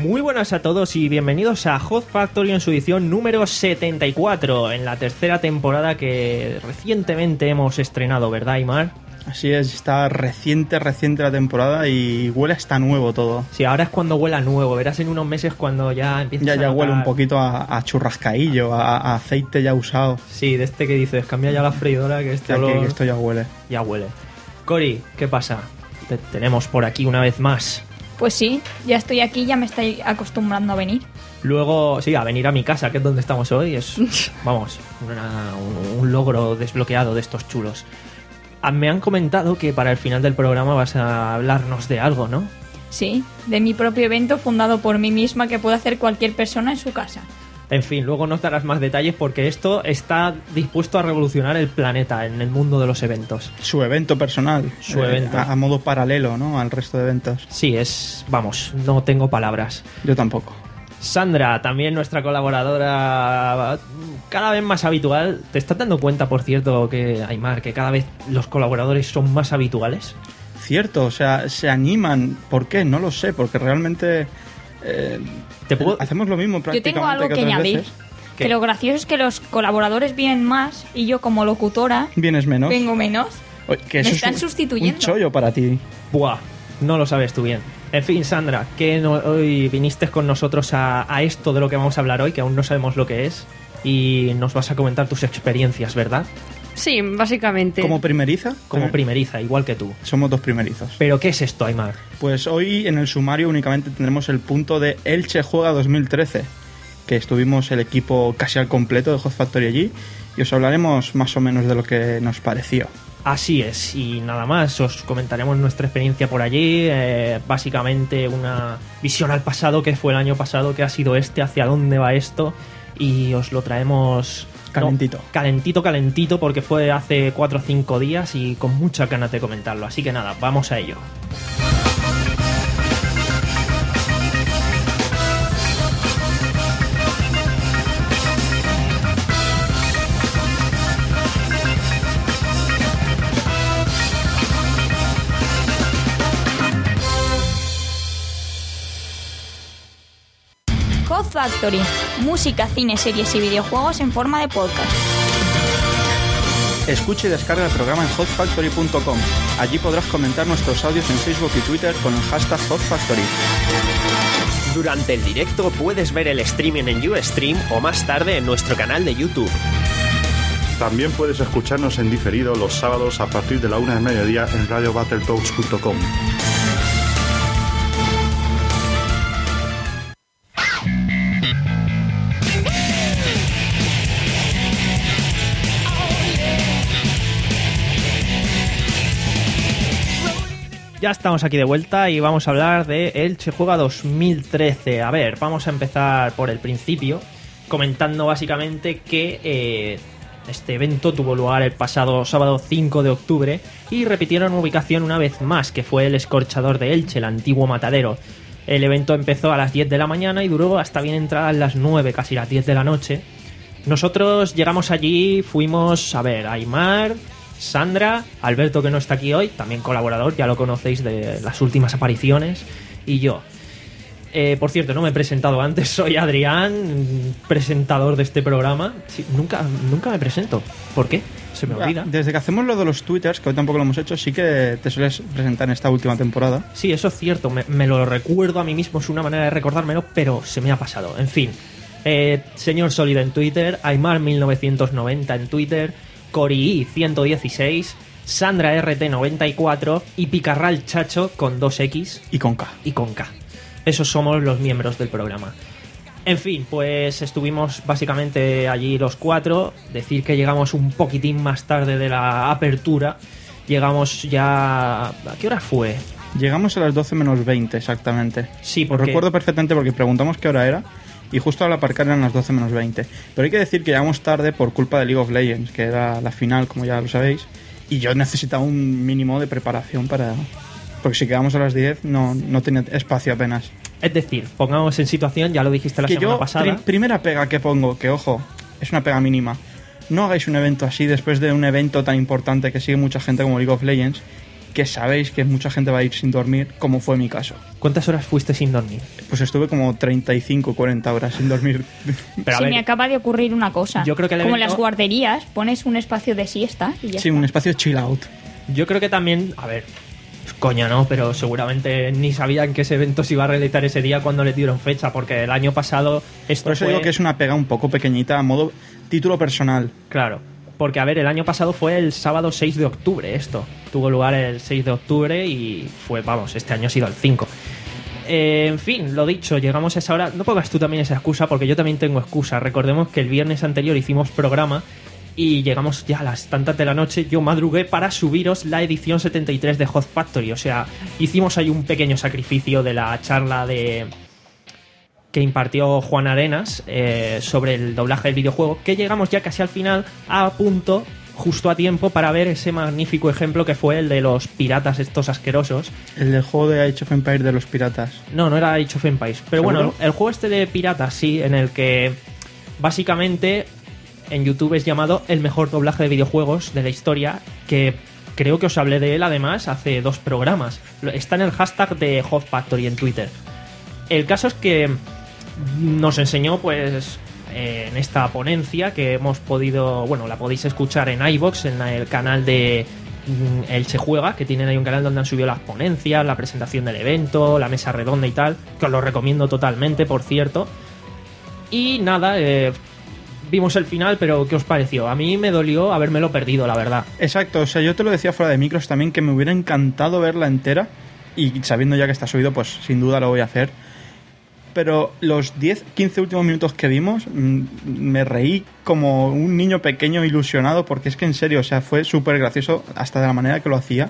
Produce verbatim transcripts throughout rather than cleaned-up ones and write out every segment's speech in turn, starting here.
Muy buenas a todos y bienvenidos a Hot Factory en su edición número setenta y cuatro, en la tercera temporada que recientemente hemos estrenado, ¿verdad, Aimar? Así es, está reciente, reciente la temporada y huele hasta nuevo todo. Sí, ahora es cuando huela nuevo, verás en unos meses cuando ya empieza ya, a Ya notar... huele un poquito a, a churrascaillo, a, a aceite ya usado. Sí, de este que dices, cambia ya la freidora que este olor... que esto ya huele. Ya huele. Cori, ¿qué pasa? Te tenemos por aquí una vez más. Pues sí, ya estoy aquí, ya me estoy acostumbrando a venir. Luego, sí, a venir a mi casa, que es donde estamos hoy. Es, vamos, una, un, un logro desbloqueado de estos chulos. Ah, me han comentado que para el final del programa vas a hablarnos de algo, ¿no? Sí, de mi propio evento fundado por mí misma que puede hacer cualquier persona en su casa. En fin, luego nos darás más detalles porque esto está dispuesto a revolucionar el planeta en el mundo de los eventos. Su evento personal. Su eh, evento. A, a modo paralelo, ¿no? Al resto de eventos. Sí, es... Vamos, no tengo palabras. Yo tampoco. Sandra, también nuestra colaboradora cada vez más habitual. ¿Te estás dando cuenta, por cierto, que Aimar, que cada vez los colaboradores son más habituales? Cierto, o sea, se animan. ¿Por qué? No lo sé, porque realmente... Eh, ¿Te puedo... hacemos lo mismo prácticamente. Yo tengo algo que, que añadir. Veces. Que lo gracioso es que los colaboradores vienen más y yo como locutora... ¿Vienes menos? Vengo menos. Oye, que eso me están es un, sustituyendo. Un chollo para ti. Buah, no lo sabes tú bien. En fin, Sandra, que no, hoy viniste con nosotros a, a esto de lo que vamos a hablar hoy, que aún no sabemos lo que es, y nos vas a comentar tus experiencias, ¿verdad? Sí, básicamente. ¿Como primeriza? Como primeriza, igual que tú. Somos dos primerizos. ¿Pero qué es esto, Aimar? Pues hoy en el sumario únicamente tendremos el punto de Elche Juega dos mil trece, que estuvimos el equipo casi al completo de Hot Factory allí, y os hablaremos más o menos de lo que nos pareció. Así es, y nada más, os comentaremos nuestra experiencia por allí, eh, básicamente una visión al pasado, que fue el año pasado, que ha sido este, hacia dónde va esto, y os lo traemos... Calentito. No, calentito, calentito, porque fue hace cuatro o cinco días y con muchas ganas de comentarlo. Así que nada, vamos a ello. Hot Factory, música, cine, series y videojuegos en forma de podcast. Escucha y descarga el programa en hot factory punto com. Allí podrás comentar nuestros audios en Facebook y Twitter con el hashtag Hot Factory. Durante el directo puedes ver el streaming en Ustream o más tarde en nuestro canal de YouTube. También puedes escucharnos en diferido los sábados a partir de la una del mediodía en radio battletoads punto com. Ya estamos aquí de vuelta y vamos a hablar de Elche Juega dos mil trece. A ver, vamos a empezar por el principio, comentando básicamente que eh, este evento tuvo lugar el pasado sábado cinco de octubre y repitieron ubicación una vez más, que fue el Escorchador de Elche, el antiguo matadero. El evento empezó a las diez de la mañana y duró hasta bien entradas las nueve, casi las diez de la noche. Nosotros llegamos allí, fuimos a ver a Aimar, Sandra, Alberto, que no está aquí hoy, también colaborador, ya lo conocéis de las últimas apariciones, y yo. Eh, por cierto, no me he presentado antes, soy Adrián, presentador de este programa. Sí, nunca, nunca me presento. ¿Por qué? Se me olvida. Desde que hacemos lo de los twitters, que hoy tampoco lo hemos hecho, sí que te sueles presentar en esta última temporada. Sí, eso es cierto, me, me lo recuerdo a mí mismo, es una manera de recordármelo, pero se me ha pasado. En fin, eh, señor Sólido en Twitter, Aimar mil novecientos noventa en Twitter, Cori ciento dieciséis, Sandra R T noventa y cuatro y Picarral Chacho con dos equis y con K. Y con K. Esos somos los miembros del programa. En fin, pues estuvimos básicamente allí los cuatro. Decir que llegamos un poquitín más tarde de la apertura. Llegamos ya... ¿A qué hora fue? Llegamos a las doce menos veinte exactamente. Sí, porque... Lo recuerdo perfectamente porque preguntamos qué hora era y justo al aparcar eran las doce menos veinte. Pero hay que decir que llegamos tarde por culpa de League of Legends, que era la final, como ya lo sabéis, y yo necesitaba un mínimo de preparación para... Porque si quedamos a las diez no, no tenía espacio apenas. Es decir, pongamos en situación, ya lo dijiste la que semana yo, pasada. Pri- primera pega que pongo, que ojo, es una pega mínima. No hagáis un evento así después de un evento tan importante que sigue mucha gente como League of Legends que sabéis que mucha gente va a ir sin dormir, como fue mi caso. ¿Cuántas horas fuiste sin dormir? Pues estuve como treinta y cinco, cuarenta horas sin dormir. Pero a sí, ver, me acaba de ocurrir una cosa. Yo creo que el Como en evento- las guarderías, pones un espacio de siesta y ya Sí, está. un espacio chill out. Yo creo que también, a ver, es coña, ¿no? Pero seguramente ni sabían que ese evento se iba a realizar ese día cuando le dieron fecha, porque el año pasado esto Por eso fue... digo que es una pega un poco pequeñita, a modo título personal. Claro, porque a ver, el año pasado fue el sábado seis de octubre esto. Tuvo lugar el seis de octubre y fue, vamos, este año ha sido el cinco. Eh, en fin, lo dicho, llegamos a esa hora. No pongas tú también esa excusa, porque yo también tengo excusa. Recordemos que el viernes anterior hicimos programa y llegamos ya a las tantas de la noche. Yo madrugué para subiros la edición setenta y tres de Hot Factory. O sea, hicimos ahí un pequeño sacrificio de la charla de que impartió Juan Arenas eh, sobre el doblaje del videojuego, que llegamos ya casi al final, a punto, justo a tiempo, para ver ese magnífico ejemplo que fue el de los piratas estos asquerosos. El del juego de Age of Empires de los piratas. No, no era Age of Empires. Pero ¿Seguro? bueno, el juego este de piratas, sí, en el que básicamente en YouTube es llamado el mejor doblaje de videojuegos de la historia, que creo que os hablé de él además hace dos programas. Está en el hashtag de Hot Factory en Twitter. El caso es que nos enseñó, pues, eh, en esta ponencia que hemos podido, bueno, la podéis escuchar en iVoox, en el canal de mm, El Se Juega, que tienen ahí un canal donde han subido las ponencias, la presentación del evento, la mesa redonda y tal, que os lo recomiendo totalmente, por cierto. Y nada, eh, vimos el final, pero ¿qué os pareció? A mí me dolió habérmelo perdido, la verdad. Exacto, o sea, yo te lo decía fuera de micros también, que me hubiera encantado verla entera, y sabiendo ya que está subido, pues sin duda lo voy a hacer. Pero los diez quince últimos minutos que vimos, mm, me reí como un niño pequeño ilusionado, porque es que en serio, o sea, fue súper gracioso hasta de la manera que lo hacía.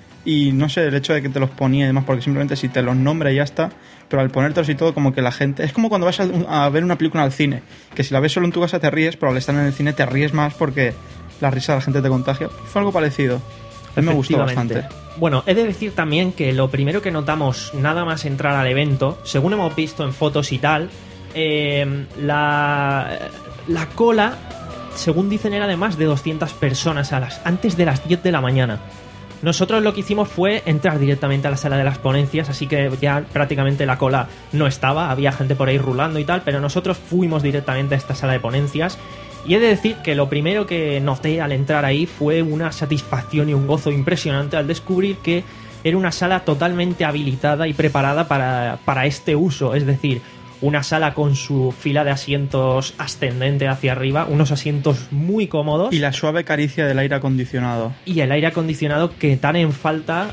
Y no sé, el hecho de que te los ponía y demás, porque simplemente si te los nombra y ya está, pero al ponértelos y todo, como que la gente... Es como cuando vas a, a ver una película al cine, que si la ves solo en tu casa te ríes, pero al estar en el cine te ríes más porque la risa de la gente te contagia. Fue algo parecido. A mí me gustó Efectivamente. bastante. Bueno, he de decir también que lo primero que notamos nada más entrar al evento, según hemos visto en fotos y tal, eh, la, la cola, según dicen, era de más de doscientas personas a las, antes de las diez de la mañana. Nosotros lo que hicimos fue entrar directamente a la sala de las ponencias, así que ya prácticamente la cola no estaba, había gente por ahí rulando y tal, pero nosotros fuimos directamente a esta sala de ponencias. Y he de decir que lo primero que noté al entrar ahí fue una satisfacción y un gozo impresionante al descubrir que era una sala totalmente habilitada y preparada para, para este uso. Es decir, una sala con su fila de asientos ascendente hacia arriba, unos asientos muy cómodos. Y la suave caricia del aire acondicionado. Y el aire acondicionado que tan en falta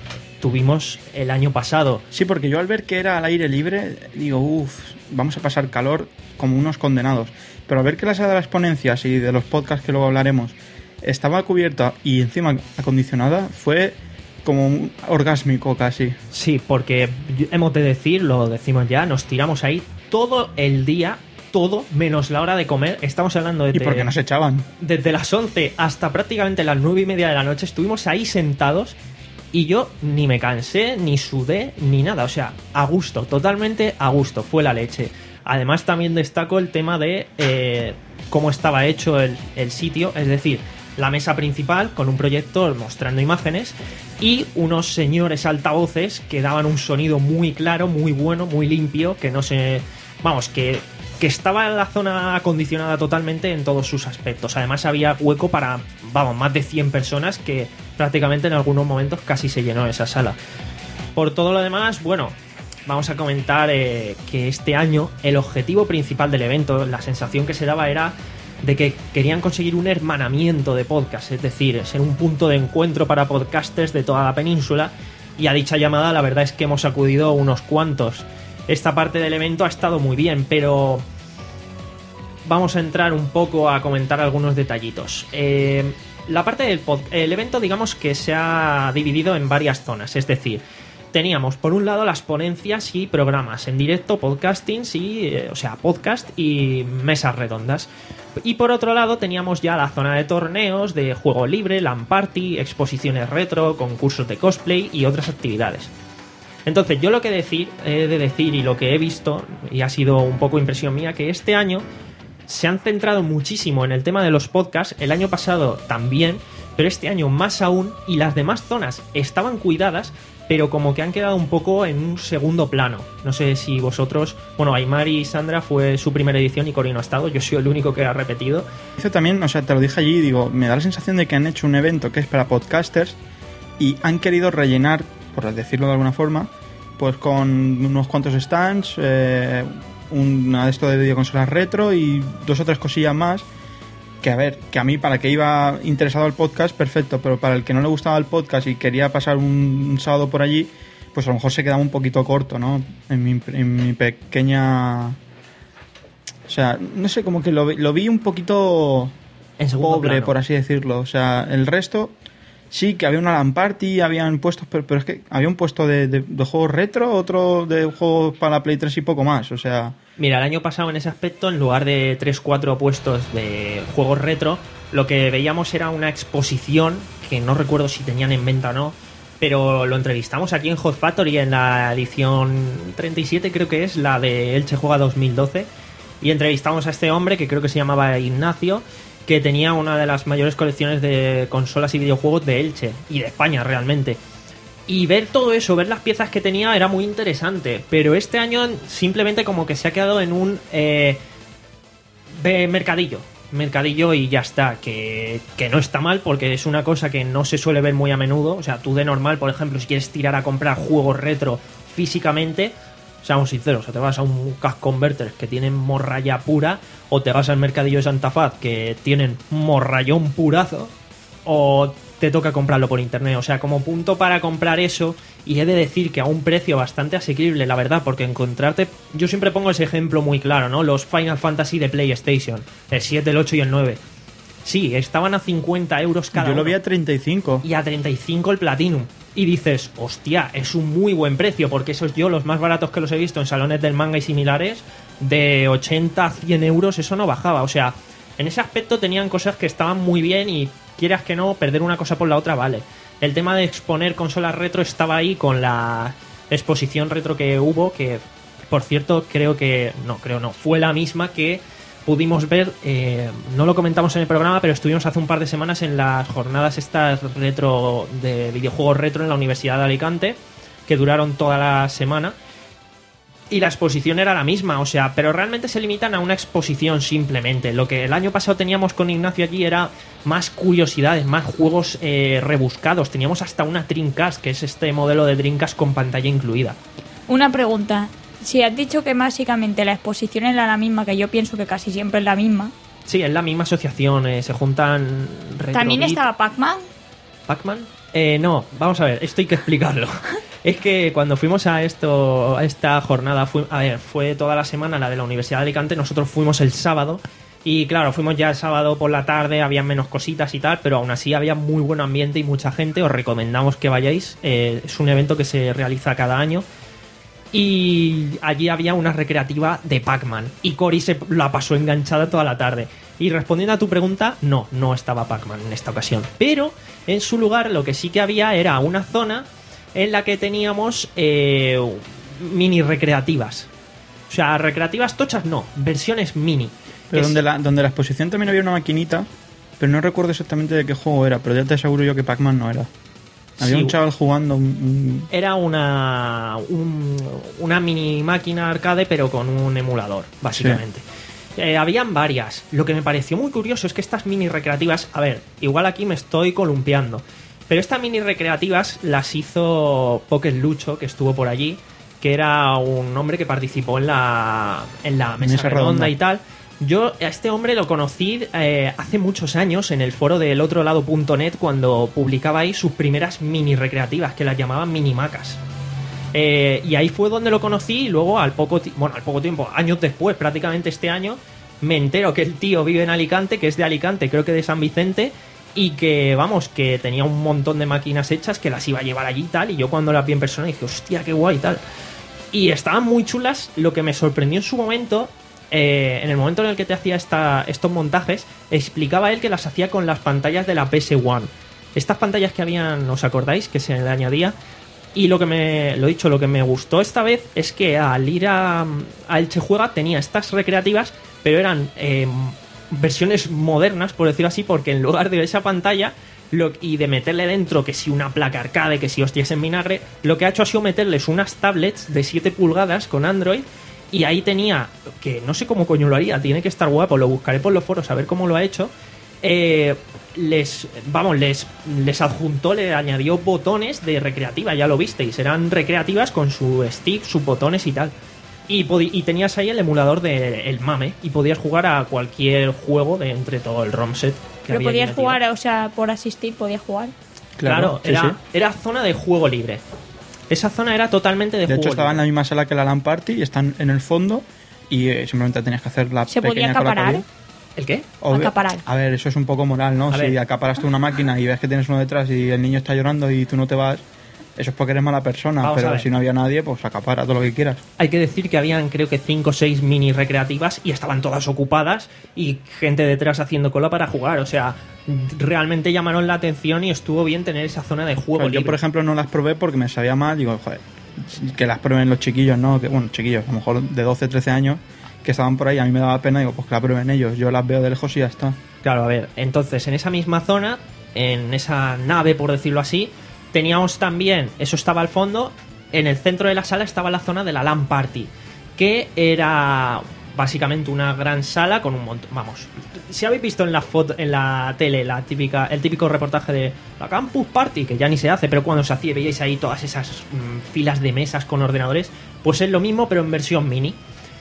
tuvimos el año pasado. Sí, porque yo al ver que era al aire libre, digo, uff, vamos a pasar calor como unos condenados. Pero al ver que la sala de las ponencias y de los podcasts que luego hablaremos estaba cubierta y encima acondicionada, fue como un orgásmico casi. Sí, porque hemos de decir, lo decimos ya, nos tiramos ahí todo el día, todo menos la hora de comer. Estamos hablando de... Y porque nos echaban. Desde las once hasta prácticamente las nueve y media de la noche estuvimos ahí sentados y yo ni me cansé, ni sudé, ni nada. O sea, a gusto, totalmente a gusto, fue la leche. Además también destaco el tema de eh, cómo estaba hecho el, el sitio, es decir, la mesa principal con un proyector mostrando imágenes y unos señores altavoces que daban un sonido muy claro, muy bueno, muy limpio, que no se... Vamos, que, que estaba en la zona acondicionada totalmente en todos sus aspectos. Además había hueco para, vamos, más de cien personas, que prácticamente en algunos momentos casi se llenó esa sala. Por todo lo demás, bueno... Vamos a comentar eh, que este año el objetivo principal del evento, la sensación que se daba era de que querían conseguir un hermanamiento de podcast, es decir, ser un punto de encuentro para podcasters de toda la península, y a dicha llamada la verdad es que hemos acudido unos cuantos. Esta parte del evento ha estado muy bien, pero vamos a entrar un poco a comentar algunos detallitos. Eh, la parte del pod- el evento, digamos que se ha dividido en varias zonas, es decir, teníamos por un lado las ponencias y programas en directo, podcastings y, eh, o sea, podcast y mesas redondas. Y por otro lado teníamos ya la zona de torneos, de juego libre, LAN party, exposiciones retro, concursos de cosplay y otras actividades. Entonces yo lo que decir, he de decir y lo que he visto, y ha sido un poco impresión mía, que este año se han centrado muchísimo en el tema de los podcasts, el año pasado también, pero este año más aún, y las demás zonas estaban cuidadas, pero como que han quedado un poco en un segundo plano. No sé si vosotros... Bueno, Aymar y Sandra fue su primera edición y Cori no ha estado, yo soy el único que ha repetido. Hizo también, o sea, te lo dije allí, digo, me da la sensación de que han hecho un evento que es para podcasters y han querido rellenar, por decirlo de alguna forma, pues con unos cuantos stands, eh, una de esto de videoconsolas retro y dos o tres cosillas más. Que a ver, que a mí para que iba interesado al podcast, perfecto, pero para el que no le gustaba el podcast y quería pasar un, un sábado por allí, pues a lo mejor se quedaba un poquito corto, ¿no? En mi, en mi pequeña... O sea, no sé, como que lo, lo vi un poquito en segundo pobre, plano, por así decirlo. O sea, el resto... Sí, que había una LAN party, habían puestos, pero, pero es que había un puesto de, de, de juegos retro, otro de juegos para la Play tres y poco más, o sea... Mira, el año pasado en ese aspecto, en lugar de tres cuatro puestos de juegos retro, lo que veíamos era una exposición, que no recuerdo si tenían en venta o no, pero lo entrevistamos aquí en Hot Factory en la edición treinta y siete, creo que es, la de Elche Juega dos mil doce, y entrevistamos a este hombre, que creo que se llamaba Ignacio, que tenía una de las mayores colecciones de consolas y videojuegos de Elche, y de España realmente. Y ver todo eso, ver las piezas que tenía era muy interesante, pero este año simplemente como que se ha quedado en un eh, mercadillo, mercadillo y ya está, que, que no está mal porque es una cosa que no se suele ver muy a menudo. O sea, tú de normal, por ejemplo, si quieres tirar a comprar juegos retro físicamente, seamos sinceros, o te vas a un Cash Converters que tienen morralla pura, o te vas al mercadillo de Santa Faz que tienen morrallón purazo, o te toca comprarlo por internet. O sea, como punto para comprar eso, y he de decir que a un precio bastante asequible, la verdad, porque encontrarte... Yo siempre pongo ese ejemplo muy claro, ¿no? Los Final Fantasy de PlayStation, el siete, el ocho y el nueve. Sí, estaban a cincuenta euros cada Yo uno. lo vi a treinta y cinco. Y a treinta y cinco el Platinum. Y dices, hostia, es un muy buen precio, porque esos yo, los más baratos que los he visto en salones del manga y similares, de ochenta a cien euros, eso no bajaba. O sea, en ese aspecto tenían cosas que estaban muy bien y quieras que no, perder una cosa por la otra, vale. El tema de exponer consolas retro estaba ahí con la exposición retro que hubo, que por cierto creo que, no, creo no, fue la misma que pudimos ver, eh, no lo comentamos en el programa, pero estuvimos hace un par de semanas en las jornadas estas retro de videojuegos retro en la Universidad de Alicante, que duraron toda la semana. Y la exposición era la misma, o sea, pero realmente se limitan a una exposición simplemente. Lo que el año pasado teníamos con Ignacio allí era más curiosidades, más juegos eh, rebuscados. Teníamos hasta una Dreamcast, que es este modelo de Dreamcast con pantalla incluida. Una pregunta. Si has dicho que básicamente la exposición era la misma, que yo pienso que casi siempre es la misma. Sí, es la misma asociación, eh, se juntan... ¿También Retrobit. estaba Pac-Man? ¿Pac-Man? Eh, no, vamos a ver, esto hay que explicarlo. Es que cuando fuimos a esto, a esta jornada, fue, a ver, fue toda la semana la de la Universidad de Alicante, nosotros fuimos el sábado, y claro, fuimos ya el sábado por la tarde, había menos cositas y tal, pero aún así había muy buen ambiente y mucha gente, os recomendamos que vayáis, eh, es un evento que se realiza cada año, y allí había una recreativa de Pac-Man, y Cori se la pasó enganchada toda la tarde. Y respondiendo a tu pregunta, no, no estaba Pac-Man en esta ocasión, pero en su lugar lo que sí que había era una zona en la que teníamos eh, mini recreativas. O sea, recreativas tochas no, versiones mini. Pero Es- donde la, donde la exposición también había una maquinita, pero no recuerdo exactamente de qué juego era, pero ya te aseguro yo que Pac-Man no era. Había Sí. un chaval jugando un, un- Era una, un- una mini máquina arcade, pero con un emulador, básicamente. Eh, habían varias. Lo que me pareció muy curioso es que estas mini recreativas, a ver, igual aquí me estoy columpiando, pero estas mini recreativas las hizo Pocket Lucho, que estuvo por allí, que era un hombre que participó en la, en la mesa, Mesa redonda, redonda. y tal. Yo a este hombre lo conocí eh, hace muchos años en el foro del otro lado punto net, cuando publicaba ahí sus primeras mini recreativas, que las llamaban minimacas. Eh, y ahí fue donde lo conocí, y luego al poco, ti- bueno, al poco tiempo, años después, prácticamente este año, me entero que el tío vive en Alicante, que es de Alicante, creo que de San Vicente, y que, vamos, que tenía un montón de máquinas hechas que las iba a llevar allí y tal, y yo cuando las vi en persona dije, hostia, qué guay y tal. Y estaban muy chulas. Lo que me sorprendió en su momento, eh, en el momento en el que te hacía esta, estos montajes, explicaba él que las hacía con las pantallas de la P S uno. Estas pantallas que habían, ¿os acordáis? Que se le añadía. Y lo que me, lo dicho, lo que me gustó esta vez es que al ir a, a Elche Juega tenía estas recreativas, pero eran eh, versiones modernas, por decirlo así, porque en lugar de esa pantalla, lo, y de meterle dentro que si una placa arcade, que si hostias en vinagre, lo que ha hecho ha sido meterles unas tablets de siete pulgadas con Android. Y ahí tenía, que no sé cómo coño lo haría, tiene que estar guapo, lo buscaré por los foros a ver cómo lo ha hecho. Eh, les, vamos, les, les adjuntó, le añadió botones de recreativa, ya lo visteis, eran recreativas con su stick, sus botones y tal. Y, y tenías ahí el emulador del MAME y podías jugar a cualquier juego de entre todo el ROM set. Que Pero había podías metido. jugar, o sea, por asistir, podías jugar. Claro, sí, era, sí. era zona de juego libre. Esa zona era totalmente de, De juego hecho, estaba en la libre. misma sala que la LAN Party y están en el fondo y eh, simplemente tenías que hacer la ¿Se podía pequeña cola acaparar? que había. ¿El qué? Obvio- Acaparar. A ver, eso es un poco moral, ¿no? A Si ver. acaparas tú una máquina y ves que tienes uno detrás y el niño está llorando y tú no te vas, eso es porque eres mala persona. Vamos a pero ver. si no había nadie, pues acapara todo lo que quieras. Hay que decir que habían creo que cinco o seis mini recreativas y estaban todas ocupadas y gente detrás haciendo cola para jugar. O sea, realmente llamaron la atención y estuvo bien tener esa zona de juego Pues yo, libre. por ejemplo, no las probé porque me sabía mal. Digo, joder, que las prueben los chiquillos, ¿no? Que, bueno, chiquillos, a lo mejor de doce, trece años, que estaban por ahí. A mí me daba pena. Digo, pues que la prueben ellos. Yo las veo de lejos y ya está. Claro, a ver, entonces en esa misma zona, en esa nave, por decirlo así, teníamos también, eso estaba al fondo, en el centro de la sala estaba la zona de la LAN Party, que era básicamente una gran sala con un montón, vamos, si habéis visto en la foto, en la tele, la típica, el típico reportaje de la Campus Party, que ya ni se hace, pero cuando se hacía veíais ahí todas esas mm, filas de mesas con ordenadores, pues es lo mismo pero en versión mini.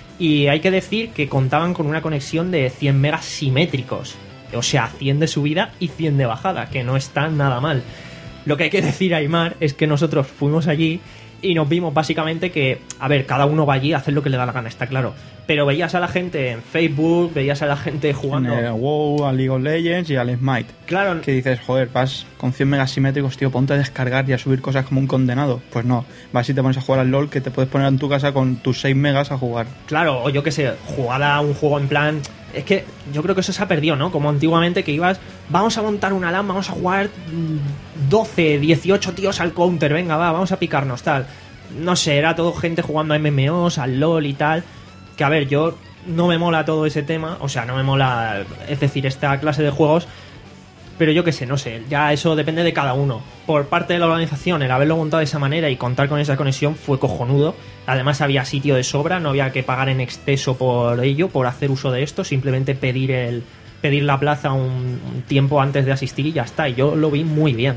Y hay que decir que contaban con una conexión de cien megas simétricos. O sea, cien de subida y cien de bajada, que no está nada mal. Lo que hay que decir, Aymar, es que nosotros fuimos allí y nos vimos básicamente que, a ver, cada uno va allí a hacer lo que le da la gana, está claro. Pero veías a la gente en Facebook, veías a la gente jugando... En el WoW, al League of Legends y al Smite. Claro, Que dices, joder, vas con cien megas simétricos, tío, ponte a descargar y a subir cosas como un condenado. Pues no, vas y te pones a jugar al LoL, que te puedes poner en tu casa con tus seis megas a jugar. claro, o yo qué sé, jugar a un juego en plan... Es que yo creo que eso se ha perdido, ¿no? Como antiguamente que ibas, vamos a montar una LAN, vamos a jugar mm, doce, dieciocho tíos al counter, venga, va, vamos a picarnos, tal. No sé, era todo gente jugando a M M Os, al LoL y tal. Que a ver, yo no me mola todo ese tema, o sea, no me mola, es decir, esta clase de juegos... Pero yo qué sé, no sé, ya eso depende de cada uno. Por parte de la organización, el haberlo montado de esa manera y contar con esa conexión fue cojonudo. Además había sitio de sobra, no había que pagar en exceso por ello, por hacer uso de esto, simplemente pedir el pedir la plaza un, un tiempo antes de asistir y ya está. Y yo lo vi muy bien.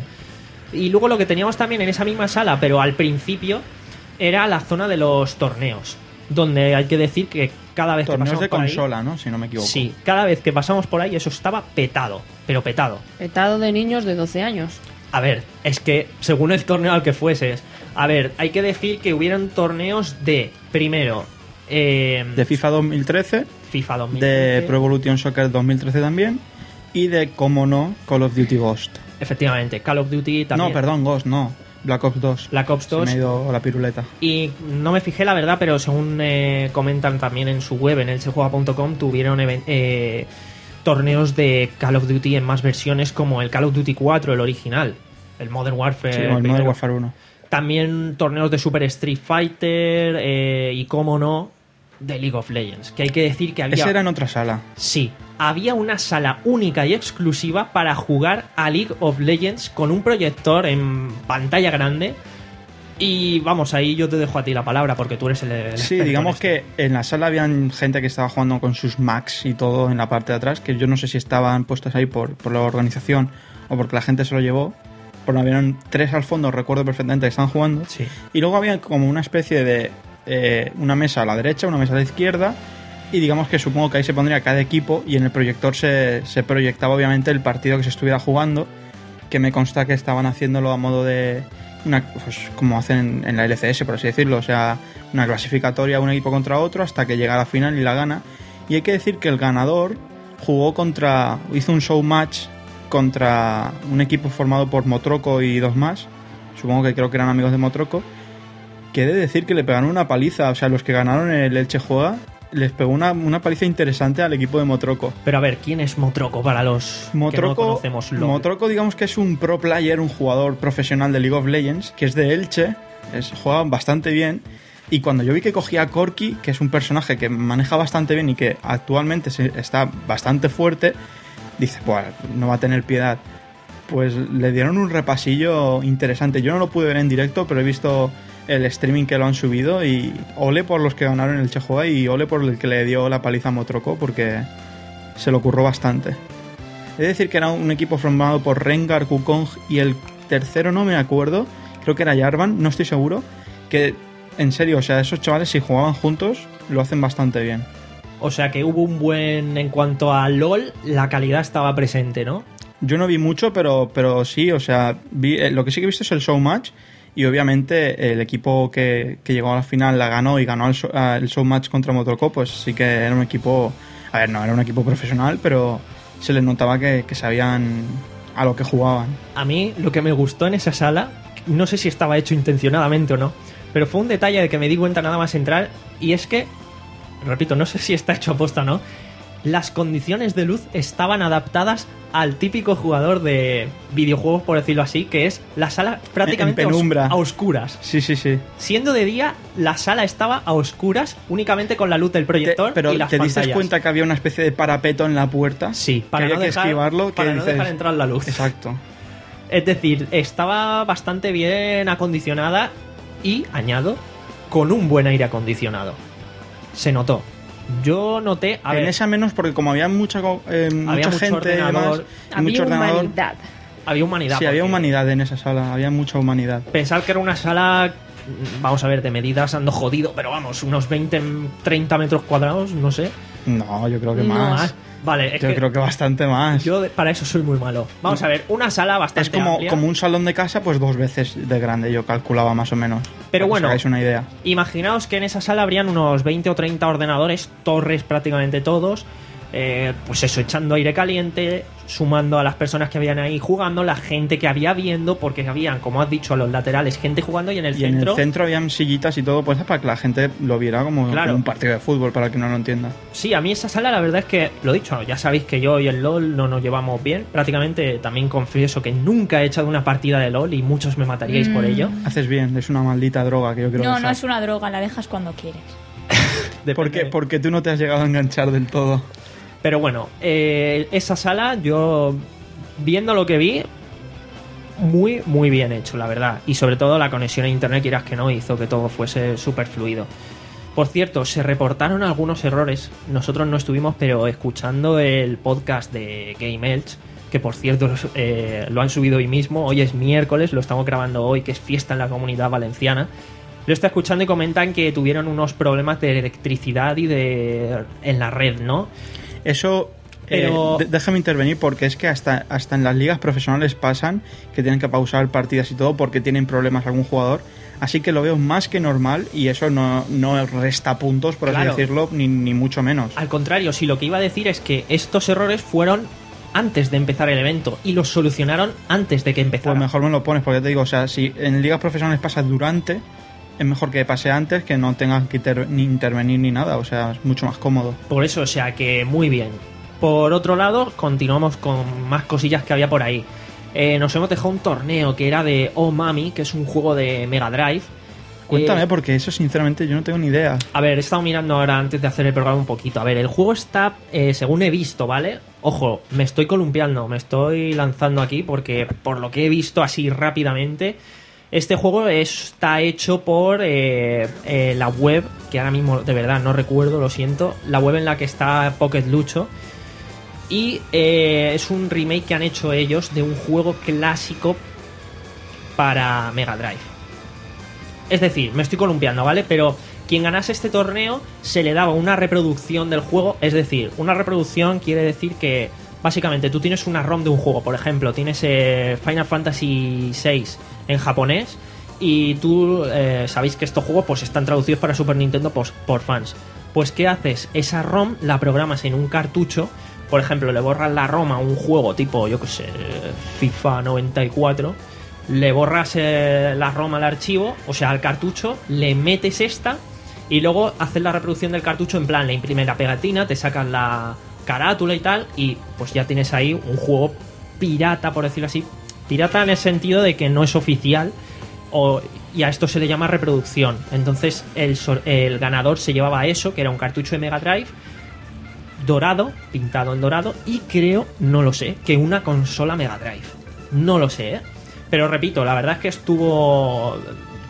Y luego lo que teníamos también en esa misma sala, pero al principio, era la zona de los torneos, donde hay que decir que cada vez que Torneos pasamos de por ahí- consola, ¿no? Si no me equivoco. Sí, cada vez que pasamos por ahí eso estaba petado, pero petado. Petado de niños de doce años. A ver, es que según el torneo al que fueses, a ver, hay que decir que hubieran torneos de, primero, eh, De FIFA dos mil trece, FIFA dos mil trece, de Pro Evolution Soccer dos mil trece también, y de, como no, Call of Duty Ghost. efectivamente, Call of Duty también, No, perdón, Ghost, no. Black Ops dos. Black Ops Se dos, me ha ido la piruleta. y no me fijé la verdad, pero según eh, comentan también en su web, en elsejuega punto com, tuvieron even- eh, torneos de Call of Duty en más versiones como el Call of Duty cuatro, el original, el Modern Warfare, Sí, o el Modern primero. Warfare uno. También torneos de Super Street Fighter eh, y, como no, de League of Legends. Que hay que decir que había... Ese era en otra sala. Sí, había una sala única y exclusiva para jugar a League of Legends con un proyector en pantalla grande. Y vamos, ahí yo te dejo a ti la palabra porque tú eres el... el Sí, experto digamos en esto. que en la sala habían gente que estaba jugando con sus Macs y todo en la parte de atrás, que yo no sé si estaban puestos ahí por, por la organización o porque la gente se lo llevó. Pero habían tres al fondo, recuerdo perfectamente, que estaban jugando. Sí. Y luego había como una especie de eh, una mesa a la derecha, una mesa a la izquierda, y digamos que supongo que ahí se pondría cada equipo y en el proyector se, se proyectaba obviamente el partido que se estuviera jugando, que me consta que estaban haciéndolo a modo de una, pues como hacen en la L C S, por así decirlo, o sea, una clasificatoria un equipo contra otro hasta que llega a la final y la gana. Y hay que decir que el ganador jugó contra, hizo un show match contra un equipo formado por Motroco y dos más, supongo que creo que eran amigos de Motroco, que he de decir que le pegaron una paliza, o sea, los que ganaron el Elche Juega les pegó una, una paliza interesante al equipo de Motroco. Pero a ver, ¿quién es Motroco para los que no Motroco, conocemos LoL? Motroco digamos que es un pro player, un jugador profesional de League of Legends, que es de Elche, es, juega bastante bien, y cuando yo vi que cogía a Corki, que es un personaje que maneja bastante bien y que actualmente se, está bastante fuerte, dice, pues no va a tener piedad. pues le dieron un repasillo interesante. Yo no lo pude ver en directo, pero he visto el streaming que lo han subido y ole por los que ganaron el Chejuega y ole por el que le dio la paliza a Motroco, porque se lo curró bastante. He de decir que era un equipo formado por Rengar, Wukong y el tercero no me acuerdo, creo que era Jarvan, no estoy seguro, que en serio, o sea, esos chavales si jugaban juntos lo hacen bastante bien. O sea que hubo un buen... En cuanto a LoL, la calidad estaba presente, ¿no? Yo no vi mucho, pero, pero sí, o sea, vi, eh, lo que sí que he visto es el showmatch y obviamente el equipo que, que llegó a la final la ganó y ganó el, show, uh, el showmatch contra Motroco, pues sí que era un equipo... A ver, no era un equipo profesional, pero se les notaba que, que sabían a lo que jugaban. A mí lo que me gustó en esa sala, no sé si estaba hecho intencionadamente o no, pero fue un detalle de que me di cuenta nada más entrar, y es que, repito, no sé si está hecho a posta o no, las condiciones de luz estaban adaptadas al típico jugador de videojuegos, por decirlo así, que es la sala prácticamente en penumbra, a oscuras. Sí, sí, sí. Siendo de día, la sala estaba a oscuras únicamente con la luz del proyector te, pero y las ¿te pantallas. diste cuenta que había una especie de parapeto en la puerta? Sí, para para que no había dejar, que esquivarlo. para que no dices... dejar entrar la luz. Exacto. Es decir, estaba bastante bien acondicionada y, añado, con un buen aire acondicionado. Se notó. Yo noté... A en ver, esa menos porque como había mucha, eh, había mucha mucho gente y ordenador, demás, Había mucho ordenador. humanidad. había humanidad. Sí, había porque humanidad en esa sala, había mucha humanidad. Pensar que era una sala, vamos a ver, de medidas ando jodido, pero vamos, unos veinte, treinta metros cuadrados, no sé. No, yo creo que No, más. Vale, es Yo que creo que bastante más. yo de- para eso soy muy malo. Vamos a ver, una sala bastante Es como, amplia. como un salón de casa, pues dos veces de grande, yo calculaba más o menos. Pero para que os bueno. hagáis una idea. Imaginaos que en esa sala habrían unos veinte o treinta ordenadores, torres prácticamente todos, eh, pues eso, echando aire caliente, sumando a las personas que habían ahí jugando, la gente que había viendo, porque habían, como has dicho, a los laterales gente jugando y en el Y en centro... el centro habían sillitas y todo, pues para que la gente lo viera como, Claro. como un partido de fútbol, para que no lo entienda. Sí, a mí esa sala la verdad es que, lo dicho, ya sabéis que yo y el LoL no nos llevamos bien, prácticamente también confieso que nunca he echado una partida de LoL y muchos me mataríais Mm. por ello. Haces bien, es una maldita droga que yo creo No, dejar. no es una droga, la dejas cuando quieres. Depende. Porque, porque tú no te has llegado a enganchar del todo. Pero bueno, eh, esa sala, yo viendo lo que vi, muy, muy bien hecho, la verdad. Y sobre todo la conexión a internet, quieras que no, hizo que todo fuese súper fluido. Por cierto, se reportaron algunos errores. Nosotros no estuvimos, pero escuchando el podcast de Game Elch, que por cierto eh, lo han subido hoy mismo, hoy es miércoles, lo estamos grabando hoy, que es fiesta en la Comunidad Valenciana. Lo está escuchando y comentan que tuvieron unos problemas de electricidad y de en la red, ¿no? Eso, Pero- eh, d- déjame intervenir porque es que hasta, hasta en las ligas profesionales pasan que tienen que pausar partidas y todo porque tienen problemas algún jugador. Así que lo veo más que normal y eso no, no resta puntos, por Claro. así decirlo, ni, ni mucho menos. Al contrario, si lo que iba a decir es que estos errores fueron antes de empezar el evento y los solucionaron antes de que empezara. Pues mejor me lo pones porque te digo, o sea, si en ligas profesionales pasa durante, es mejor que pase antes, que no tengas que inter- ni intervenir ni nada, o sea, es mucho más cómodo. Por eso, o sea que muy bien. Por otro lado, continuamos con más cosillas que había por ahí. Eh, nos hemos dejado un torneo que era de Oh Mami, que es un juego de Mega Drive. Cuéntame, Eh, porque eso sinceramente yo no tengo ni idea. A ver, he estado mirando ahora antes de hacer el programa un poquito. A ver, el juego está, eh, según he visto, ¿vale? Ojo, me estoy columpiando, me estoy lanzando aquí porque por lo que he visto así rápidamente, este juego está hecho por eh, eh, la web, que ahora mismo de verdad no recuerdo, lo siento, la web en la que está Pocket Lucho. Y eh, es un remake que han hecho ellos de un juego clásico para Mega Drive. Es decir, me estoy columpiando, ¿vale? Pero quien ganase este torneo se le daba una reproducción del juego. Es decir, una reproducción quiere decir que básicamente tú tienes una ROM de un juego. Por ejemplo, tienes eh, Final Fantasy seis en japonés y tú eh, sabéis que estos juegos pues están traducidos para Super Nintendo pues, por fans. Pues ¿qué haces? Esa ROM la programas en un cartucho. Por ejemplo, le borras la ROM a un juego tipo, yo qué sé, FIFA noventa y cuatro. Le borras eh, la ROM al archivo, o sea, al cartucho, le metes esta y luego haces la reproducción del cartucho en plan, le imprimes la pegatina, te sacas la carátula y tal, y pues ya tienes ahí un juego pirata, por decirlo así. Pirata en el sentido de que no es oficial, o, y a esto se le llama reproducción. Entonces el, sor- el ganador se llevaba eso, que era un cartucho de Mega Drive, dorado, pintado en dorado, y creo, no lo sé, que una consola Mega Drive. No lo sé, ¿eh? Pero repito, la verdad es que estuvo...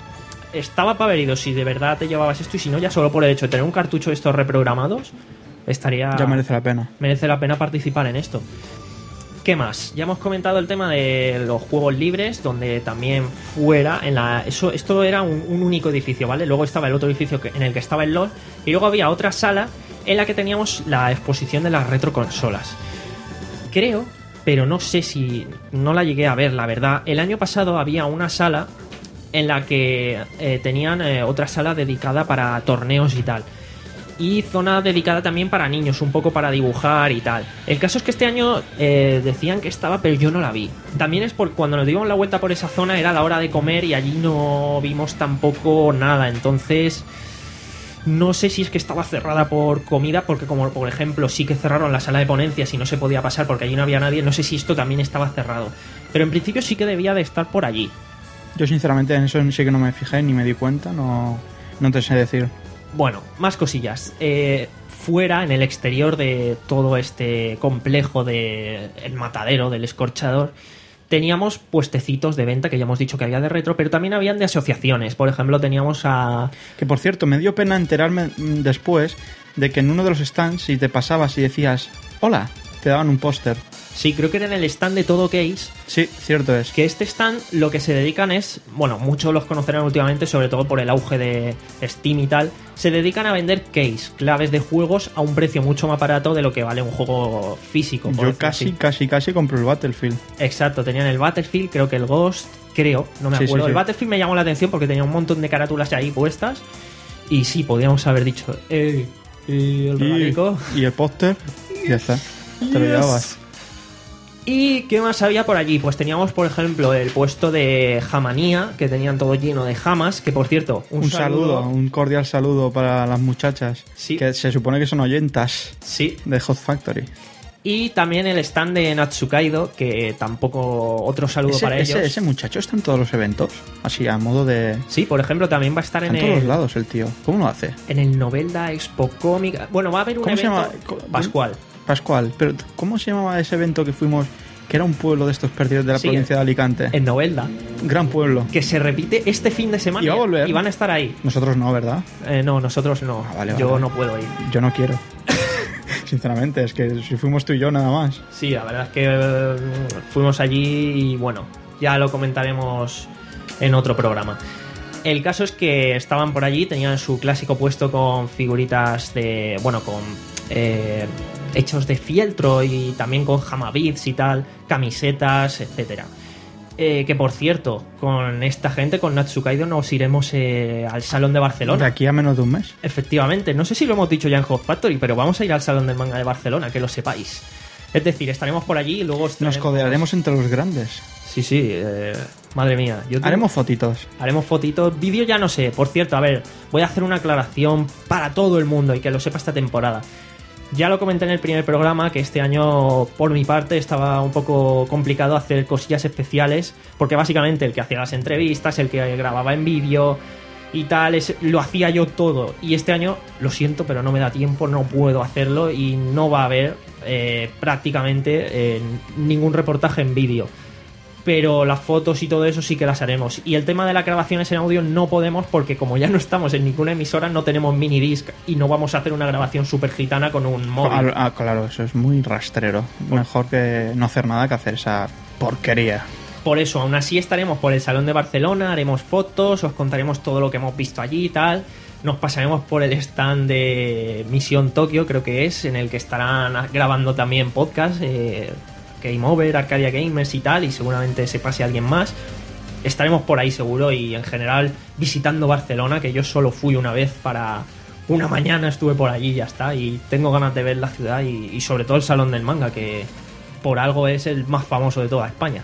Estaba para haber ido si de verdad te llevabas esto, y si no, ya solo por el hecho de tener un cartucho de estos reprogramados, estaría... Ya merece la pena. Merece la pena participar en esto. ¿Qué más? Ya hemos comentado el tema de los juegos libres, donde también fuera, en la eso esto era un, un único edificio, ¿vale? Luego estaba el otro edificio que, en el que estaba el LoL, y luego había otra sala en la que teníamos la exposición de las retroconsolas. Creo, pero no sé si... No la llegué a ver, la verdad. El año pasado había una sala en la que eh, tenían eh, otra sala dedicada para torneos y tal. Y zona dedicada también para niños, un poco para dibujar y tal. El caso es que este año eh, decían que estaba, pero yo no la vi. También es porque cuando nos dimos la vuelta por esa zona era la hora de comer y allí no vimos tampoco nada. Entonces, no sé si es que estaba cerrada por comida, porque como por ejemplo sí que cerraron la sala de ponencias y no se podía pasar porque allí no había nadie. No sé si esto también estaba cerrado. Pero en principio sí que debía de estar por allí. Yo sinceramente en eso sí que no me fijé ni me di cuenta, no, no te sé decir. Bueno, más cosillas. Eh, fuera, en el exterior de todo este complejo de el matadero del escorchador, teníamos puestecitos de venta, que ya hemos dicho que había de retro, pero también habían de asociaciones. Por ejemplo, teníamos a... Que por cierto, me dio pena enterarme después de que en uno de los stands, si te pasabas y decías hola, te daban un póster. Sí, creo que era en el stand de Todo Case. Sí, cierto es. Que este stand lo que se dedican es... Bueno, muchos los conocerán últimamente, sobre todo por el auge de Steam y tal. Se dedican a vender case, claves de juegos a un precio mucho más barato de lo que vale un juego físico. Yo casi, así. casi, casi compro el Battlefield. Exacto, tenían el Battlefield, creo que el Ghost, creo, no me acuerdo. Sí, sí, sí. El Battlefield me llamó la atención porque tenía un montón de carátulas ahí puestas. Y sí, podríamos haber dicho... Eh, y el regalico. Y el póster, ya está. Te lo llevabas. ¿Y qué más había por allí? Pues teníamos, por ejemplo, el puesto de Jamanía, que tenían todo lleno de jamas, que por cierto, un, un saludo, saludo, un cordial saludo para las muchachas, sí. Que se supone que son oyentas, sí, de Hot Factory. Y también el stand de Natsukaido, que tampoco otro saludo ese, para ese, ellos. Ese muchacho está en todos los eventos, así a modo de... Sí, por ejemplo, también va a estar está en, en todos el... los lados el tío. ¿Cómo lo hace? En el Novelda Expo Cómica. Bueno, va a haber un ¿Cómo evento... se llama? Pascual. Pascual, pero ¿cómo se llamaba ese evento que fuimos... que era un pueblo de estos perdidos de la sí, provincia de Alicante? En Novelda. Gran pueblo. Que se repite este fin de semana. ¿Y va a volver? Y van a estar ahí. Nosotros no, ¿verdad? Eh, no, nosotros no. Ah, vale, yo vale. no puedo ir. Yo no quiero. Sinceramente, es que si fuimos tú y yo nada más. Sí, la verdad es que eh, fuimos allí y bueno, ya lo comentaremos en otro programa. El caso es que estaban por allí, tenían su clásico puesto con figuritas de... Bueno, con... Eh, hechos de fieltro y también con jamabits y tal, camisetas, etcétera. Eh, que por cierto, con esta gente, con Natsukaido, nos iremos eh, al Salón de Barcelona. De aquí a menos de un mes. Efectivamente, no sé si lo hemos dicho ya en Hot Factory, pero vamos a ir al Salón del Manga de Barcelona, que lo sepáis. Es decir, estaremos por allí y luego... Estaremos... Nos codearemos entre los grandes. Sí, sí, eh, madre mía. Yo tengo... Haremos fotitos. Haremos fotitos. Vídeo ya no sé. Por cierto, a ver, voy a hacer una aclaración para todo el mundo y que lo sepa esta temporada. Ya lo comenté en el primer programa que este año, por mi parte, estaba un poco complicado hacer cosillas especiales, porque básicamente el que hacía las entrevistas, el que grababa en vídeo y tal, es, lo hacía yo todo. Y este año, lo siento, pero no me da tiempo, no puedo hacerlo y no va a haber eh, prácticamente eh, ningún reportaje en vídeo. Pero las fotos y todo eso sí que las haremos. Y el tema de las grabaciones en audio no podemos porque como ya no estamos en ninguna emisora, no tenemos minidisc y no vamos a hacer una grabación súper gitana con un móvil. Ah, claro, eso es muy rastrero. Mejor que no hacer nada que hacer esa porquería. Por eso, aún así estaremos por el Salón de Barcelona, haremos fotos, os contaremos todo lo que hemos visto allí y tal. Nos pasaremos por el stand de Misión Tokio, creo que es, en el que estarán grabando también podcast, eh, Game Over, Arcadia Gamers y tal, y seguramente se pase alguien más. Estaremos por ahí seguro y en general visitando Barcelona, que yo solo fui una vez para una mañana, estuve por allí y ya está, y tengo ganas de ver la ciudad y, y sobre todo el Salón del Manga, que por algo es el más famoso de toda España.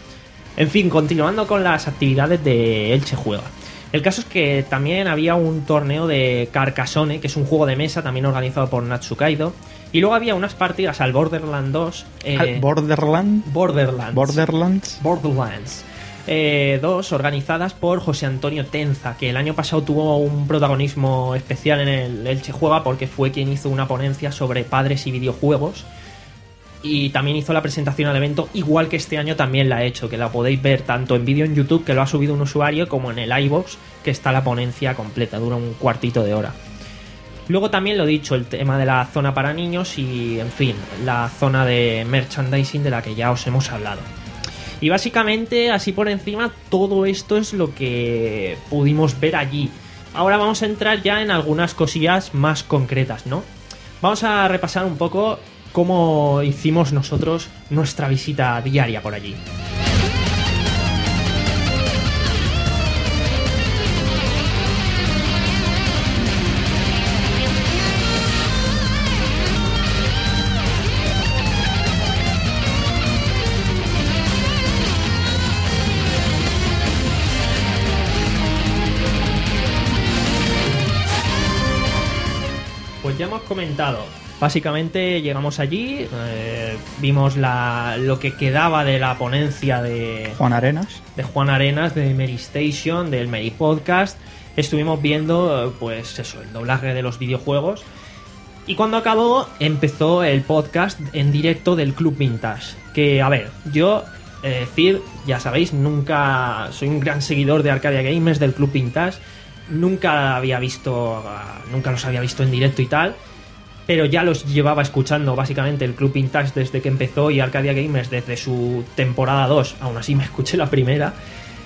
En fin, continuando con las actividades de Elche Juega. El caso es que también había un torneo de Carcassonne, que es un juego de mesa también organizado por Natsukaido. Y luego había unas partidas al Borderlands dos. Eh, ¿Al Borderland? Borderlands. Borderlands. Borderlands. Eh, dos organizadas por José Antonio Tenza, que el año pasado tuvo un protagonismo especial en el Elche Juega porque fue quien hizo una ponencia sobre padres y videojuegos. y también hizo la presentación al evento, igual que este año también la ha hecho, que la podéis ver tanto en vídeo en YouTube, que lo ha subido un usuario, como en el iVoox, que está la ponencia completa, dura un cuartito de hora. Luego también lo dicho, el tema de la zona para niños y, en fin, la zona de merchandising de la que ya os hemos hablado. Y básicamente, así por encima, todo esto es lo que pudimos ver allí. Ahora vamos a entrar ya en algunas cosillas más concretas, ¿no? Vamos a repasar un poco cómo hicimos nosotros nuestra visita diaria por allí. Pues ya hemos comentado, básicamente llegamos allí, eh, vimos la, lo que quedaba de la ponencia de Juan Arenas. de Juan Arenas, de Mary Station, del Mary Podcast. Estuvimos viendo, pues eso, el doblaje de los videojuegos. Y cuando acabó, empezó el podcast en directo del Club Vintage. Que, a ver, yo, eh, decir, ya sabéis, nunca soy un gran seguidor de Arcadia Gamers, del Club Vintage. Nunca había visto, nunca los había visto en directo y tal, pero ya los llevaba escuchando básicamente el Club Vintage desde que empezó y Arcadia Gamers desde su temporada dos. Aún así me escuché la primera.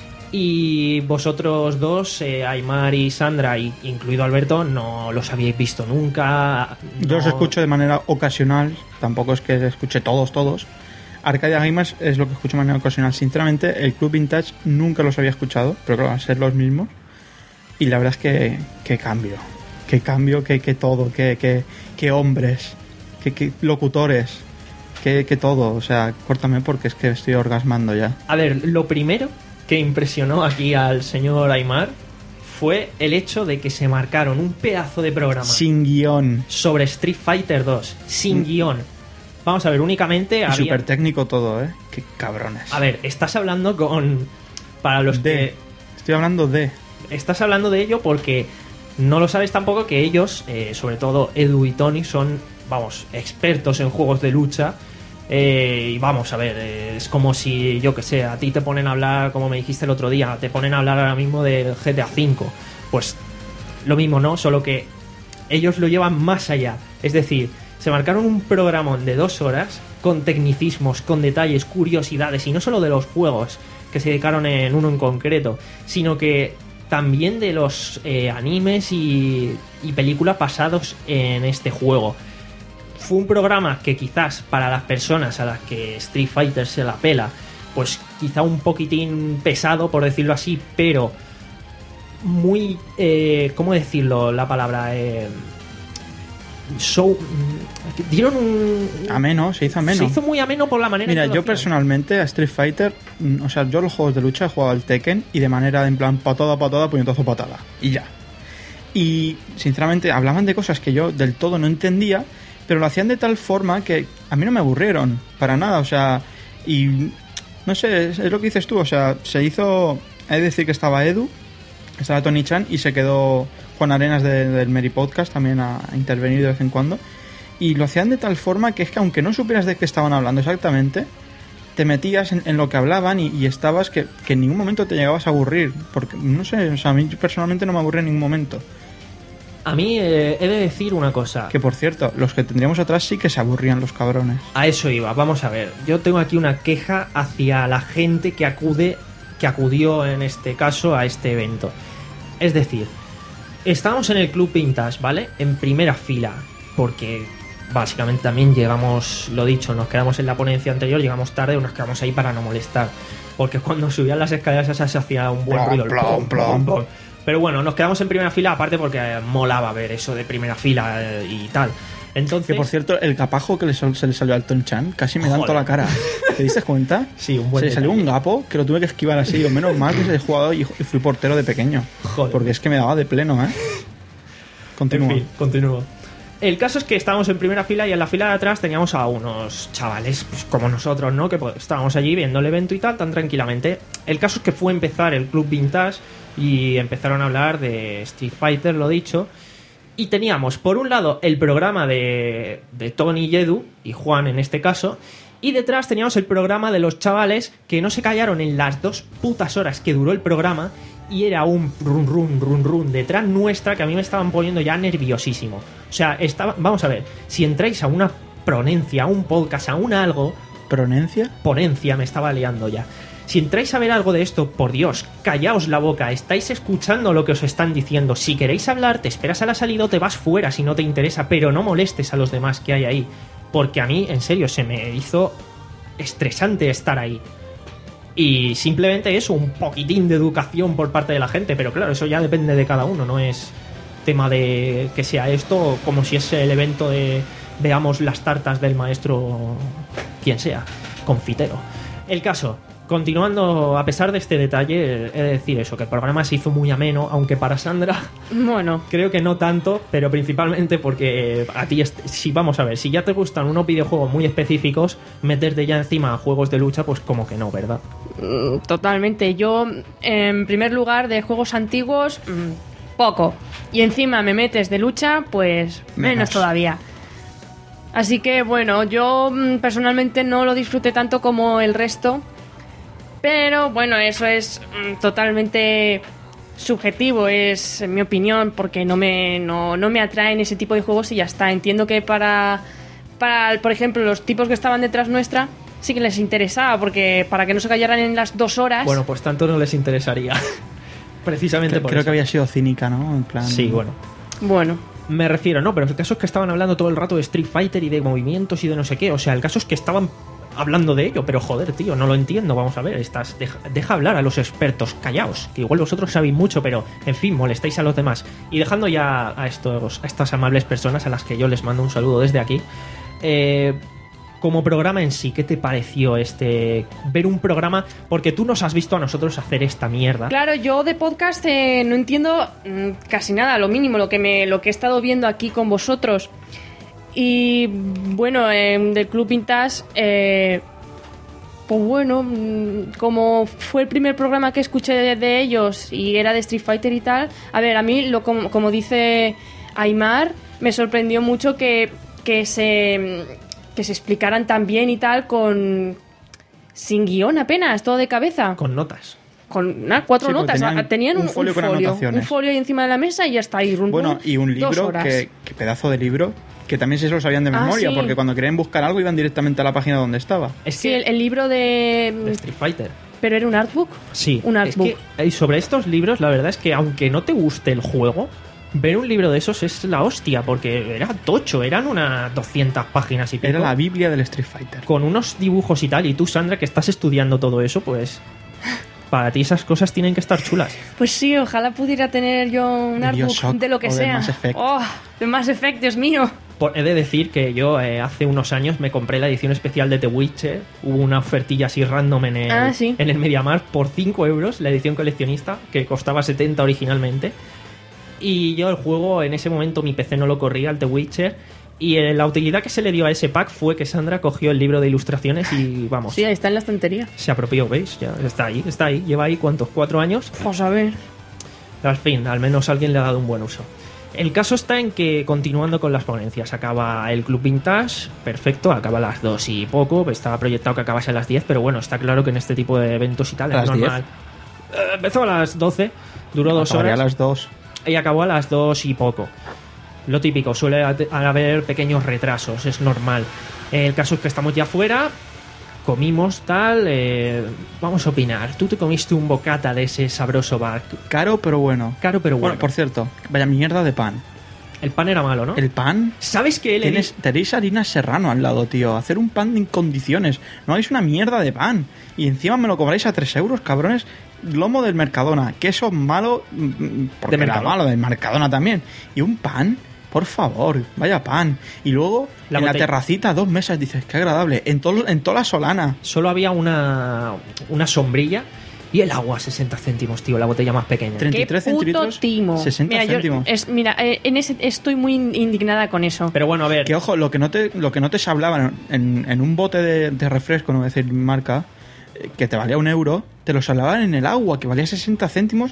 Y vosotros dos, eh, Aymar y Sandra, y incluido Alberto, no los habíais visto nunca. No... Yo los escucho de manera ocasional, tampoco es que escuche todos, todos. Arcadia Gamers es lo que escucho de manera ocasional. Sinceramente, el Club Vintage nunca los había escuchado, pero claro, van a ser los mismos. Y la verdad es que, que cambio, que cambio, que, que todo, que, que, que hombres, que, que locutores, que, que todo. O sea, córtame porque es que estoy orgasmando ya. A ver, lo primero que impresionó aquí al señor Aymar fue el hecho de que se marcaron un pedazo de programa sin guión sobre Street Fighter dos, sin mm. guión. Vamos a ver, únicamente y había... súper técnico todo, ¿eh? Qué cabrones. A ver, estás hablando con... Para los de... que... Estoy hablando de... Estás hablando de ello porque no lo sabes tampoco que ellos, eh, sobre todo Edu y Tony, son, vamos, expertos en juegos de lucha. Eh, y vamos a ver, eh, es como si, yo que sé, a ti te ponen a hablar, como me dijiste el otro día, te ponen a hablar ahora mismo del G T A cinco. Pues lo mismo, ¿no? Solo que ellos lo llevan más allá. Es decir, se marcaron un programón de dos horas con tecnicismos, con detalles, curiosidades, y no solo de los juegos que se dedicaron en uno en concreto, sino que también de los eh, animes y, y películas basados en este juego. Fue un programa que quizás para las personas a las que Street Fighter se la pela, pues quizá un poquitín pesado, por decirlo así, pero muy... Eh, ¿cómo decirlo la palabra? Eh, show... Dieron un... Ameno, se hizo ameno. Se hizo muy ameno por la manera... Mira, en que yo lo hacían. Personalmente a Street Fighter, o sea, yo los juegos de lucha he jugado al Tekken y de manera en plan patada, patada, puñetazo, patada. Y ya. Y sinceramente hablaban de cosas que yo del todo no entendía, pero lo hacían de tal forma que a mí no me aburrieron para nada, o sea, y no sé, es lo que dices tú, o sea, se hizo, hay que decir que estaba Edu, estaba Tony Chan y se quedó Juan Arenas de, del Mary Podcast también a, a intervenir de vez en cuando, y lo hacían de tal forma que es que aunque no supieras de qué estaban hablando exactamente, te metías en, en lo que hablaban y, y estabas que, que en ningún momento te llegabas a aburrir, porque no sé, o sea, a mí personalmente no me aburrí en ningún momento. A mí eh, he de decir una cosa. Que por cierto, los que tendríamos atrás sí que se aburrían los cabrones. A eso iba, vamos a ver. Yo tengo aquí una queja hacia la gente que acude, que acudió en este caso a este evento. Es decir, estábamos en el Club Vintage, ¿vale? En primera fila, porque básicamente también llegamos, lo dicho, nos quedamos en la ponencia anterior, llegamos tarde o nos quedamos ahí para no molestar. Porque cuando subían las escaleras esas se hacía un buen plom, ruido. Plom, plom, plom, plom. Pero bueno, nos quedamos en primera fila, aparte porque eh, molaba ver eso de primera fila eh, y tal. Entonces, que por cierto, el capajo que le sol, se le salió al Ton Chan casi me da en toda la cara. ¿Te diste cuenta? Sí, un buen Se le salió detalle. un gapo que lo tuve que esquivar así. O menos mal que se he jugado y fui portero de pequeño. Joder. Porque es que me daba de pleno, ¿eh? Continúa. En fin, continúo. El caso es que estábamos en primera fila y en la fila de atrás teníamos a unos chavales pues, como nosotros, ¿no? Que pues, estábamos allí viendo el evento y tal, tan tranquilamente. El caso es que fue empezar el Club Vintage y empezaron a hablar de Street Fighter, lo dicho. Y teníamos, por un lado, el programa de, de Tony y Edu, y Juan en este caso, y detrás teníamos el programa de los chavales que no se callaron en las dos putas horas que duró el programa, y era un run run run run detrás nuestra que a mí me estaban poniendo ya nerviosísimo. O sea, estaba, vamos a ver, si entráis a una ponencia, a un podcast, a un algo... ¿Pronencia? Ponencia, me estaba liando ya. Si entráis a ver algo de esto, por Dios, callaos la boca, estáis escuchando lo que os están diciendo. Si queréis hablar, te esperas a la salida o te vas fuera si no te interesa, pero no molestes a los demás que hay ahí. Porque a mí, en serio, se me hizo estresante estar ahí. Y simplemente eso, un poquitín de educación por parte de la gente, pero claro, eso ya depende de cada uno, no es tema de que sea esto como si es el evento de veamos las tartas del maestro quien sea, confitero. El caso, continuando, a pesar de este detalle, he de decir eso, que el programa se hizo muy ameno, aunque para Sandra Bueno, creo que no tanto, pero principalmente porque a ti, si vamos a ver, si ya te gustan unos videojuegos muy específicos, meterte ya encima a juegos de lucha, pues como que no, ¿verdad? mm, totalmente. Yo, en primer lugar, de juegos antiguos, mm, poco. Y encima me metes de lucha, pues menos, Menos. todavía. Así que, bueno, yo mm, personalmente no lo disfruté tanto como el resto. Pero, bueno, eso es mm, totalmente subjetivo, es mi opinión, porque no me, no, no me atraen ese tipo de juegos y ya está. Entiendo que para, para, por ejemplo, los tipos que estaban detrás nuestra, sí que les interesaba, porque para que no se callaran en las dos horas... Bueno, pues tanto no les interesaría. Precisamente Creo, por creo eso. que había sido cínica, ¿no? En plan... Sí, bueno. Bueno, Me refiero, no, pero el caso es que estaban hablando todo el rato de Street Fighter y de movimientos y de no sé qué. O sea, el caso es que estaban hablando de ello, pero joder, tío, no lo entiendo. Vamos a ver, estás, deja, deja hablar a los expertos, callaos, que igual vosotros sabéis mucho, pero en fin, molestáis a los demás. Y dejando ya a, estos, a estas amables personas a las que yo les mando un saludo desde aquí, eh, como programa en sí, ¿qué te pareció este ver un programa? Porque tú nos has visto a nosotros hacer esta mierda. claro, yo de podcast eh, no entiendo mm, casi nada, lo mínimo, lo que, me, lo que he estado viendo aquí con vosotros. Y bueno, eh, del Club Vintage, eh, pues bueno, mm, como fue el primer programa que escuché de, de ellos y era de Street Fighter y tal, a ver, a mí, lo, como, como dice Aymar, me sorprendió mucho que, que se... que se explicaran tan bien y tal, con sin guión apenas, todo de cabeza, Con notas. con nah, cuatro Sí, porque notas, tenían Ah, tenían un, un folio un con folio, anotaciones. un folio ahí encima de la mesa y ya está ahí, rum, Bueno, rum, y un dos libro horas. que, que pedazo de libro, que también se lo sabían de Ah, memoria, sí. porque cuando querían buscar algo iban directamente a la página donde estaba. Es Sí, que el, el libro de... de Street Fighter. pero era un artbook. Sí, Un es artbook. que eh, sobre estos libros, la verdad es que aunque no te guste el juego, ver un libro de esos es la hostia, porque era tocho, eran unas doscientas páginas y pico. Era la Biblia del Street Fighter. Con unos dibujos y tal, y tú, Sandra, que estás estudiando todo eso, pues para ti esas cosas tienen que estar chulas. Pues sí, ojalá pudiera tener yo un De artbook Bioshock de lo que o de sea. Mass Effect. Oh, de Mass Effect, Dios mío. Por- he de decir que yo eh, hace unos años me compré la edición especial de The Witcher. Hubo una ofertilla así random en el, Ah, sí. en el MediaMarkt por cinco euros, la edición coleccionista, que costaba setenta originalmente. Y yo el juego, en ese momento mi P C no lo corría, el The Witcher. Y eh, la utilidad que se le dio a ese pack fue que Sandra cogió el libro de ilustraciones y vamos, Sí, ahí está en la estantería. se apropió, ¿veis? Ya está ahí, está ahí. Lleva ahí, ¿cuántos? ¿Cuatro años? Pues a ver. Al fin, al menos alguien le ha dado un buen uso. El caso está en que, continuando con las ponencias, acaba el Club Vintage, perfecto, acaba a las dos y poco, estaba proyectado que acabase a las diez, pero bueno, está claro que en este tipo de eventos y tal ¿A es las normal. Eh, empezó a las doce, duró dos Acabaría horas a las dos. y acabó a las dos y poco. Lo típico, suele haber pequeños retrasos, es normal. El caso es que estamos ya fuera, comimos tal, eh, vamos a opinar. Tú te comiste un bocata de ese sabroso bar, Caro, pero bueno. caro pero bueno. Bueno, por cierto, vaya mierda de pan. El pan era malo, ¿no? El pan... ¿Sabes que él Tienes, tenéis harina serrano al lado, tío. Hacer un pan en condiciones. No hagáis una mierda de pan. Y encima me lo cobráis a tres euros, cabrones. Lomo del Mercadona. Queso malo. mm, Porque De era Mercadona. malo, del Mercadona también. Y un pan. Por favor, vaya pan. Y luego, La en la botella. terracita, dos mesas, dices, qué agradable. En, todo, en toda la solana. Solo había una, una sombrilla y el agua, sesenta céntimos, tío, la botella más pequeña. treinta y Qué tres puto centilitros, timo. sesenta mira, yo- céntimos. es, mira, eh, en ese estoy muy indignada con eso. Pero bueno, a ver, Que ojo, lo que no te, lo que no te se hablaba en, en un bote de, de refresco, no voy a decir marca, eh, que te valía un euro, te los hablaban en el agua, que valía sesenta céntimos.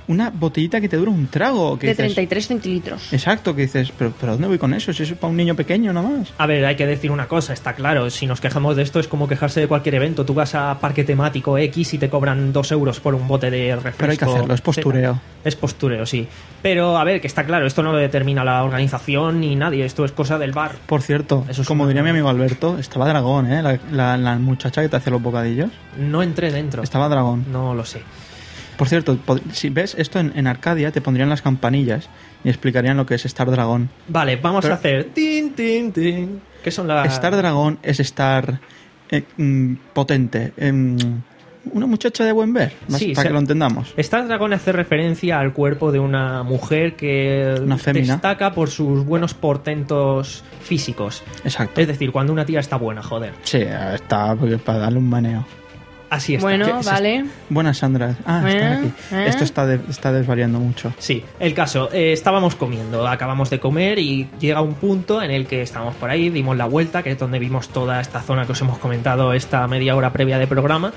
una botellita que te dura un trago. Que De dices, treinta y tres centilitros. Exacto, que dices, ¿pero, pero dónde voy con eso? Si eso es para un niño pequeño nomás. A ver, hay que decir una cosa, está claro, si nos quejamos de esto es como quejarse de cualquier evento. Tú vas a parque temático X y te cobran dos euros por un bote de refresco. Pero hay que hacerlo, es postureo. Z. Es postureo, sí. Pero a ver, que está claro, esto no lo determina la organización ni nadie, esto es cosa del bar. Por cierto, Eso es como una- diría mi amigo Alberto, estaba Dragón, ¿eh? La, la- la muchacha que te hace los bocadillos. No entré dentro. Estaba Dragón. No lo sé. Por cierto, pod- si ves esto en, en Arcadia, te pondrían las campanillas y explicarían lo que es Star Dragon. Vale, vamos Pero- a hacer tin, tin, tin. ¿Qué son las...? Star Dragon es estar eh, mm, potente. em, una muchacha de buen ver, más- Sí, para se- que lo entendamos. Star Dragon hace referencia al cuerpo de una mujer que Una fémina. destaca por sus buenos portentos físicos. Exacto. Es decir, cuando una tía está buena, joder. Sí, está porque para darle un maneo. Así está. Bueno, ¿Qué es vale. Buenas, Sandra. Ah, Eh, estás aquí. eh. Esto está, de- está desvariando mucho. Sí, el caso, eh, estábamos comiendo, acabamos de comer y llega un punto en el que estábamos por ahí, dimos la vuelta, que es donde vimos toda esta zona que os hemos comentado esta media hora previa de programa.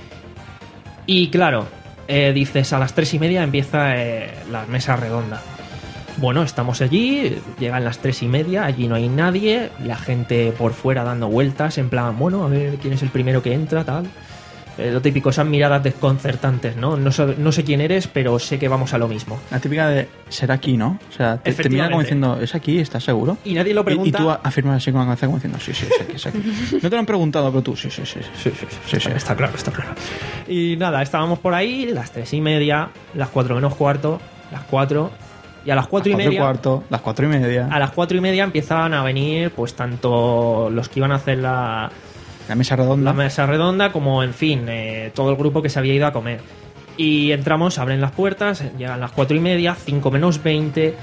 Y claro, eh, dices, a las tres y media empieza eh, la mesa redonda. Bueno, estamos allí, llegan las tres y media, allí no hay nadie, la gente por fuera dando vueltas, en plan, bueno, a ver quién es el primero que entra, tal. Eh, lo típico, esas miradas desconcertantes, ¿no? No sé, no sé quién eres, pero sé que vamos a lo mismo. La típica de ser aquí, ¿no? O sea, te, te mira como Efectivamente. diciendo, ¿es aquí? ¿Estás seguro? Y nadie lo Y, y pregunta. tú afirmas así con la cabeza como diciendo, sí, sí, es aquí, es aquí. No te lo han preguntado, pero tú, sí, sí, sí. Sí, sí, sí, Sí, sí. está claro, está claro. Y nada, estábamos por ahí, las tres y media, las cuatro menos cuarto, las cuatro, y a las cuatro y Las cuatro media. y cuarto, las cuatro y media. A las cuatro y media empezaban a venir, pues tanto los que iban a hacer la, La mesa redonda. la mesa redonda, como en fin, eh, todo el grupo que se había ido a comer. Y entramos, abren las puertas, llegan las cuatro y media, cinco menos veinte,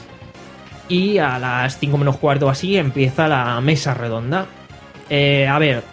y a las cinco menos cuarto así empieza la mesa redonda. Eh, a ver,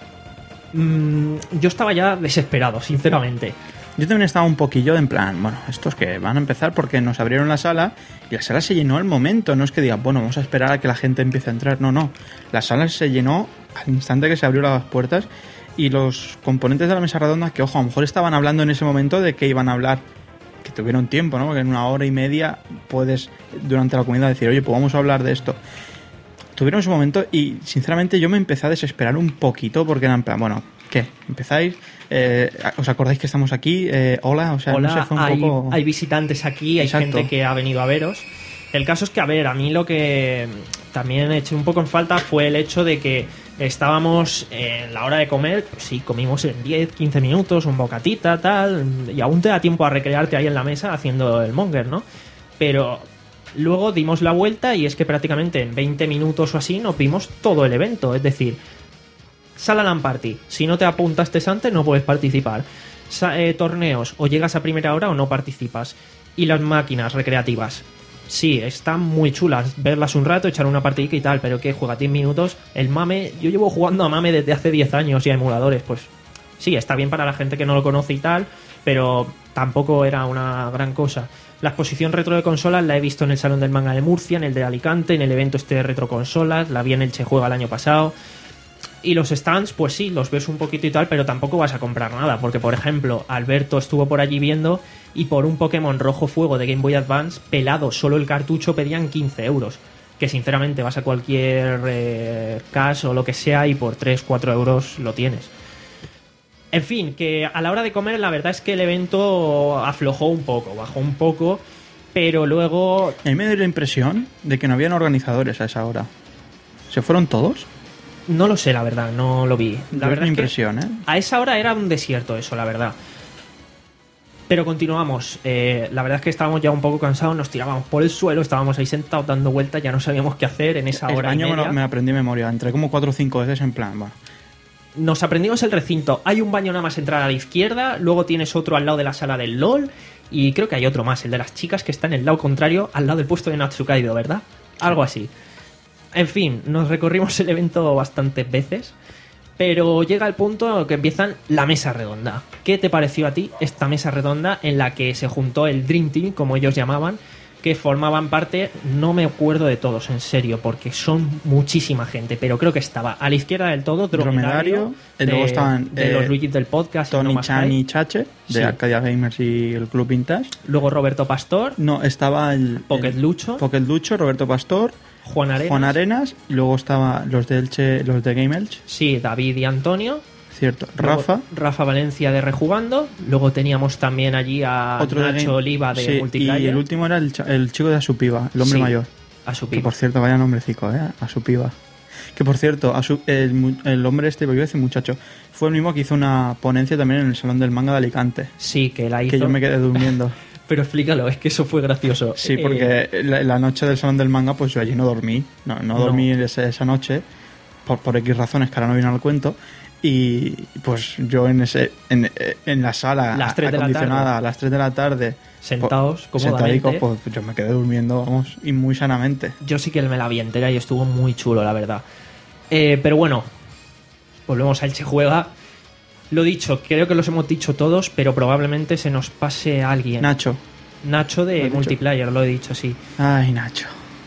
mm, yo estaba ya desesperado, sinceramente. Yo también estaba un poquillo de en plan, bueno, estos que van a empezar porque nos abrieron la sala y la sala se llenó al momento. No es que digas, bueno, vamos a esperar a que la gente empiece a entrar. No, no. La sala se llenó al instante que se abrieron las puertas y los componentes de la mesa redonda, que ojo, a lo mejor estaban hablando en ese momento de que iban a hablar, que tuvieron tiempo, ¿no? Porque en una hora y media puedes, durante la comida, decir, oye, pues vamos a hablar de esto. Tuvieron ese momento y, sinceramente, yo me empecé a desesperar un poquito porque era en plan, bueno, ¿qué? ¿Empezáis? Eh, ¿Os acordáis que estamos aquí? Eh, hola, o sea, Hola, no sé, fue un hay, poco... hay visitantes aquí, hay Exacto. gente que ha venido a veros. El caso es que, a ver, a mí lo que también eché un poco en falta fue el hecho de que estábamos en la hora de comer, pues sí, comimos en diez, quince minutos, un bocatita, tal, y aún te da tiempo a recrearte ahí en la mesa haciendo el monger, ¿no? Pero luego dimos la vuelta y es que prácticamente en veinte minutos o así nos vimos todo el evento, es decir, Sala LAN Party. Si no te apuntaste antes, no puedes participar. Sa- eh, torneos, o llegas a primera hora o no participas. Y las máquinas recreativas. Sí, están muy chulas. Verlas un rato, echar una partidita y tal, pero que juega diez minutos. El mame, yo llevo jugando a mame desde hace diez años y a emuladores, pues sí, está bien para la gente que no lo conoce y tal, pero tampoco era una gran cosa. La exposición retro de consolas la he visto en el Salón del Manga de Murcia, en el de Alicante, en el evento este de retro consolas, la vi en el Che Juega el año pasado. Y los stands, pues sí, los ves un poquito y tal, pero tampoco vas a comprar nada, porque por ejemplo, Alberto estuvo por allí viendo y por un Pokémon Rojo Fuego de Game Boy Advance, pelado, solo el cartucho pedían quince euros. Que sinceramente vas a cualquier eh, cash o lo que sea y por tres, cuatro euros lo tienes. En fin, que a la hora de comer la verdad es que el evento aflojó un poco, bajó un poco, pero luego... A mí me dio la impresión de que no habían organizadores a esa hora. ¿Se fueron todos? No lo sé, la verdad, no lo vi. La Yo es verdad mi es que impresión, ¿eh? a esa hora era un desierto eso, la verdad. Pero continuamos. Eh, la verdad es que estábamos ya un poco cansados, nos tirábamos por el suelo, estábamos ahí sentados dando vueltas, ya no sabíamos qué hacer en esa El hora y baño me, media. lo- me lo aprendí de memoria. Entré como cuatro o cinco veces en plan, bueno. Nos aprendimos el recinto. Hay un baño nada más entrar a la izquierda, luego tienes otro al lado de la sala del LOL y creo que hay otro más, el de las chicas, que está en el lado contrario, al lado del puesto de Natsukaido, ¿verdad? Algo así. En fin, nos recorrimos el evento bastantes veces, pero llega el punto que empiezan la mesa redonda. ¿Qué te pareció a ti esta mesa redonda en la que se juntó el Dream Team, como ellos llamaban? que formaban parte, no me acuerdo de todos, en serio, porque son muchísima gente, pero creo que estaba a la izquierda del todo Dromedario, Dromedario, de, y luego estaban de eh, los Luigi del podcast, Tony y no más Chan hay. y Chache, de Sí. Arcadia Gamers y el Club Vintage. Luego Roberto Pastor, No, estaba el... Pocket el Lucho, Pocket Lucho, Roberto Pastor, Juan Arenas, Juan Arenas, y luego estaba los de Elche, los de Game Elche, sí, David y Antonio, cierto, luego Rafa, Rafa Valencia de Rejugando, luego teníamos también allí a otro de Nacho Game- Oliva de sí, Multiplayer, y el último era el, cha- el chico de Asupiva, el hombre Sí, mayor. a su Que piba. por cierto, vaya nombrecico, ¿eh? Asupiva. Que por cierto, Asu- el, mu- el hombre este, yo iba a decir muchacho, fue el mismo que hizo una ponencia también en el Salón del Manga de Alicante. Sí, que la hizo. Que yo me quedé durmiendo. Pero explícalo, es que eso fue gracioso. Sí, Eh, porque la, la noche del Salón del Manga, pues yo allí no dormí. No, no No. dormí esa, esa noche, por, por X razones que ahora no viene al cuento. Y pues yo en ese en, en la sala Las tres de la acondicionada tarde. a las tres de la tarde, Sentados, pues, cómodamente. sentadicos, pues yo me quedé durmiendo, vamos, y muy sanamente. Yo sí que me la vi entera y estuvo muy chulo, la verdad. Eh, pero bueno, volvemos a Elche Juega. Lo dicho, creo que los hemos dicho todos, pero probablemente se nos pase alguien. Nacho. Nacho ¿Lo de has dicho? Multiplayer, lo he dicho, sí. Ay, Nacho.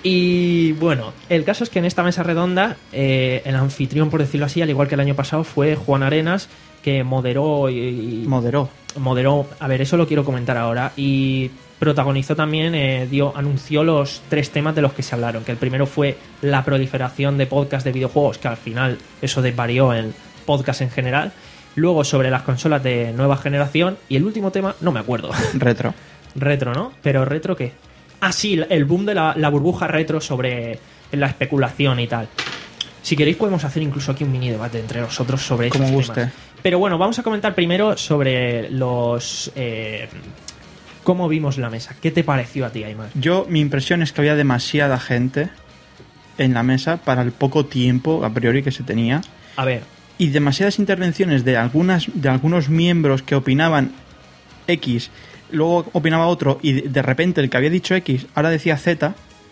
Y bueno, el caso es que en esta mesa redonda, eh, el anfitrión, por decirlo así, al igual que el año pasado, fue Juan Arenas, que moderó y, y- Moderó. moderó, a ver, eso lo quiero comentar ahora, y protagonizó también, eh, dio, anunció los tres temas de los que se hablaron, que el primero fue la proliferación de podcast de videojuegos, que al final eso desvarió en podcast en general, luego sobre las consolas de nueva generación, y el último tema, no me acuerdo, Retro. retro, ¿no? Pero retro, ¿qué? Ah, sí, el boom de la, la burbuja retro sobre la especulación y tal. Si queréis podemos hacer incluso aquí un mini debate entre nosotros sobre esos Como temas. guste. Pero bueno, vamos a comentar primero sobre los... Eh, cómo vimos la mesa. ¿Qué te pareció a ti, Aymar? Yo, mi impresión es que había demasiada gente en la mesa para el poco tiempo a priori que se tenía. A ver, Y demasiadas intervenciones de algunas de algunos miembros que opinaban X, luego opinaba otro y de- de repente el que había dicho X ahora decía Z,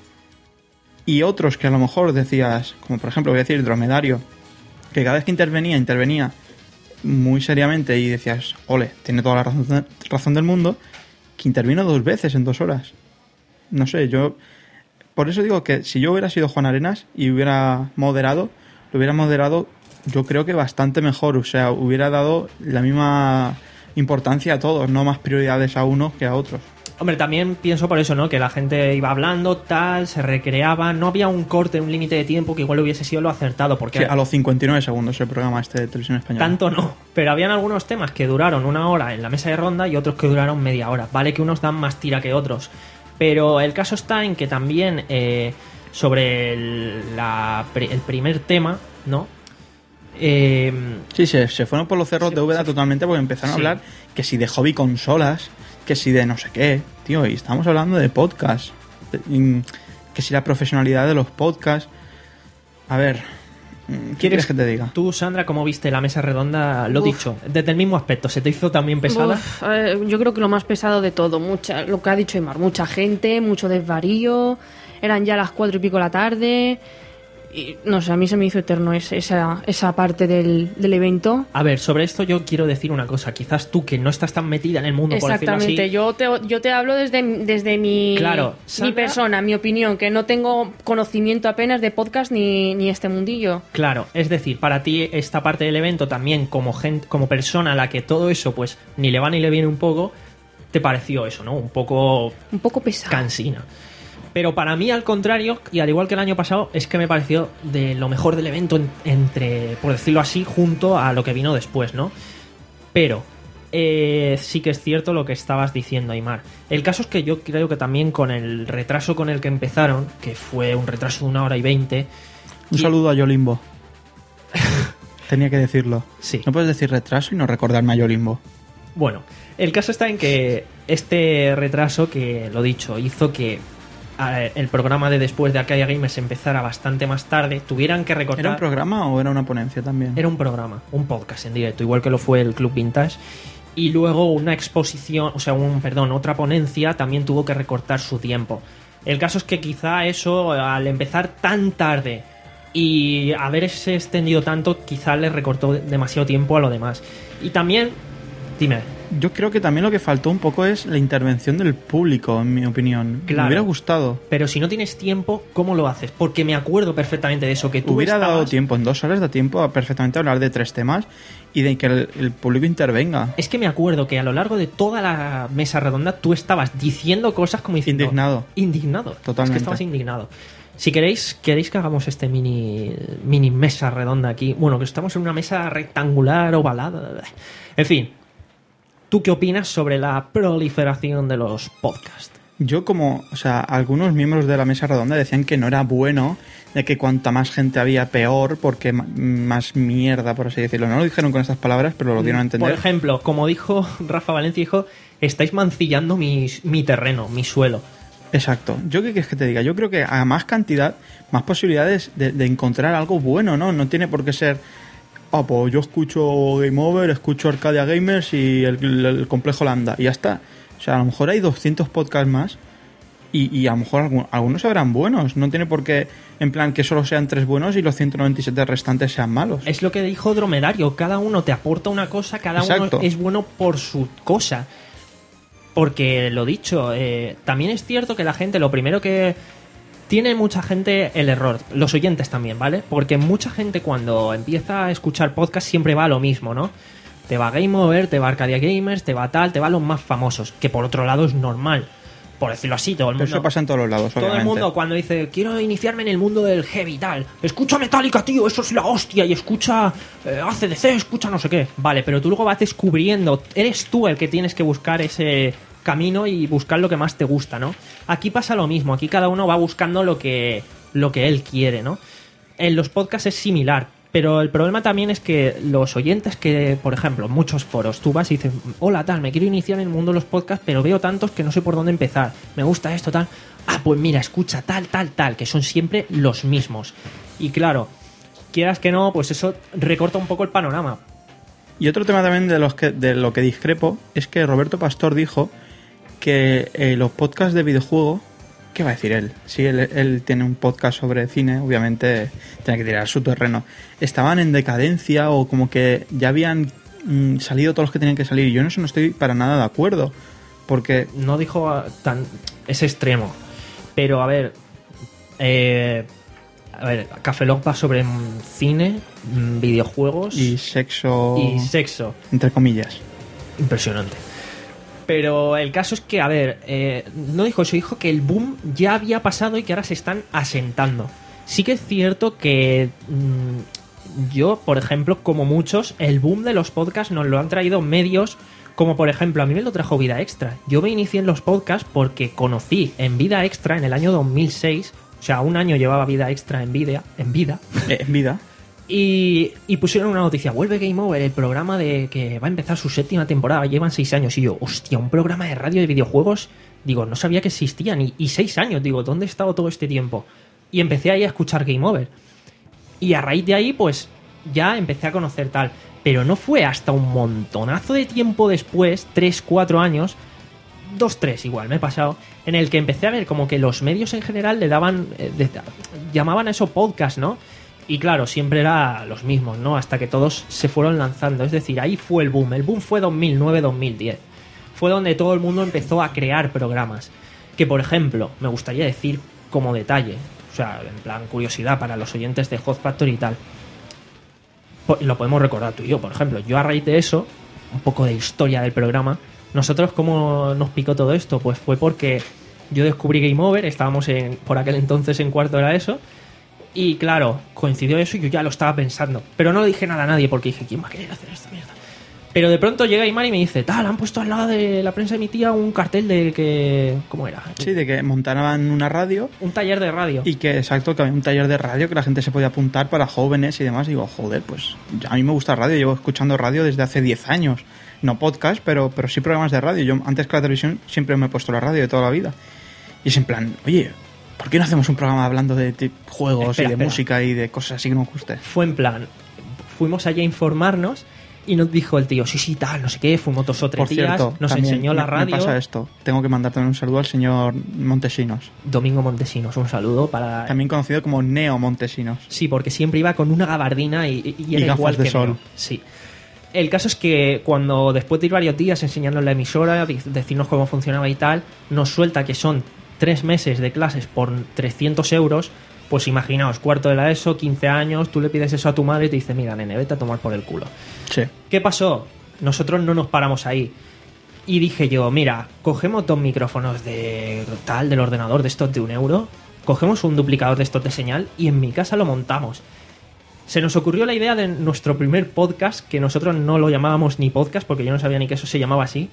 y otros que a lo mejor decías, como por ejemplo voy a decir Dromedario, que cada vez que intervenía, intervenía muy seriamente y decías, ole, tiene toda la razón, razón del mundo, que intervino dos veces en dos horas. No sé, yo... Por eso digo que si yo hubiera sido Juan Arenas y hubiera moderado, lo hubiera moderado yo creo que bastante mejor. O sea, hubiera dado la misma importancia a todos, no más prioridades a unos que a otros. hombre, también pienso por eso, ¿no? Que la gente iba hablando, tal, se recreaba, no había un corte, un límite de tiempo que igual hubiese sido lo acertado, porque Que a los cincuenta y nueve segundos el programa este de televisión española. tanto no. Pero habían algunos temas que duraron una hora en la mesa de ronda y otros que duraron media hora. Vale que unos dan más tira que otros. Pero el caso está en que también eh, sobre el, la, el primer tema, ¿no? Eh, Sí, se, se fueron por los cerros Se- de Úbeda se- totalmente porque empezaron Sí. a hablar que si de hobby consolas, que si de no sé qué. Tío, y estamos hablando de podcast. De- y que si la profesionalidad de los podcasts. A ver, ¿qué quieres que te diga? Tú, Sandra, ¿cómo viste la mesa redonda? Lo Uf. dicho, desde el mismo aspecto, ¿se te hizo también pesada? Uf, eh, yo creo que lo más pesado de todo, mucha, lo que ha dicho Aymar, mucha gente, mucho desvarío, eran ya las cuatro y pico de la tarde, y no sé, a mí se me hizo eterno ese- esa, esa parte del, del evento. A ver, sobre esto yo quiero decir una cosa. Quizás tú, que no estás tan metida en el mundo, por decirlo así... Exactamente, yo te, yo te hablo desde, desde mi, Claro, mi Sandra- persona, mi opinión, que no tengo conocimiento apenas de podcast ni, ni este mundillo. Claro, es decir, para ti esta parte del evento también como gente, como persona a la que todo eso pues ni le va ni le viene un poco, te pareció eso, ¿no? Un poco Un poco pesado. cansina. Pero para mí, al contrario, y al igual que el año pasado, es que me pareció de lo mejor del evento en- entre, por decirlo así, junto a lo que vino después, ¿no? Pero eh, sí que es cierto lo que estabas diciendo, Aymar. El caso es que yo creo que también con el retraso con el que empezaron, que fue un retraso de una hora y veinte... Un y- saludo a Yolimbo. Tenía que decirlo. Sí. No puedes decir retraso y no recordarme a Yolimbo. Bueno, el caso está en que este retraso, que lo dicho, hizo que eh, el programa de después de Arcadia Gamers empezara bastante más tarde, tuvieran que recortar... ¿Era un programa o era una ponencia también? Era un programa, un podcast en directo, igual que lo fue el Club Vintage. Y luego una exposición, o sea, un perdón, otra ponencia también tuvo que recortar su tiempo. El caso es que quizá eso, al empezar tan tarde y haberse extendido tanto, quizá le recortó demasiado tiempo a lo demás. Y también, dime, Yo creo que también lo que faltó un poco es la intervención del público, en mi opinión. Claro. Me hubiera gustado. Pero si no tienes tiempo, ¿cómo lo haces? Porque me acuerdo perfectamente de eso, que tú Hubiera estabas... dado tiempo, en dos horas da tiempo a perfectamente hablar de tres temas y de que el, el público intervenga. Es que me acuerdo que a lo largo de toda la mesa redonda tú estabas diciendo cosas como diciendo... Indignado. Indignado. Totalmente. Es que estabas indignado. Si queréis, queréis que hagamos este mini, mini mesa redonda aquí. Bueno, que estamos en una mesa rectangular, ovalada. En fin. ¿Tú qué opinas sobre la proliferación de los podcasts? Yo como, o sea, algunos miembros de la mesa redonda decían que no era bueno, de que cuanta más gente había peor, porque ma- más mierda, por así decirlo. No lo dijeron con estas palabras, pero lo dieron a entender. Por ejemplo, como dijo Rafa Valencia, dijo, estáis mancillando mi, mi terreno, mi suelo. Exacto. ¿Yo qué quieres que te diga? Yo creo que a más cantidad, más posibilidades de, de encontrar algo bueno, ¿no? No tiene por qué ser... Ah, pues yo escucho Game Over, escucho Arcadia Gamers y el, el, el Complejo Lambda, y ya está. O sea, a lo mejor hay doscientos podcasts más y, y a lo mejor algún- algunos serán buenos. No tiene por qué, en plan, que solo sean tres buenos y los ciento noventa y siete restantes sean malos. Es lo que dijo Dromedario, cada uno te aporta una cosa, cada Exacto. uno es bueno por su cosa. Porque lo dicho, eh, también es cierto que la gente, lo primero que tiene mucha gente el error, los oyentes también, ¿vale? Porque mucha gente cuando empieza a escuchar podcast siempre va a lo mismo, ¿no? Te va Game Over, te va Arcadia Gamers, te va tal, te va a los más famosos, que por otro lado es normal, por decirlo así, todo el Pero mundo... eso pasa en todos los lados, Todo el obviamente. mundo cuando dice, quiero iniciarme en el mundo del heavy y tal, escucha Metallica, tío, eso es la hostia, y escucha eh, A C D C, escucha no sé qué. Vale, pero tú luego vas descubriendo, eres tú el que tienes que buscar ese camino y buscar lo que más te gusta, ¿no? Aquí pasa lo mismo, aquí cada uno va buscando lo que, lo que él quiere, ¿no? En los podcasts es similar, pero el problema también es que los oyentes que, por ejemplo, en muchos foros, tú vas y dices, hola, tal, me quiero iniciar en el mundo de los podcasts, pero veo tantos que no sé por dónde empezar, me gusta esto, tal, ah, pues mira, escucha tal, tal, tal, que son siempre los mismos. Y claro, quieras que no, pues eso recorta un poco el panorama. Y otro tema también de, los que, de lo que discrepo es que Roberto Pastor dijo que eh, los podcasts de videojuego, ¿qué va a decir él? Si él, él tiene un podcast sobre cine, obviamente tiene que tirar su terreno. Estaban en decadencia o como que ya habían mm, salido todos los que tenían que salir. Yo en eso no estoy para nada de acuerdo. Porque No dijo ah, tan ese extremo, pero a ver, eh, a ver, Café Lock va sobre mm, cine, mm, videojuegos y sexo, y sexo. entre comillas. Impresionante. Pero el caso es que, a ver, eh, no dijo eso, dijo que el boom ya había pasado y que ahora se están asentando. Sí que es cierto que mmm, yo, por ejemplo, como muchos, el boom de los podcasts nos lo han traído medios como, por ejemplo, a mí me lo trajo Vida Extra. Yo me inicié en los podcasts porque conocí en Vida Extra en el año dos mil seis, o sea, un año llevaba Vida Extra en vida, en vida. Eh, en vida. Y, y pusieron una noticia, vuelve Game Over, el programa de que va a empezar su séptima temporada, llevan seis años. Y yo, hostia, un programa de radio de videojuegos, digo, no sabía que existían. Y, y seis años, digo, ¿dónde he estado todo este tiempo? Y empecé ahí a escuchar Game Over. Y a raíz de ahí, pues, ya empecé a conocer tal. Pero no fue hasta un montonazo de tiempo después, tres, cuatro años, dos, tres igual, me he pasado, en el que empecé a ver como que los medios en general le daban, eh, de- llamaban a eso podcast, ¿no? Y claro, siempre era los mismos, ¿no? Hasta que todos se fueron lanzando. Es decir, ahí fue el boom. El boom fue dos mil nueve dos mil diez. Fue donde todo el mundo empezó a crear programas. Que, por ejemplo, me gustaría decir como detalle, o sea, en plan curiosidad para los oyentes de Hot Factory y tal. Po- Lo podemos recordar tú y yo, por ejemplo. Yo a raíz de eso, un poco de historia del programa, nosotros cómo nos picó todo esto, pues fue porque yo descubrí Game Over, estábamos en, por aquel entonces en cuarto de la ESO. Y claro, coincidió eso y yo ya lo estaba pensando. Pero no le dije nada a nadie porque dije, ¿quién va a querer hacer esta mierda? Pero de pronto llega Imar y me dice, tal, han puesto al lado de la prensa de mi tía un cartel de que... ¿Cómo era? Sí, de que montaban una radio Un taller de radio. y que, exacto, que había un taller de radio que la gente se podía apuntar para jóvenes y demás. Y digo, joder, pues a mí me gusta radio, llevo escuchando radio desde hace diez años. No podcast, pero, pero sí programas de radio. Yo antes que la televisión siempre me he puesto la radio de toda la vida. Y es en plan, oye, ¿por qué no hacemos un programa hablando de, de juegos Espera, y de espera. música y de cosas así que nos guste? Fue en plan, fuimos allá a informarnos y nos dijo el tío, sí, sí, tal, no sé qué, fuimos dos o tres Por días, cierto, nos también enseñó la me- radio. Me pasa esto. Tengo que mandar también un saludo al señor Montesinos, Domingo Montesinos, un saludo para... también conocido como Neo Montesinos. Sí, porque siempre iba con una gabardina y, y- y era Y gafas igual de que sol. Neo. Sí. El caso es que cuando después de ir varios días enseñarnos la emisora, di- decirnos cómo funcionaba y tal, nos suelta que son tres meses de clases por trescientos euros, pues imaginaos, cuarto de la ESO, quince años, tú le pides eso a tu madre y te dice, mira, nene, vete a tomar por el culo. Sí. ¿Qué pasó? Nosotros no nos paramos ahí. Y dije yo, mira, cogemos dos micrófonos de tal, del ordenador de estos de un euro, cogemos un duplicador de estos de señal y en mi casa lo montamos. Se nos ocurrió la idea de nuestro primer podcast, que nosotros no lo llamábamos ni podcast, porque yo no sabía ni que eso se llamaba así.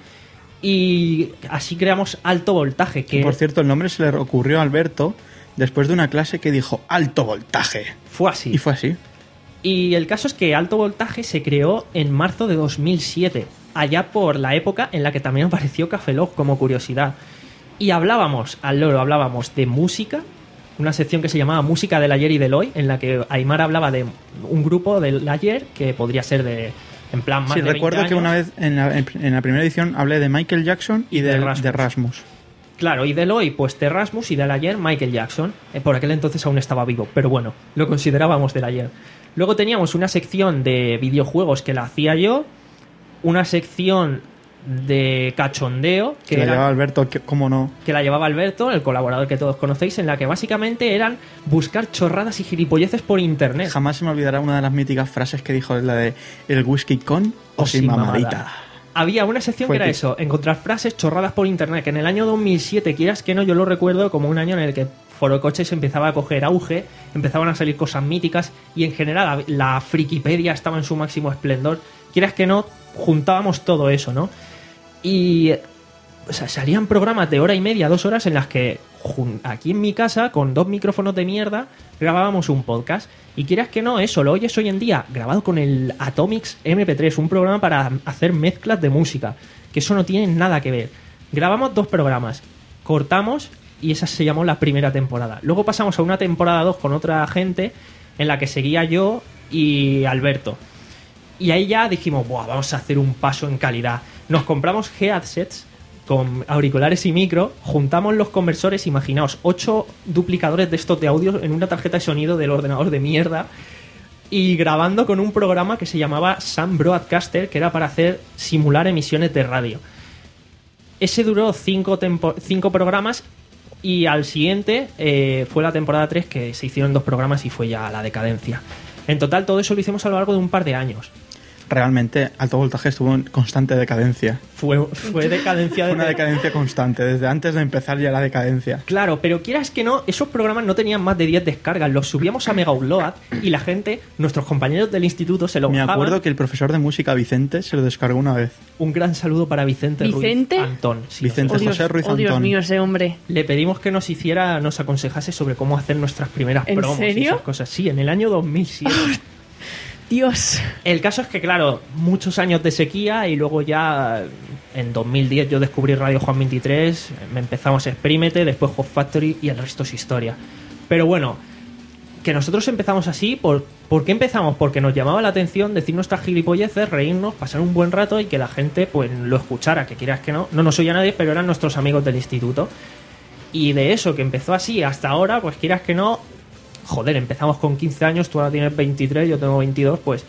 Y así creamos Alto Voltaje, que Y por cierto, el nombre se le ocurrió a Alberto después de una clase que dijo alto voltaje. fue así. Y fue así. Y el caso es que Alto Voltaje se creó en marzo de dos mil siete, allá por la época en la que también apareció Café Lock como curiosidad. Y hablábamos, al loro, hablábamos de música, una sección que se llamaba Música del Ayer y del Hoy, en la que Aymar hablaba de un grupo del ayer, que podría ser de, en plan, más Sí, de veinte recuerdo que años. una vez en la, en, en la primera edición hablé de Michael Jackson y, Y de de, Rasmus. de Rasmus. Claro, y del hoy, pues de Rasmus, y del ayer, Michael Jackson. Eh, por aquel entonces aún estaba vivo, pero bueno, lo considerábamos del ayer. Luego teníamos una sección de videojuegos que la hacía yo, una sección de cachondeo Que que, la era- llevaba Alberto, que, cómo no. que la llevaba Alberto, el colaborador que todos conocéis, en la que básicamente eran buscar chorradas y gilipolleces por internet. Jamás se me olvidará una de las míticas frases que dijo, la de el whisky con o, sin mamadita. mamada. Había una sección Fue que era que- eso, encontrar frases chorradas por internet, que en el año dos mil siete, quieras que no, yo lo recuerdo como un año en el que Forocoches empezaba a coger auge, empezaban a salir cosas míticas y en general la, la frikipedia estaba en su máximo esplendor. Quieras que no, juntábamos todo eso, ¿no? Y o sea, salían programas de hora y media, dos horas, en las que jun- aquí en mi casa, con dos micrófonos de mierda, grabábamos un podcast. Y quieras que no, eso lo oyes hoy en día grabado con el Atomics eme pe tres, un programa para hacer mezclas de música, que eso no tiene nada que ver. Grabamos dos programas, cortamos y esa se llamó la primera temporada. Luego pasamos a una temporada dos con otra gente en la que seguía yo y Alberto. Y ahí ya dijimos, Buah, vamos a hacer un paso en calidad. Nos compramos headsets con auriculares y micro, juntamos los conversores, imaginaos, ocho duplicadores de estos de audio en una tarjeta de sonido del ordenador de mierda y grabando con un programa que se llamaba Sam Broadcaster, que era para hacer simular emisiones de radio. Ese duró cinco, tempo- cinco programas y al siguiente eh, fue la temporada tres, que se hicieron dos programas y fue ya la decadencia. En total todo eso lo hicimos a lo largo de un par de años. Realmente, Alto Voltaje estuvo en constante decadencia. Fue, fue decadencia de Fue una decadencia constante, desde antes de empezar ya la decadencia. Claro, pero quieras que no, esos programas no tenían más de diez descargas. Los subíamos a Mega Upload y la gente, nuestros compañeros del instituto, se lo Me bajaban. acuerdo que el profesor de música, Vicente, se lo descargó una vez. Un gran saludo para Vicente, ¿Vicente? Ruiz Antón. Sí, Vicente Oh, Dios, José Ruiz oh, Dios Antón. mío, ese hombre. Le pedimos que nos hiciera, nos aconsejase sobre cómo hacer nuestras primeras ¿En promos y serio? esas cosas. Sí, en el año dos mil siete. Dios. El caso es que, claro, muchos años de sequía y luego ya en dos mil diez yo descubrí Radio Juan veintitrés, me empezamos a Exprímete, después Hot Factory y el resto es historia. Pero bueno, que nosotros empezamos así, ¿por, ¿por qué empezamos? Porque nos llamaba la atención decir nuestras gilipolleces, reírnos, pasar un buen rato y que la gente pues lo escuchara, que quieras que no, no nos oía nadie, pero eran nuestros amigos del instituto. Y de eso, que empezó así hasta ahora, pues quieras que no, joder, empezamos con quince años, tú ahora tienes veintitrés, yo tengo veintidós, pues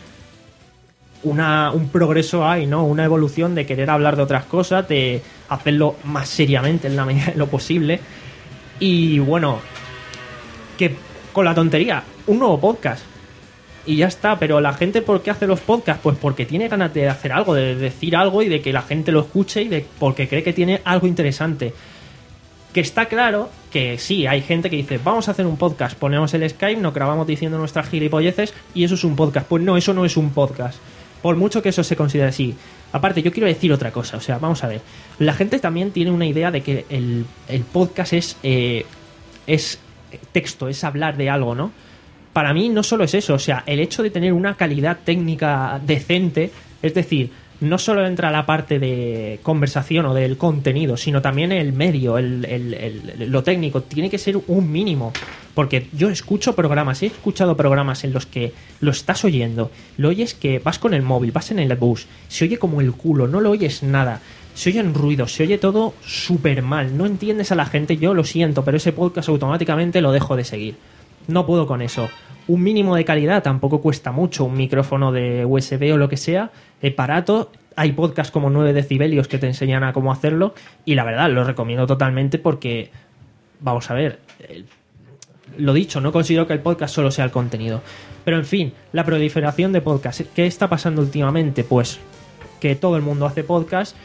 una, un progreso hay, ¿no? Una evolución de querer hablar de otras cosas, de hacerlo más seriamente en la medida de lo posible. Y bueno, que con la tontería, un nuevo podcast. Y ya está, pero la gente, ¿por qué hace los podcasts? Pues porque tiene ganas de hacer algo, de decir algo y de que la gente lo escuche y de porque cree que tiene algo interesante. Que está claro que sí, hay gente que dice, vamos a hacer un podcast, ponemos el Skype, nos grabamos diciendo nuestras gilipolleces y eso es un podcast. Pues no, eso no es un podcast. Por mucho que eso se considere así. Aparte, yo quiero decir otra cosa, o sea, vamos a ver. La gente también tiene una idea de que el, el podcast es, eh, es texto, es hablar de algo, ¿no? Para mí no solo es eso, o sea, el hecho de tener una calidad técnica decente, es decir, no solo entra la parte de conversación o del contenido, sino también el medio, el, el, el, lo técnico, tiene que ser un mínimo. Porque yo escucho programas, he escuchado programas en los que lo estás oyendo, lo oyes que vas con el móvil, vas en el bus, se oye como el culo, no lo oyes nada, se oyen ruidos, se oye todo súper mal, no entiendes a la gente, yo lo siento, pero ese podcast automáticamente lo dejo de seguir. No puedo con eso. un mínimo de calidad, tampoco cuesta mucho, un micrófono de U S B o lo que sea, es barato. Hay podcasts como nueve decibelios que te enseñan a cómo hacerlo y la verdad, lo recomiendo totalmente porque, vamos a ver, el, lo dicho, no considero que el podcast solo sea el contenido. Pero en fin, la proliferación de podcasts. ¿Qué está pasando últimamente? Pues que todo el mundo hace podcast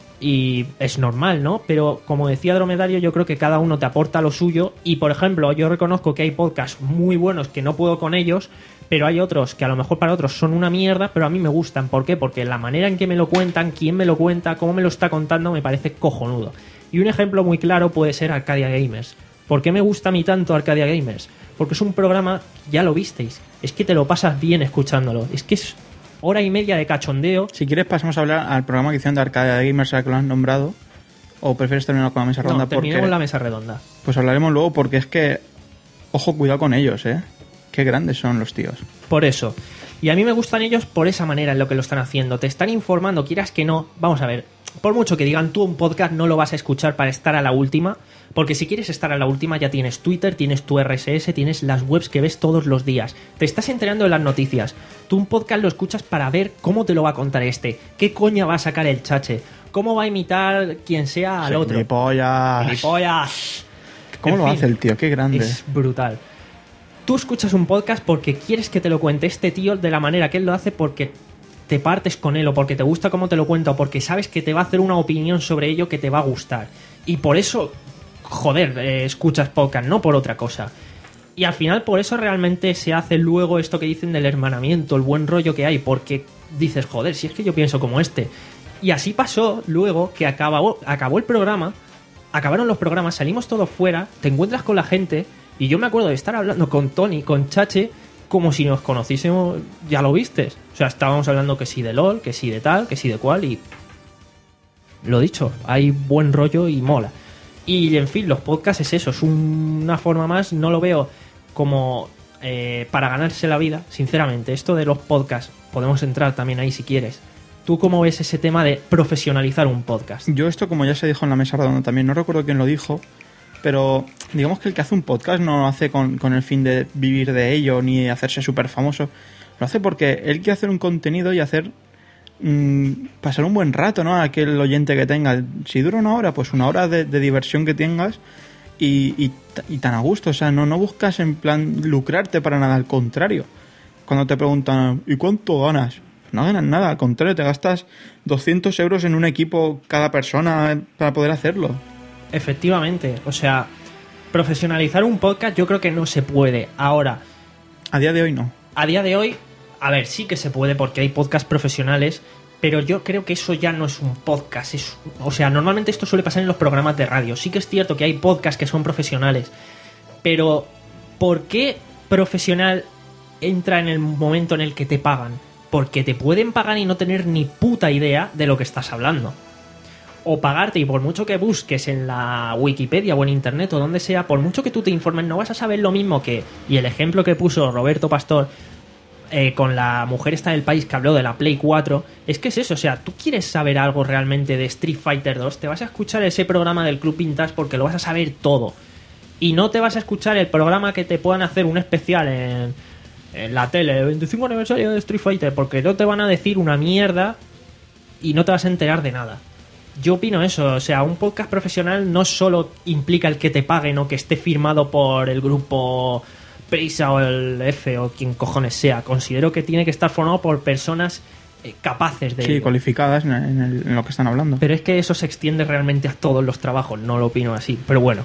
y es normal, ¿no? Pero como decía Dromedario, yo creo que cada uno te aporta lo suyo y, por ejemplo, yo reconozco que hay podcasts muy buenos que no puedo con ellos, pero hay otros que a lo mejor para otros son una mierda, pero a mí me gustan. ¿Por qué? Porque la manera en que me lo cuentan, quién me lo cuenta, cómo me lo está contando, me parece cojonudo. Y un ejemplo muy claro puede ser Arcadia Gamers. ¿Por qué me gusta a mí tanto Arcadia Gamers? Porque es un programa, ya lo visteis, es que te lo pasas bien escuchándolo. Es que es hora y media de cachondeo. Si quieres pasamos a hablar al programa que hicieron de Arcadia Gamers, a que lo han nombrado, o prefieres terminar con la mesa redonda. No, terminemos porque... la mesa redonda. Pues hablaremos luego porque es que, ojo, cuidado con ellos, ¿eh? Qué grandes son los tíos. Por eso. Y a mí me gustan ellos por esa manera en lo que lo están haciendo. Te están informando, quieras que no. Vamos a ver, por mucho que digan tú un podcast no lo vas a escuchar para estar a la última, porque si quieres estar a la última ya tienes Twitter, tienes tu R S S, tienes las webs que ves todos los días. Te estás enterando de las noticias. Tú un podcast lo escuchas para ver cómo te lo va a contar este, qué coña va a sacar el chache, cómo va a imitar quien sea al otro. ¡Gilipollas! ¡Gilipollas! ¿Cómo En lo fin, hace el tío? ¡Qué grande! Es brutal. Tú escuchas un podcast porque quieres que te lo cuente este tío de la manera que él lo hace, porque te partes con él o porque te gusta cómo te lo cuenta o porque sabes que te va a hacer una opinión sobre ello que te va a gustar. Y por eso, joder, eh, escuchas podcast, no por otra cosa. Y al final por eso realmente se hace luego esto que dicen del hermanamiento, el buen rollo que hay, porque dices, joder, si es que yo pienso como este. Y así pasó luego que acabó, acabó el programa, acabaron los programas, salimos todos fuera, te encuentras con la gente y yo me acuerdo de estar hablando con Tony, con Chache, como si nos conociésemos, ya lo vistes. O sea, estábamos hablando que sí de LOL, que sí de tal, que sí de cual y... Lo dicho, hay buen rollo y mola. Y en fin, los podcasts es eso, es una forma más, no lo veo como eh, para ganarse la vida, sinceramente. Esto de los podcasts, podemos entrar también ahí si quieres. ¿Tú cómo ves ese tema de profesionalizar un podcast? Yo esto, como ya se dijo en la mesa redonda también, no recuerdo quién lo dijo, pero digamos que el que hace un podcast no lo hace con, con el fin de vivir de ello ni de hacerse súper famoso. Lo hace porque él quiere hacer un contenido y hacer mmm, pasar un buen rato, ¿no? A aquel oyente que tenga. Si dura una hora, pues una hora de, de diversión que tengas y, y, y tan a gusto. O sea, no, no buscas en plan lucrarte para nada, al contrario. Cuando te preguntan, ¿y cuánto ganas? No ganas nada, al contrario, te gastas doscientos euros en un equipo cada persona para poder hacerlo. Efectivamente, o sea, profesionalizar un podcast yo creo que no se puede. Ahora, a día de hoy no. A día de hoy, a ver, sí que se puede porque hay podcasts profesionales, pero yo creo que eso ya no es un podcast. Es, o sea, normalmente esto suele pasar en los programas de radio. Sí que es cierto que hay podcasts que son profesionales, pero ¿por qué profesional entra en el momento en el que te pagan? Porque te pueden pagar y no tener ni puta idea de lo que estás hablando. O pagarte, y por mucho que busques en la Wikipedia o en internet o donde sea, por mucho que tú te informes, no vas a saber lo mismo que... Y el ejemplo que puso Roberto Pastor eh, con la mujer esta del país que habló de la Play cuatro, es que es eso, o sea, tú quieres saber algo realmente de Street Fighter dos, te vas a escuchar ese programa del Club Vintage porque lo vas a saber todo. Y no te vas a escuchar el programa que te puedan hacer un especial en, en la tele, el veinticinco aniversario de Street Fighter, porque no te van a decir una mierda y no te vas a enterar de nada. Yo opino eso, o sea, un podcast profesional no solo implica el que te paguen o que esté firmado por el grupo Prisa o el F o quien cojones sea. Considero que tiene que estar formado por personas eh, capaces de... Sí, ello. cualificadas en, en, el, en lo que están hablando. Pero es que eso se extiende realmente a todos los trabajos, no lo opino así, pero bueno.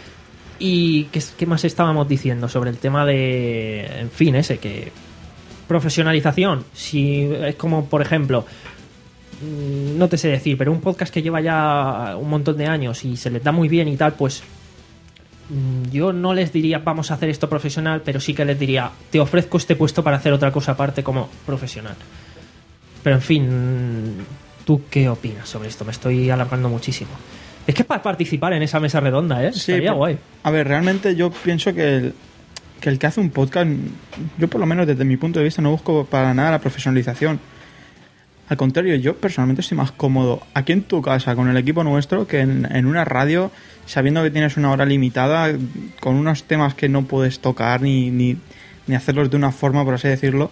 ¿Y qué, qué más estábamos diciendo sobre el tema de... En fin, ese, que... Profesionalización, si es como, por ejemplo... No te sé decir, pero un podcast que lleva ya un montón de años y se les da muy bien y tal, pues yo no les diría vamos a hacer esto profesional, pero sí que les diría te ofrezco este puesto para hacer otra cosa aparte como profesional. Pero en fin, ¿tú qué opinas sobre esto? Me estoy alargando muchísimo. Es que es para participar en esa mesa redonda, ¿eh? Sí, estaría por, guay. A ver, realmente yo pienso que el, que el que hace un podcast, yo por lo menos desde mi punto de vista no busco para nada la profesionalización. Al contrario, yo personalmente estoy más cómodo aquí en tu casa con el equipo nuestro que en, en una radio, sabiendo que tienes una hora limitada, con unos temas que no puedes tocar ni, ni, ni hacerlos de una forma, por así decirlo.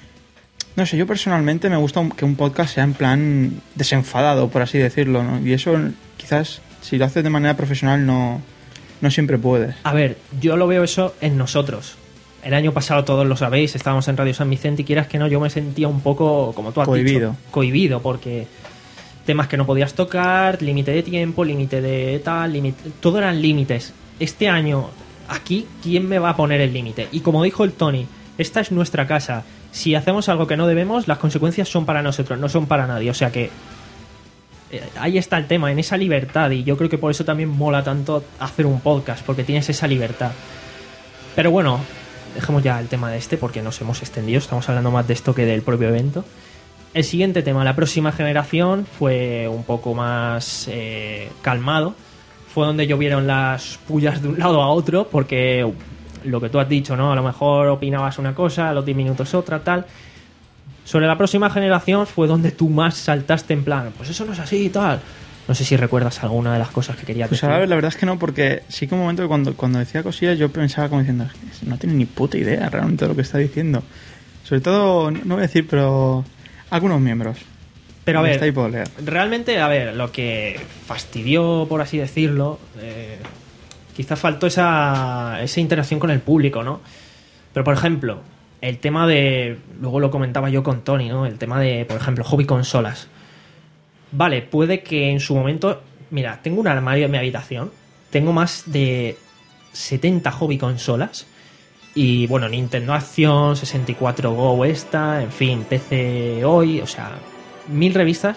No sé, yo personalmente me gusta un- que un podcast sea en plan desenfadado, por así decirlo, ¿no? Y eso quizás si lo haces de manera profesional no, no siempre puedes. A ver, yo lo veo eso en nosotros. El año pasado, todos lo sabéis, estábamos en Radio San Vicente y quieras que no, yo me sentía un poco, como tú has Cohibido. dicho, cohibido, porque temas que no podías tocar, límite de tiempo, límite de tal, límite, todo eran límites. Este año, aquí, ¿quién me va a poner el límite? Y como dijo el Tony, esta es nuestra casa. Si hacemos algo que no debemos, las consecuencias son para nosotros, no son para nadie. O sea que eh, ahí está el tema, en esa libertad. Y yo creo que por eso también mola tanto hacer un podcast, porque tienes esa libertad. Pero bueno, dejemos ya el tema de este, porque nos hemos extendido. Estamos hablando más de esto que del propio evento. El siguiente tema, la próxima generación, fue un poco más eh, calmado. Fue donde llovieron las pullas de un lado a otro, porque lo que tú has dicho, ¿no? A lo mejor opinabas una cosa, a los diez minutos otra, tal. Sobre la próxima generación fue donde tú más saltaste en plan, pues eso no es así y tal. No sé si recuerdas alguna de las cosas que querías Pues decir. ahora la verdad es que no, porque sí que un momento que cuando, cuando decía cosillas yo pensaba como diciendo, "Es que no tiene ni puta idea realmente de lo que está diciendo". Sobre todo, no no voy a decir, pero algunos miembros. Pero a Me ver, está ahí puedo leer. realmente, a ver, lo que fastidió, por así decirlo, eh, quizás faltó esa, esa interacción con el público, ¿no? Pero, por ejemplo, el tema de... Luego lo comentaba yo con Tony, ¿no? El tema de, por ejemplo, hobby consolas. Vale, puede que en su momento... Mira, tengo un armario en mi habitación. Tengo más de setenta hobby consolas. Y, bueno, Nintendo Acción, sesenta y cuatro Go esta, en fin, P C Hoy, o sea... Mil revistas.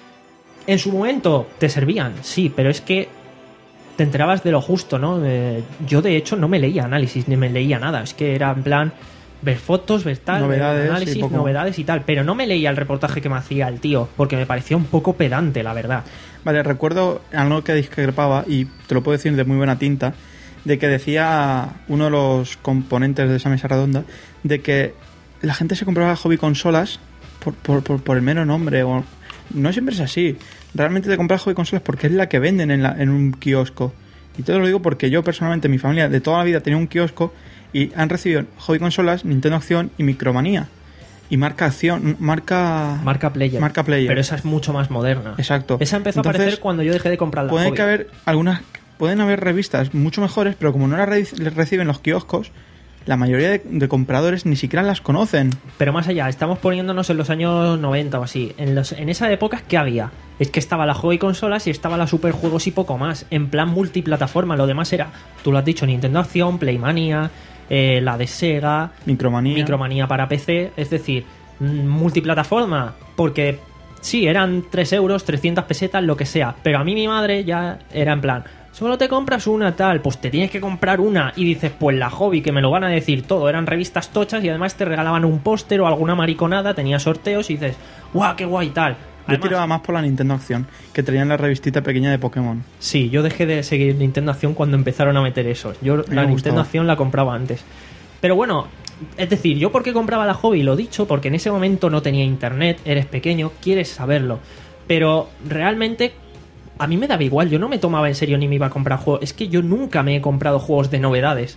En su momento te servían, sí, pero es que te enterabas de lo justo, ¿no? Eh, yo, de hecho, no me leía análisis, ni me leía nada. Es que era en plan ver fotos, ver tal, Novedades ver y análisis, poco. novedades y tal. Pero no me leía el reportaje que me hacía el tío, porque me parecía un poco pedante, la verdad. Vale, recuerdo algo que discrepaba, y te lo puedo decir de muy buena tinta, de que decía uno de los componentes de esa mesa redonda, de que la gente se compraba hobby consolas por, por, por, por el mero nombre. O... No siempre es así. Realmente te compras hobby consolas porque es la que venden en, la, en un kiosco. Y te lo digo porque yo personalmente, mi familia de toda la vida tenía un kiosco y han recibido hobby consolas, Nintendo Acción y Micromanía. Y marca Acción, marca... Marca Player. Marca Player. Pero esa es mucho más moderna. Exacto. Esa empezó Entonces, a aparecer cuando yo dejé de comprar la Pueden hobby. que haber algunas, pueden haber revistas mucho mejores, pero como no las re- les reciben los kioscos, la mayoría de, de compradores ni siquiera las conocen. Pero más allá, estamos poniéndonos en los años noventa o así. En, los, en esa época, ¿qué había? Es que estaba la hobby consolas y estaba la superjuegos y poco más. En plan multiplataforma. Lo demás era, tú lo has dicho, Nintendo Acción, Playmania, eh, la de Sega, Micromanía. Micromanía para P C. Es decir, mm, multiplataforma. Porque sí, eran tres euros, trescientas pesetas, lo que sea. Pero a mí mi madre ya era en plan... Solo te compras una tal, pues te tienes que comprar una. Y dices, pues la hobby, que me lo van a decir todo. Eran revistas tochas y además te regalaban un póster o alguna mariconada, tenía sorteos y dices, guau, qué guay tal. Yo Además, tiraba más por la Nintendo Acción, que traían la revistita pequeña de Pokémon. sí, yo dejé de seguir Nintendo Acción cuando empezaron a meter eso. Yo me la Nintendo gustaba. Acción la compraba antes. Pero bueno, es decir, yo por qué compraba la hobby, lo dicho, porque en ese momento no tenía internet, eres pequeño, quieres saberlo. Pero realmente... A mí me daba igual, yo no me tomaba en serio ni me iba a comprar juegos. Es que yo nunca me he comprado juegos de novedades.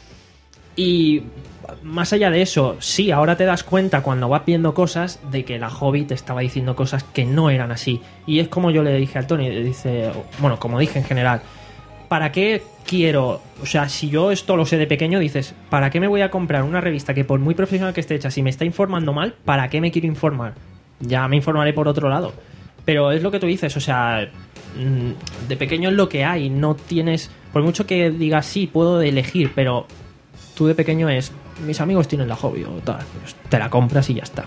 Y más allá de eso, sí, ahora te das cuenta cuando vas viendo cosas de que la hobby te estaba diciendo cosas que no eran así. Y es como yo le dije al Tony, le dice, bueno, como dije en general, ¿para qué quiero? O sea, si yo esto lo sé de pequeño, dices, ¿para qué me voy a comprar una revista que por muy profesional que esté hecha, si me está informando mal, ¿para qué me quiero informar? Ya me informaré por otro lado. Pero es lo que tú dices, o sea, de pequeño es lo que hay, no tienes... Por mucho que digas, sí, puedo elegir, pero tú de pequeño es, mis amigos tienen la hobby o tal, pues te la compras y ya está.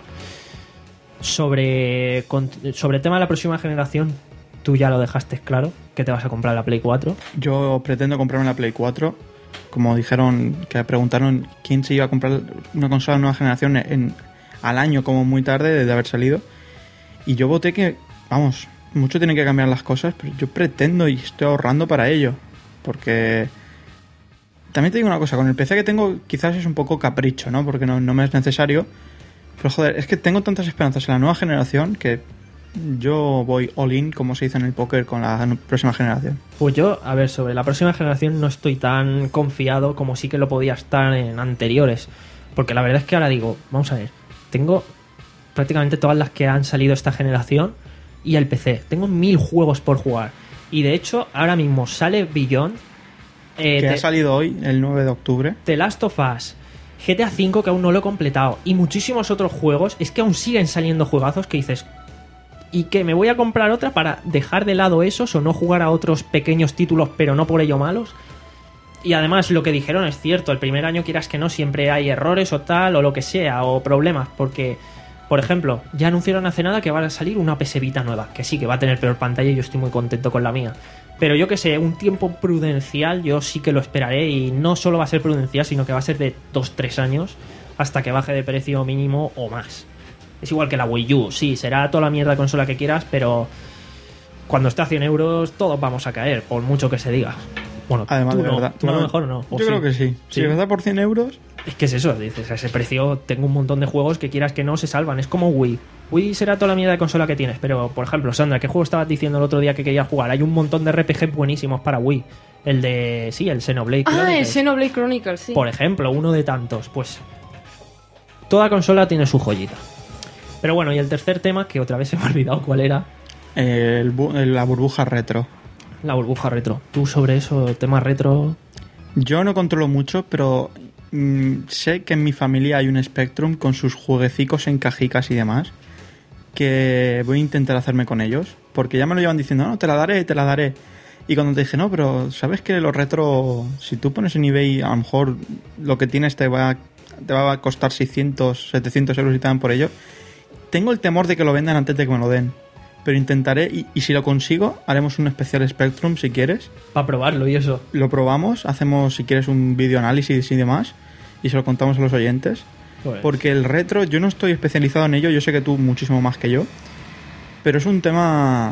Sobre, sobre el tema de la próxima generación, tú ya lo dejaste claro, que te vas a comprar la Play cuatro. Yo pretendo comprarme la Play cuatro. Como dijeron, que preguntaron quién se iba a comprar una consola de nueva generación en, al año como muy tarde de haber salido. Y yo voté que, vamos, mucho tienen que cambiar las cosas, pero yo pretendo y estoy ahorrando para ello. Porque también te digo una cosa, con el P C que tengo quizás es un poco capricho, ¿no? Porque no, no me es necesario. Pero joder, es que tengo tantas esperanzas en la nueva generación que yo voy all in, como se dice en el póker, con la próxima generación. Pues yo, a ver, sobre la próxima generación no estoy tan confiado como sí que lo podía estar en anteriores. Porque la verdad es que ahora digo, vamos a ver, tengo prácticamente todas las que han salido esta generación y el P C. Tengo mil juegos por jugar. Y de hecho, ahora mismo sale Beyond. Eh, que te, ha salido hoy, el nueve de octubre. The Last of Us, G T A cinco, que aún no lo he completado, y muchísimos otros juegos. Es que aún siguen saliendo juegazos que dices, ¿y que me voy a comprar otra para dejar de lado esos o no jugar a otros pequeños títulos pero no por ello malos? Y además lo que dijeron es cierto, el primer año quieras que no siempre hay errores o tal o lo que sea o problemas, porque por ejemplo ya anunciaron hace nada que va a salir una P S Vita nueva, que sí que va a tener peor pantalla y yo estoy muy contento con la mía, pero yo que sé, un tiempo prudencial yo sí que lo esperaré, y no solo va a ser prudencial sino que va a ser de dos tres años hasta que baje de precio mínimo o más. Es igual que la Wii U, sí, será toda la mierda de consola que quieras, pero cuando esté a cien euros todos vamos a caer, por mucho que se diga. Bueno, Además, tú de no, verdad. tú a lo no, mejor no. O Yo sí. creo que sí. Sí. Si me da por cien euros, Es que es eso, dices, a ese precio tengo un montón de juegos que quieras que no se salvan. Es como Wii. Wii será toda la mierda de consola que tienes, pero por ejemplo, Sandra, ¿qué juego estabas diciendo el otro día que querías jugar? Hay un montón de R P G buenísimos para Wii. El de, sí, el Xenoblade Ah, el Chronicles, Xenoblade Chronicles, sí. por ejemplo, uno de tantos. Pues toda consola tiene su joyita. Pero bueno, y el tercer tema, que otra vez se me ha olvidado cuál era, eh, el bu- la burbuja retro. la burbuja retro. Tú sobre eso, tema retro... Yo no controlo mucho, pero mm, sé que en mi familia hay un Spectrum con sus jueguecicos en cajicas y demás, que voy a intentar hacerme con ellos, porque ya me lo llevan diciendo, no, te la daré, te la daré. Y cuando te dije, no, pero sabes que los retro, si tú pones en eBay, a lo mejor lo que tienes te va, te va a costar seiscientos, setecientos euros y te dan por ello. Tengo el temor de que lo vendan antes de que me lo den, pero intentaré, y, y si lo consigo, haremos un especial Spectrum si quieres. Para probarlo y eso. Lo probamos, hacemos si quieres un video análisis y demás, y se lo contamos a los oyentes. Pues, Porque el retro, yo no estoy especializado en ello, yo sé que tú muchísimo más que yo, pero es un tema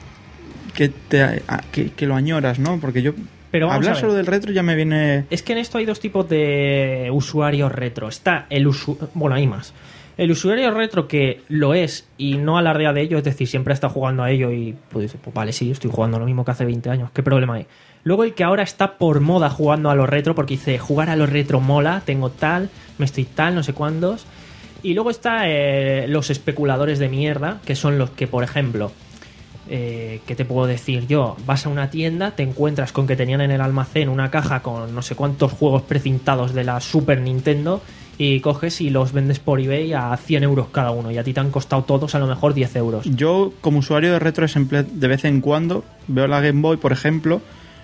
que, te, a- que, que lo añoras, ¿no? Porque yo, Pero vamos a hablar ver. solo del retro ya me viene... Es que en esto hay dos tipos de usuarios retro. Está el usuario... Bueno, hay más. El usuario retro que lo es y no alardea de ello, es decir, siempre está jugando a ello y pues dice, pues vale, sí, estoy jugando lo mismo que hace veinte años, ¿qué problema hay? Luego el que ahora está por moda jugando a lo retro porque dice, jugar a lo retro mola, tengo tal, me estoy tal, no sé cuántos. Y luego está eh, los especuladores de mierda, que son los que, por ejemplo... Eh, ¿qué te puedo decir yo? Vas a una tienda, te encuentras con que tenían en el almacén una caja con no sé cuántos juegos precintados de la Super Nintendo y coges y los vendes por eBay a cien euros cada uno y a ti te han costado todos a lo mejor diez euros. Yo, como usuario de retro, siempre de vez en cuando veo la Game Boy, por ejemplo,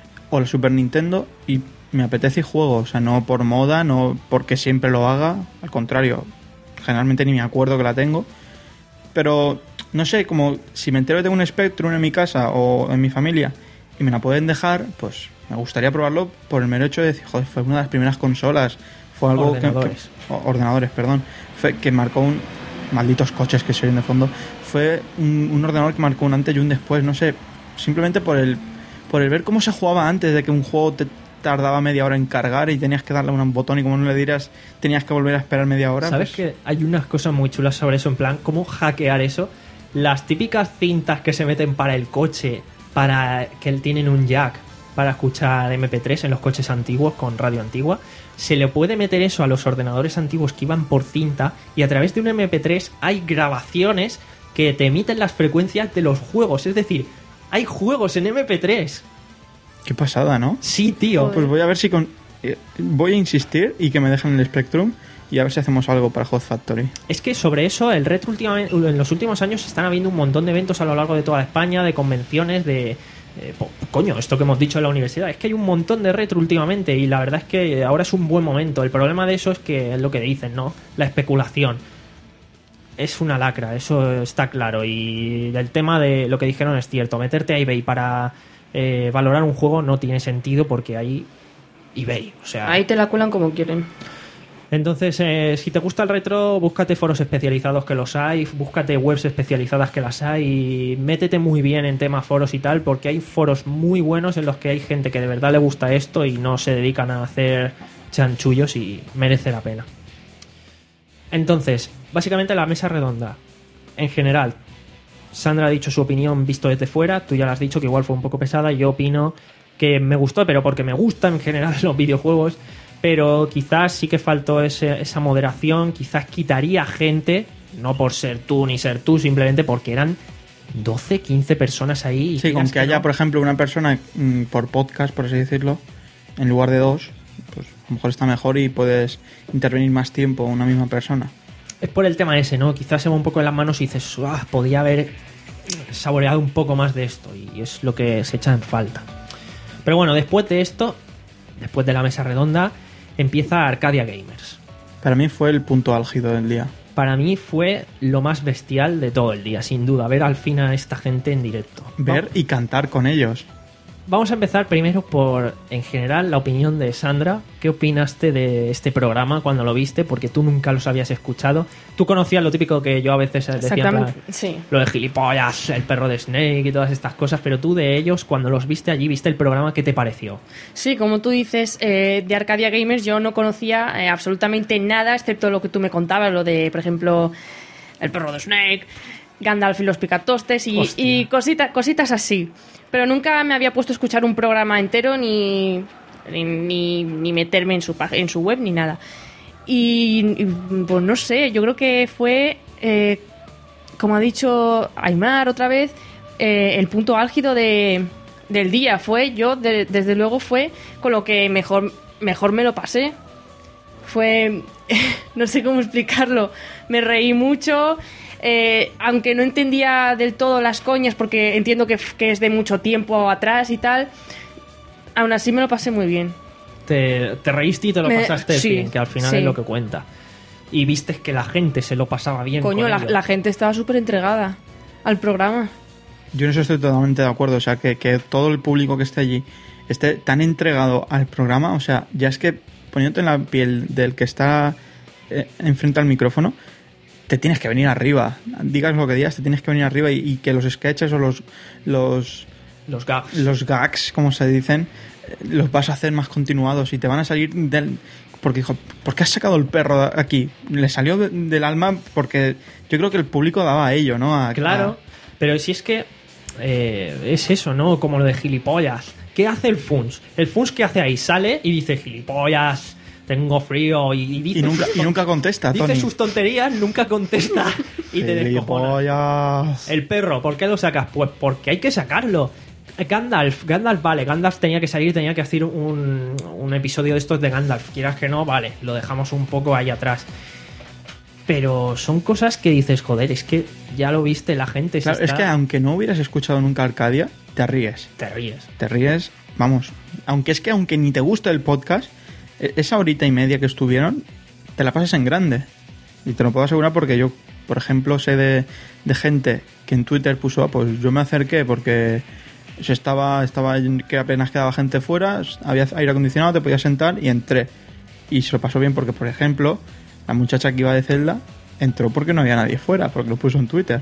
o la Super Nintendo, y me apetece y juego. O sea, no por moda, no porque siempre lo haga. Al contrario, generalmente ni me acuerdo que la tengo. Pero, no sé, como si me entero de un Spectrum en mi casa o en mi familia y me la pueden dejar, pues me gustaría probarlo por el mero hecho de decir, joder, fue una de las primeras consolas. Fue algo que- Ordenadores. que... o- ordenadores, perdón. Fue que marcó un... Malditos coches que se oyen de fondo. Fue un, un ordenador que marcó un antes y un después, no sé. Simplemente por el por el ver cómo se jugaba antes de que un juego te tardaba media hora en cargar y tenías que darle a un botón y como no le dieras tenías que volver a esperar media hora. ¿Sabes pues, que hay unas cosas muy chulas sobre eso? En plan, ¿cómo hackear eso? Las típicas cintas que se meten para el coche, para que tienen un jack para escuchar eme pe tres en los coches antiguos con radio antigua, se le puede meter eso a los ordenadores antiguos que iban por cinta y a través de un eme pe tres hay grabaciones que te emiten las frecuencias de los juegos. Es decir, hay juegos en eme pe tres. Qué pasada, ¿no? Sí, tío. Pues voy a ver si con... eh, voy a insistir y que me dejen el Spectrum y a ver si hacemos algo para Hot Factory. Es que sobre eso, el retro últimamente, en los últimos años están habiendo un montón de eventos a lo largo de toda España, de convenciones, de... eh, po- coño, esto que hemos dicho en la universidad, es que hay un montón de retro últimamente y la verdad es que ahora es un buen momento. El problema de eso es que es lo que dicen, ¿no? La especulación. Es una lacra, eso está claro. Y el tema de lo que dijeron es cierto. Meterte a eBay para eh, valorar un juego no tiene sentido porque hay eBay. O sea, Ahí te la cuelan como quieren. entonces, eh, si te gusta el retro, búscate foros especializados que los hay, búscate webs especializadas que las hay y métete muy bien en temas foros y tal, porque hay foros muy buenos en los que hay gente que de verdad le gusta esto y no se dedican a hacer chanchullos y merece la pena. Entonces, básicamente la mesa redonda, en general, Sandra ha dicho su opinión visto desde fuera, tú ya la has dicho que igual fue un poco pesada, yo opino que me gustó, pero porque me gustan en general los videojuegos. pero quizás sí que faltó ese, esa moderación, quizás quitaría gente, no por ser tú ni ser tú, simplemente porque eran doce, quince personas ahí. Y sí, con que, que haya, no. por ejemplo, una persona mmm, por podcast, por así decirlo, en lugar de dos, pues a lo mejor está mejor y puedes intervenir más tiempo una misma persona. Es por el tema ese, ¿no? Quizás se va un poco en las manos y dices, ah, podía haber saboreado un poco más de esto, y es lo que se echa en falta. Pero bueno, después de esto, después de la mesa redonda, empieza Arcadia Gamers. Para mí fue el punto álgido del día. Para mí fue lo más bestial de todo el día, sin duda, ver al fin a esta gente en directo. Ver ¿no? y cantar con ellos. Vamos a empezar primero por, en general, la opinión de Sandra. ¿Qué opinaste de este programa cuando lo viste? Porque tú nunca los habías escuchado. Tú conocías lo típico que yo a veces decía, Exactamente, plan, sí. Lo de gilipollas, el perro de Snake y todas estas cosas, pero tú de ellos, cuando los viste allí, viste el programa, ¿qué te pareció? Sí, como tú dices, eh, de Arcadia Gamers yo no conocía eh, absolutamente nada, excepto lo que tú me contabas, lo de, por ejemplo, el perro de Snake, Gandalf y los picatostes y, y cosita, cositas así. Pero nunca me había puesto a escuchar un programa entero ni, ni, ni meterme en su, en su web ni nada. Y, y pues no sé, yo creo que fue, eh, como ha dicho Aimar otra vez, eh, el punto álgido de, del día. Fue, yo de, desde luego fue con lo que mejor, mejor me lo pasé. Fue, no sé cómo explicarlo, me reí mucho. Eh, aunque no entendía del todo las coñas, porque entiendo que, que es de mucho tiempo atrás y tal, aún así me lo pasé muy bien. Te, te reíste y te lo me, pasaste sí, bien, que al final sí. es lo que cuenta. Y viste que la gente se lo pasaba bien. Coño, con la, ello. la gente estaba súper entregada al programa. Yo en eso estoy totalmente de acuerdo. O sea, que, que todo el público que esté allí esté tan entregado al programa. O sea, ya es que poniéndote en la piel del que está eh, enfrente al micrófono, te tienes que venir arriba. Digas lo que digas, te tienes que venir arriba y, y que los sketches o los los los gags, los gags, como se dicen, los vas a hacer más continuados y te van a salir del... Porque dijo, ¿por qué has sacado el perro de aquí? Le salió de, del alma porque yo creo que el público daba a ello, ¿no? A, claro, a... pero si es que eh, es eso, ¿no? Como lo de gilipollas. ¿Qué hace el Funs? El Funs, ¿qué hace ahí? Sale y dice gilipollas, tengo frío y, y dice... Y nunca, y nunca contesta, dice Tony. sus tonterías, nunca contesta y te descojona. El perro, ¿por qué lo sacas? Pues porque hay que sacarlo. Gandalf, Gandalf, vale, Gandalf tenía que salir, tenía que hacer un, un episodio de estos de Gandalf, quieras que no, vale, lo dejamos un poco ahí atrás. Pero son cosas que dices, joder, es que ya lo viste, la gente claro, se está... Es que aunque no hubieras escuchado nunca Arcadia, te ríes. Te ríes. Te ríes, vamos. Aunque es que aunque ni te guste el podcast, esa horita y media que estuvieron, te la pasas en grande. Y te lo puedo asegurar porque yo, por ejemplo, sé de, de gente que en Twitter puso, ah, pues yo me acerqué porque... Se estaba, estaba que apenas quedaba gente fuera, había aire acondicionado, te podías sentar y entré. Y se lo pasó bien porque, por ejemplo, la muchacha que iba de Zelda entró porque no había nadie fuera, porque lo puso en Twitter.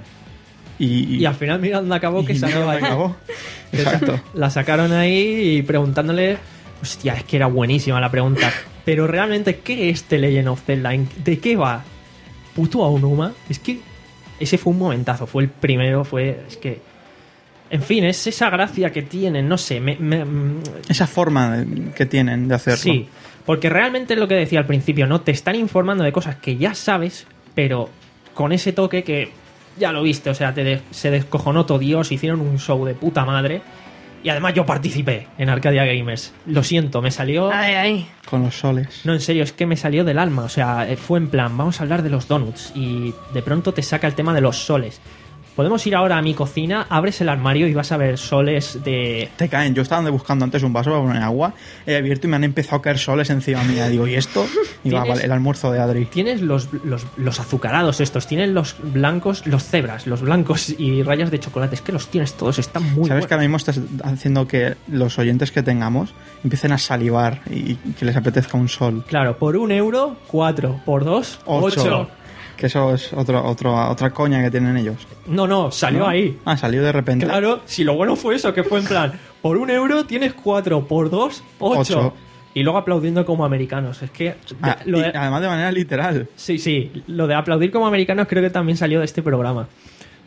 Y, y, y al final mira dónde acabó, que salió ahí. Acabó. Exacto. La sacaron ahí y preguntándole, hostia, es que era buenísima la pregunta. Pero realmente, ¿qué es The Legend of Zelda? ¿De qué va? ¿Puto Aonuma? Es que ese fue un momentazo, fue el primero, fue... Es que... En fin, es esa gracia que tienen, no sé, me, me, esa forma que tienen de hacerlo. Sí, porque realmente es lo que decía al principio, ¿no? Te están informando de cosas que ya sabes, pero con ese toque que ya lo viste, o sea, te de, se descojonó todo Dios, hicieron un show de puta madre. Y además yo participé en Arcadia Gamers. Lo siento, me salió... Ay, ay. Con los soles. No, en serio, es que me salió del alma. O sea, fue en plan, vamos a hablar de los donuts. Y de pronto te saca el tema de los soles. Podemos ir ahora a mi cocina, abres el armario y vas a ver soles de... Te caen. Yo estaba buscando antes un vaso para poner agua, he abierto y me han empezado a caer soles encima mía. Digo, ¿y esto? Y va, vale, el almuerzo de Adri. Tienes los, los, los azucarados estos, tienes los blancos, los cebras, los blancos y rayas de chocolate. Es que los tienes todos, están muy buenos. ¿Sabes que ahora mismo estás haciendo que los oyentes que tengamos empiecen a salivar y que les apetezca un sol? Claro, por un euro, cuatro. Por dos, ocho. ocho. Que eso es otro, otro, otra coña que tienen ellos. No, no, salió ¿No? ahí. Ah, salió de repente. Claro, si lo bueno fue eso, que fue en plan, por un euro tienes cuatro, por dos, ocho. Ocho. Y luego aplaudiendo como americanos. Es que... Ah, lo de- y además de manera literal. Sí, sí, lo de aplaudir como americanos creo que también salió de este programa.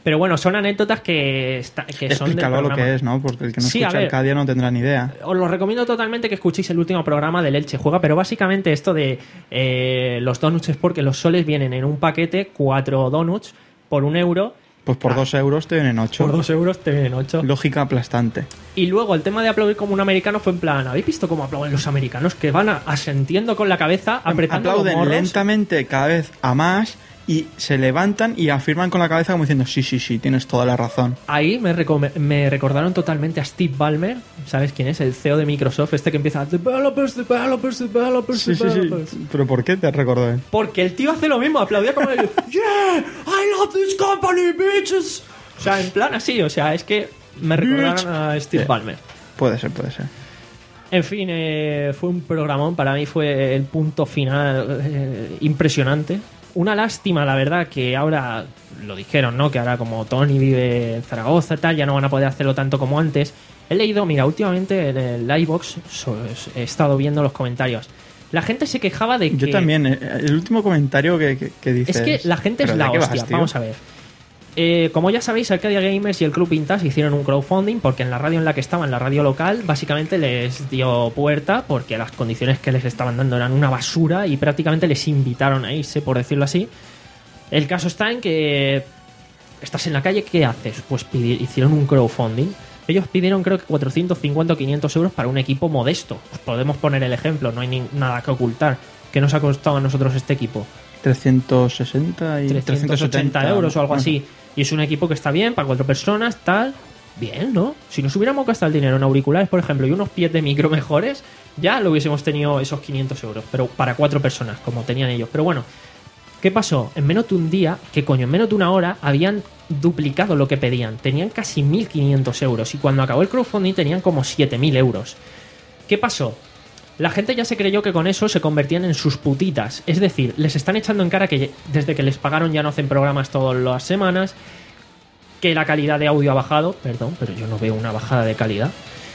Pero bueno, son anécdotas que, está, que son del Explícalo lo programa. que es, ¿no? Porque el que no Sí, a escucha ver. Arcadia no tendrá ni idea. Os lo recomiendo totalmente que escuchéis el último programa del Elche Juega, pero básicamente esto de eh, los donuts es porque los soles vienen en un paquete, cuatro donuts por un euro. Pues por Ah. dos euros te vienen ocho. Por dos euros te vienen ocho. Lógica aplastante. Y luego el tema de aplaudir como un americano fue en plan, ¿habéis visto cómo aplauden los americanos? Que van a- asintiendo con la cabeza, apretando los Aplauden morros. lentamente cada vez a más y se levantan y afirman con la cabeza como diciendo sí, sí, sí, tienes toda la razón. Ahí me, recome- me recordaron totalmente a Steve Ballmer, ¿sabes quién es? El C E O de Microsoft, este que empieza developers, developers, developers, Sí, sí, developers. sí. ¿Pero por qué te recordó él? Porque el tío hace lo mismo, aplaudía como el yeah, I love this company, bitches. O sea, en plan así, o sea, es que me recordaron a Steve Sí. Ballmer. Puede ser, puede ser. En fin, eh, fue un programón, para mí fue el punto final eh, impresionante. Una lástima, la verdad, que ahora lo dijeron, ¿no? Que ahora como Tony vive en Zaragoza y tal, ya no van a poder hacerlo tanto como antes. He leído, mira, últimamente en el iVoox so- he estado viendo los comentarios. La gente se quejaba de que... Yo también, eh, el último comentario que, que, que dices... Es que la gente es ¿pero la de qué vas, hostia. tío? Vamos a ver. Eh, como ya sabéis, Arcadia Gamers y el Club Vintage hicieron un crowdfunding porque en la radio en la que estaban, la radio local, básicamente les dio puerta porque las condiciones que les estaban dando eran una basura y prácticamente les invitaron a irse, por decirlo así. El caso está en que estás en la calle, ¿qué haces? Pues pidi- hicieron un crowdfunding. Ellos pidieron creo que cuatrocientos cincuenta o quinientos euros para un equipo modesto. Os podemos poner el ejemplo, no hay ni- nada que ocultar. ¿Qué nos ha costado a nosotros este equipo? trescientos sesenta y trescientos ochenta euros o algo así. Y es un equipo que está bien para cuatro personas, tal. Bien, ¿no? Si nos hubiéramos gastado el dinero en auriculares, por ejemplo, y unos pies de micro mejores, ya lo hubiésemos tenido esos quinientos euros. Pero para cuatro personas, como tenían ellos. Pero bueno, ¿qué pasó? En menos de un día, que coño, en menos de una hora, habían duplicado lo que pedían. Tenían casi mil quinientos euros. Y cuando acabó el crowdfunding tenían como siete mil euros. ¿Qué pasó? La gente ya se creyó que con eso se convertían en sus putitas. Es decir, les están echando en cara que desde que les pagaron ya no hacen programas todas las semanas, que la calidad de audio ha bajado, perdón, pero yo no veo una bajada de calidad,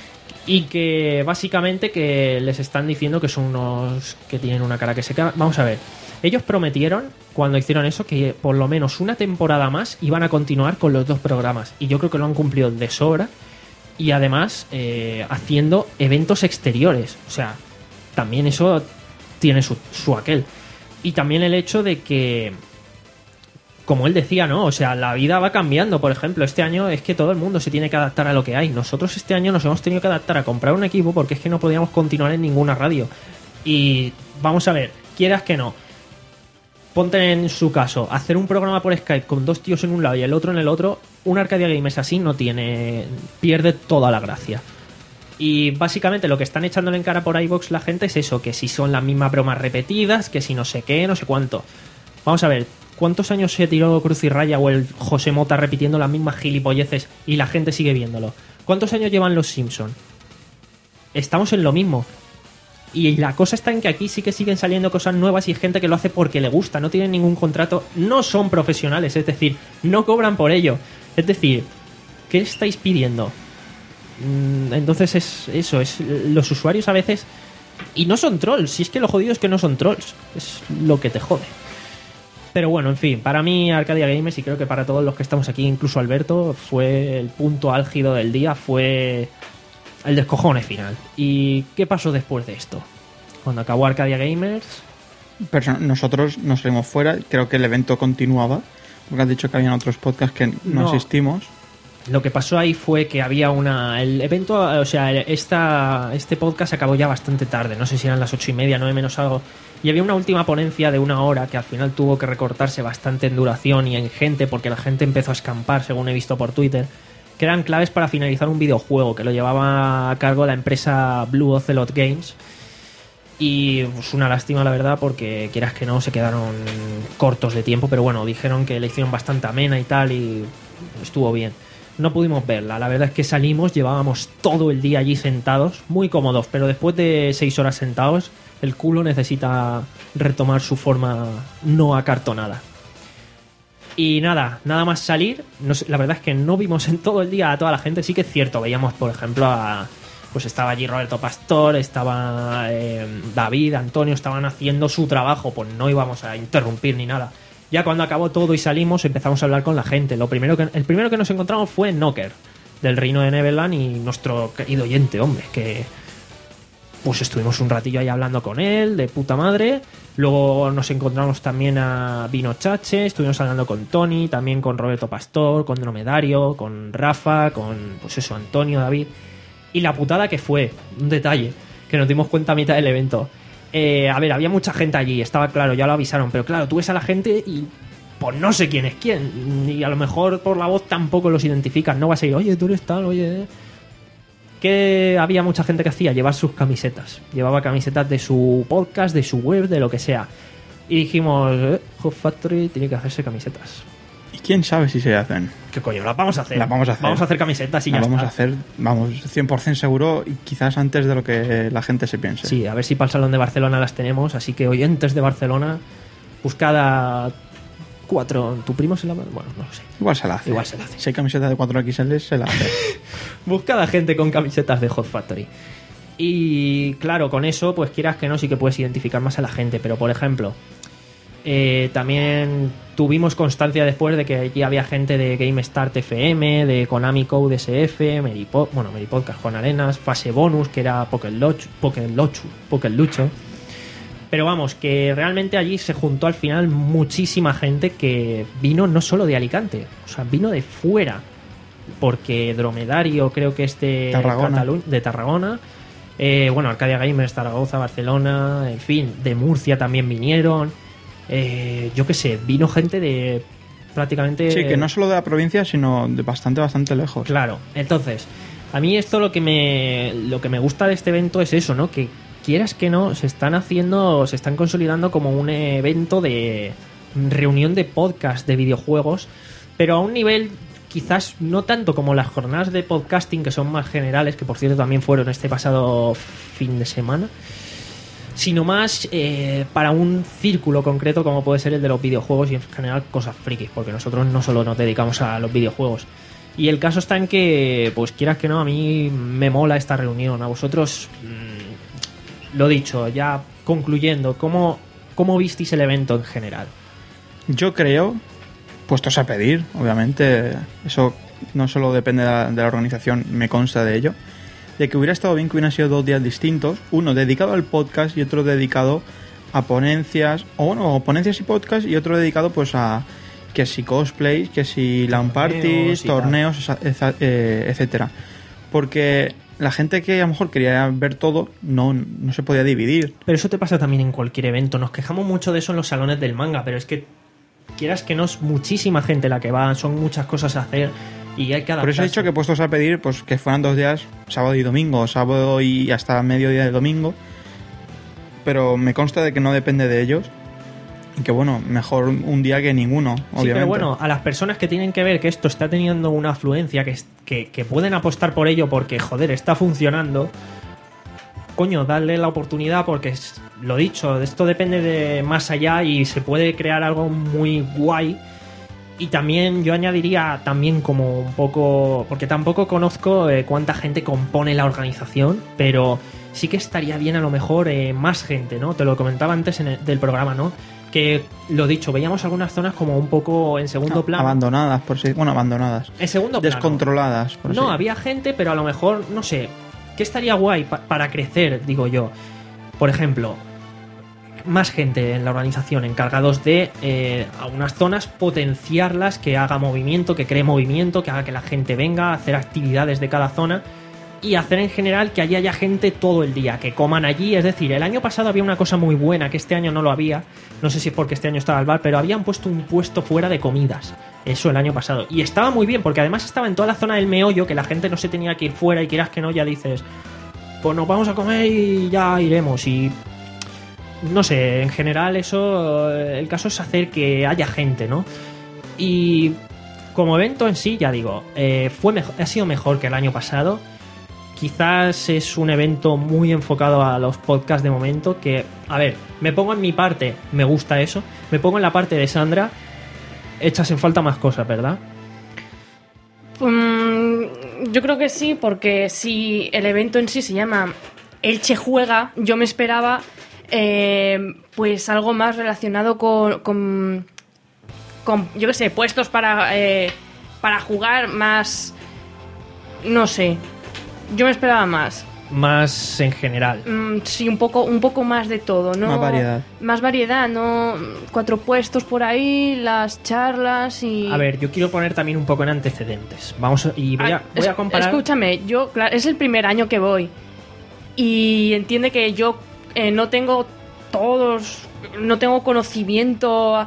y que básicamente que les están diciendo que son unos que tienen una cara que se caga. Vamos a ver, ellos prometieron cuando hicieron eso que por lo menos una temporada más iban a continuar con los dos programas, y yo creo que lo han cumplido de sobra, y además eh, haciendo eventos exteriores, o sea, también eso tiene su, su aquel. Y también el hecho de que, como él decía, ¿no? O sea, la vida va cambiando. Por ejemplo, este año es que todo el mundo se tiene que adaptar a lo que hay. Nosotros este año nos hemos tenido que adaptar a comprar un equipo porque es que no podíamos continuar en ninguna radio. Y vamos a ver, quieras que no, ponte en su caso, hacer un programa por Skype con dos tíos en un lado y el otro en el otro, un Arcadia Gamers así no tiene... pierde toda la gracia. Y básicamente lo que están echándole en cara por iVoox la gente es eso, que si son las mismas bromas repetidas, que si no sé qué, no sé cuánto. Vamos a ver, ¿cuántos años se tiró Cruz y Raya o el José Mota repitiendo las mismas gilipolleces y la gente sigue viéndolo? ¿Cuántos años llevan los Simpson? Estamos en lo mismo. Y la cosa está en que aquí sí que siguen saliendo cosas nuevas y hay gente que lo hace porque le gusta, no tienen ningún contrato, no son profesionales, es decir, no cobran por ello. Es decir, ¿qué estáis pidiendo? Entonces es eso, es los usuarios a veces, y no son trolls, si es que lo jodido es que no son trolls, es lo que te jode. Pero bueno, en fin, para mí Arcadia Gamers, y creo que para todos los que estamos aquí, incluso Alberto, fue el punto álgido del día, fue el descojone final. ¿Y qué pasó después de esto? Cuando acabó Arcadia Gamers... Pero nosotros nos salimos fuera, creo que el evento continuaba, porque has dicho que habían otros podcasts que no, No. asistimos. Lo que pasó ahí fue que había una... El evento, o sea, esta, este podcast acabó ya bastante tarde. No sé si eran las ocho y media, nueve menos algo. Y había una última ponencia de una hora que al final tuvo que recortarse bastante en duración y en gente, porque la gente empezó a escampar, según he visto por Twitter, que eran claves para finalizar un videojuego, que lo llevaba a cargo la empresa Blue Ocelot Games. Y pues una lástima, la verdad, porque quieras que no, se quedaron cortos de tiempo. Pero bueno, dijeron que la hicieron bastante amena y tal, y estuvo bien. No pudimos verla, la verdad es que salimos, llevábamos todo el día allí sentados, muy cómodos, pero después de seis horas sentados, el culo necesita retomar su forma no acartonada. Y nada, nada más salir, no sé, la verdad es que no vimos en todo el día a toda la gente, sí que es cierto, veíamos por ejemplo a... Pues estaba allí Roberto Pastor, estaba eh, David, Antonio, estaban haciendo su trabajo, pues no íbamos a interrumpir ni nada. Ya cuando acabó todo y salimos, empezamos a hablar con la gente. Lo primero que, el primero que nos encontramos fue Knocker, del Reino de Neverland, y nuestro querido oyente, hombre, que pues estuvimos un ratillo ahí hablando con él, de puta madre. Luego nos encontramos también a Vino Chache, estuvimos hablando con Tony, también con Roberto Pastor, con Dromedario, con Rafa, con, pues eso, Antonio, David. Y la putada que fue, un detalle, que nos dimos cuenta a mitad del evento. Eh, a ver, había mucha gente allí, estaba claro, ya lo avisaron, pero claro, tú ves a la gente y pues no sé quién es quién. Y a lo mejor por la voz tampoco los identifican, no vas a ir, oye, tú eres tal, oye... Que había mucha gente que hacía llevar sus camisetas. Llevaba camisetas de su podcast, de su web, de lo que sea. Y dijimos, eh, Hot Factory tiene que hacerse camisetas. ¿Y quién sabe si se hacen? ¿Qué coño? Las vamos a hacer. Las vamos a hacer. Vamos a hacer camisetas y Las ya vamos está. a hacer, vamos, cien por ciento seguro y quizás antes de lo que la gente se piense. Sí, a ver si para el Salón de Barcelona las tenemos. Así que oyentes de Barcelona, buscad a cuatro... ¿Tu primo se la...? Bueno, no lo sé. Igual se la hace. Igual se la hace. Si hay camiseta de cuatro equis ele, se la hace. Buscad a gente con camisetas de Hot Factory. Y claro, con eso, pues quieras que no, sí que puedes identificar más a la gente. Pero por ejemplo, eh, también tuvimos constancia después de que allí había gente de GameStart F M, de Konami Code S F, Meripod, bueno, Meripodcast Juan Arenas, Fase Bonus, que era Pocket Lochu, Pocket Lochu, Pocket Lucho. Pero vamos, que realmente allí se juntó al final muchísima gente que vino no solo de Alicante, o sea, vino de fuera. Porque Dromedario creo que es de Tarragona. Catalu- de Tarragona. Eh, bueno, Arcadia Gamers, Zaragoza, Barcelona, en fin, de Murcia también vinieron. Eh, yo qué sé, vino gente de prácticamente... Sí, que no solo de la provincia, sino de bastante, bastante lejos. Claro, entonces, a mí esto lo que me lo que me gusta de este evento es eso, ¿no? Que quieras que no, se están haciendo, se están consolidando como un evento de reunión de podcast de videojuegos, pero a un nivel quizás no tanto como las jornadas de podcasting, que son más generales, que por cierto también fueron este pasado fin de semana, sino más eh, para un círculo concreto como puede ser el de los videojuegos y en general cosas frikis, porque nosotros no solo nos dedicamos a los videojuegos. Y el caso está en que, pues quieras que no, a mí me mola esta reunión. A vosotros, mmm, lo dicho, ya concluyendo, ¿cómo, cómo visteis el evento en general? Yo creo, puestos a pedir, obviamente, eso no solo depende de la, de la organización, me consta de ello, de que hubiera estado bien que hubieran sido dos días distintos, uno dedicado al podcast y otro dedicado a ponencias, o bueno, ponencias y podcast, y otro dedicado pues a que si cosplays, que si LAN parties, torneos, esa- esa- eh, etcétera. Porque la gente que a lo mejor quería ver todo no, no se podía dividir. Pero eso te pasa también en cualquier evento. Nos quejamos mucho de eso en los salones del manga, pero es que quieras que no, es muchísima gente la que va, son muchas cosas a hacer y hay que adaptarse. Por eso he dicho que puestos a pedir pues que fueran dos días, sábado y domingo, sábado y hasta mediodía de domingo, pero me consta de que no depende de ellos y que bueno, mejor un día que ninguno, obviamente. Sí, pero bueno, a las personas que tienen que ver que esto está teniendo una afluencia, que, que, que pueden apostar por ello porque, joder, está funcionando, coño, darle la oportunidad porque, es, lo dicho, esto depende de más allá y se puede crear algo muy guay. Y también yo añadiría también como un poco, porque tampoco conozco eh, cuánta gente compone la organización, pero sí que estaría bien a lo mejor eh, más gente, ¿no? Te lo comentaba antes en el, del programa, ¿no? Que, lo dicho, veíamos algunas zonas como un poco en segundo Ah, plano. abandonadas, por si, bueno, abandonadas. En segundo plano. Descontroladas, por No, así. había gente, pero a lo mejor, no sé, ¿qué estaría guay pa- para crecer, digo yo? Por ejemplo, más gente en la organización encargados de eh, a unas zonas potenciarlas, que haga movimiento, que cree movimiento, que haga que la gente venga a hacer actividades de cada zona y hacer en general que allí haya gente todo el día, que coman allí. Es decir, el año pasado había una cosa muy buena que este año no lo había, no sé si es porque este año estaba el bar, pero habían puesto un puesto fuera de comidas, eso el año pasado, y estaba muy bien porque además estaba en toda la zona del meollo, que la gente no se tenía que ir fuera y quieras que no, ya dices, pues nos vamos a comer y ya iremos. Y no sé, en general eso, el caso es hacer que haya gente, ¿no? Y como evento en sí, ya digo, eh, fue mejor, ha sido mejor que el año pasado. Quizás es un evento muy enfocado a los podcasts de momento, que, a ver, me pongo en mi parte, me gusta eso, me pongo en la parte de Sandra, echas en falta más cosas, ¿verdad? Mm, yo creo que sí, porque si el evento en sí se llama Elche Juega, yo me esperaba eh, pues algo más relacionado con, con, con, yo qué sé, puestos para, eh, para jugar más... No sé, yo me esperaba más. Más en general. Mm, sí, un poco, un poco más de todo, ¿no? Más variedad. Más variedad, ¿no? Cuatro puestos por ahí, las charlas y... A ver, yo quiero poner también un poco en antecedentes. Vamos a, y voy a, Ah, voy a es- comparar... Escúchame, yo, claro, es el primer año que voy. Y entiende que yo eh, no tengo todos... No tengo conocimiento...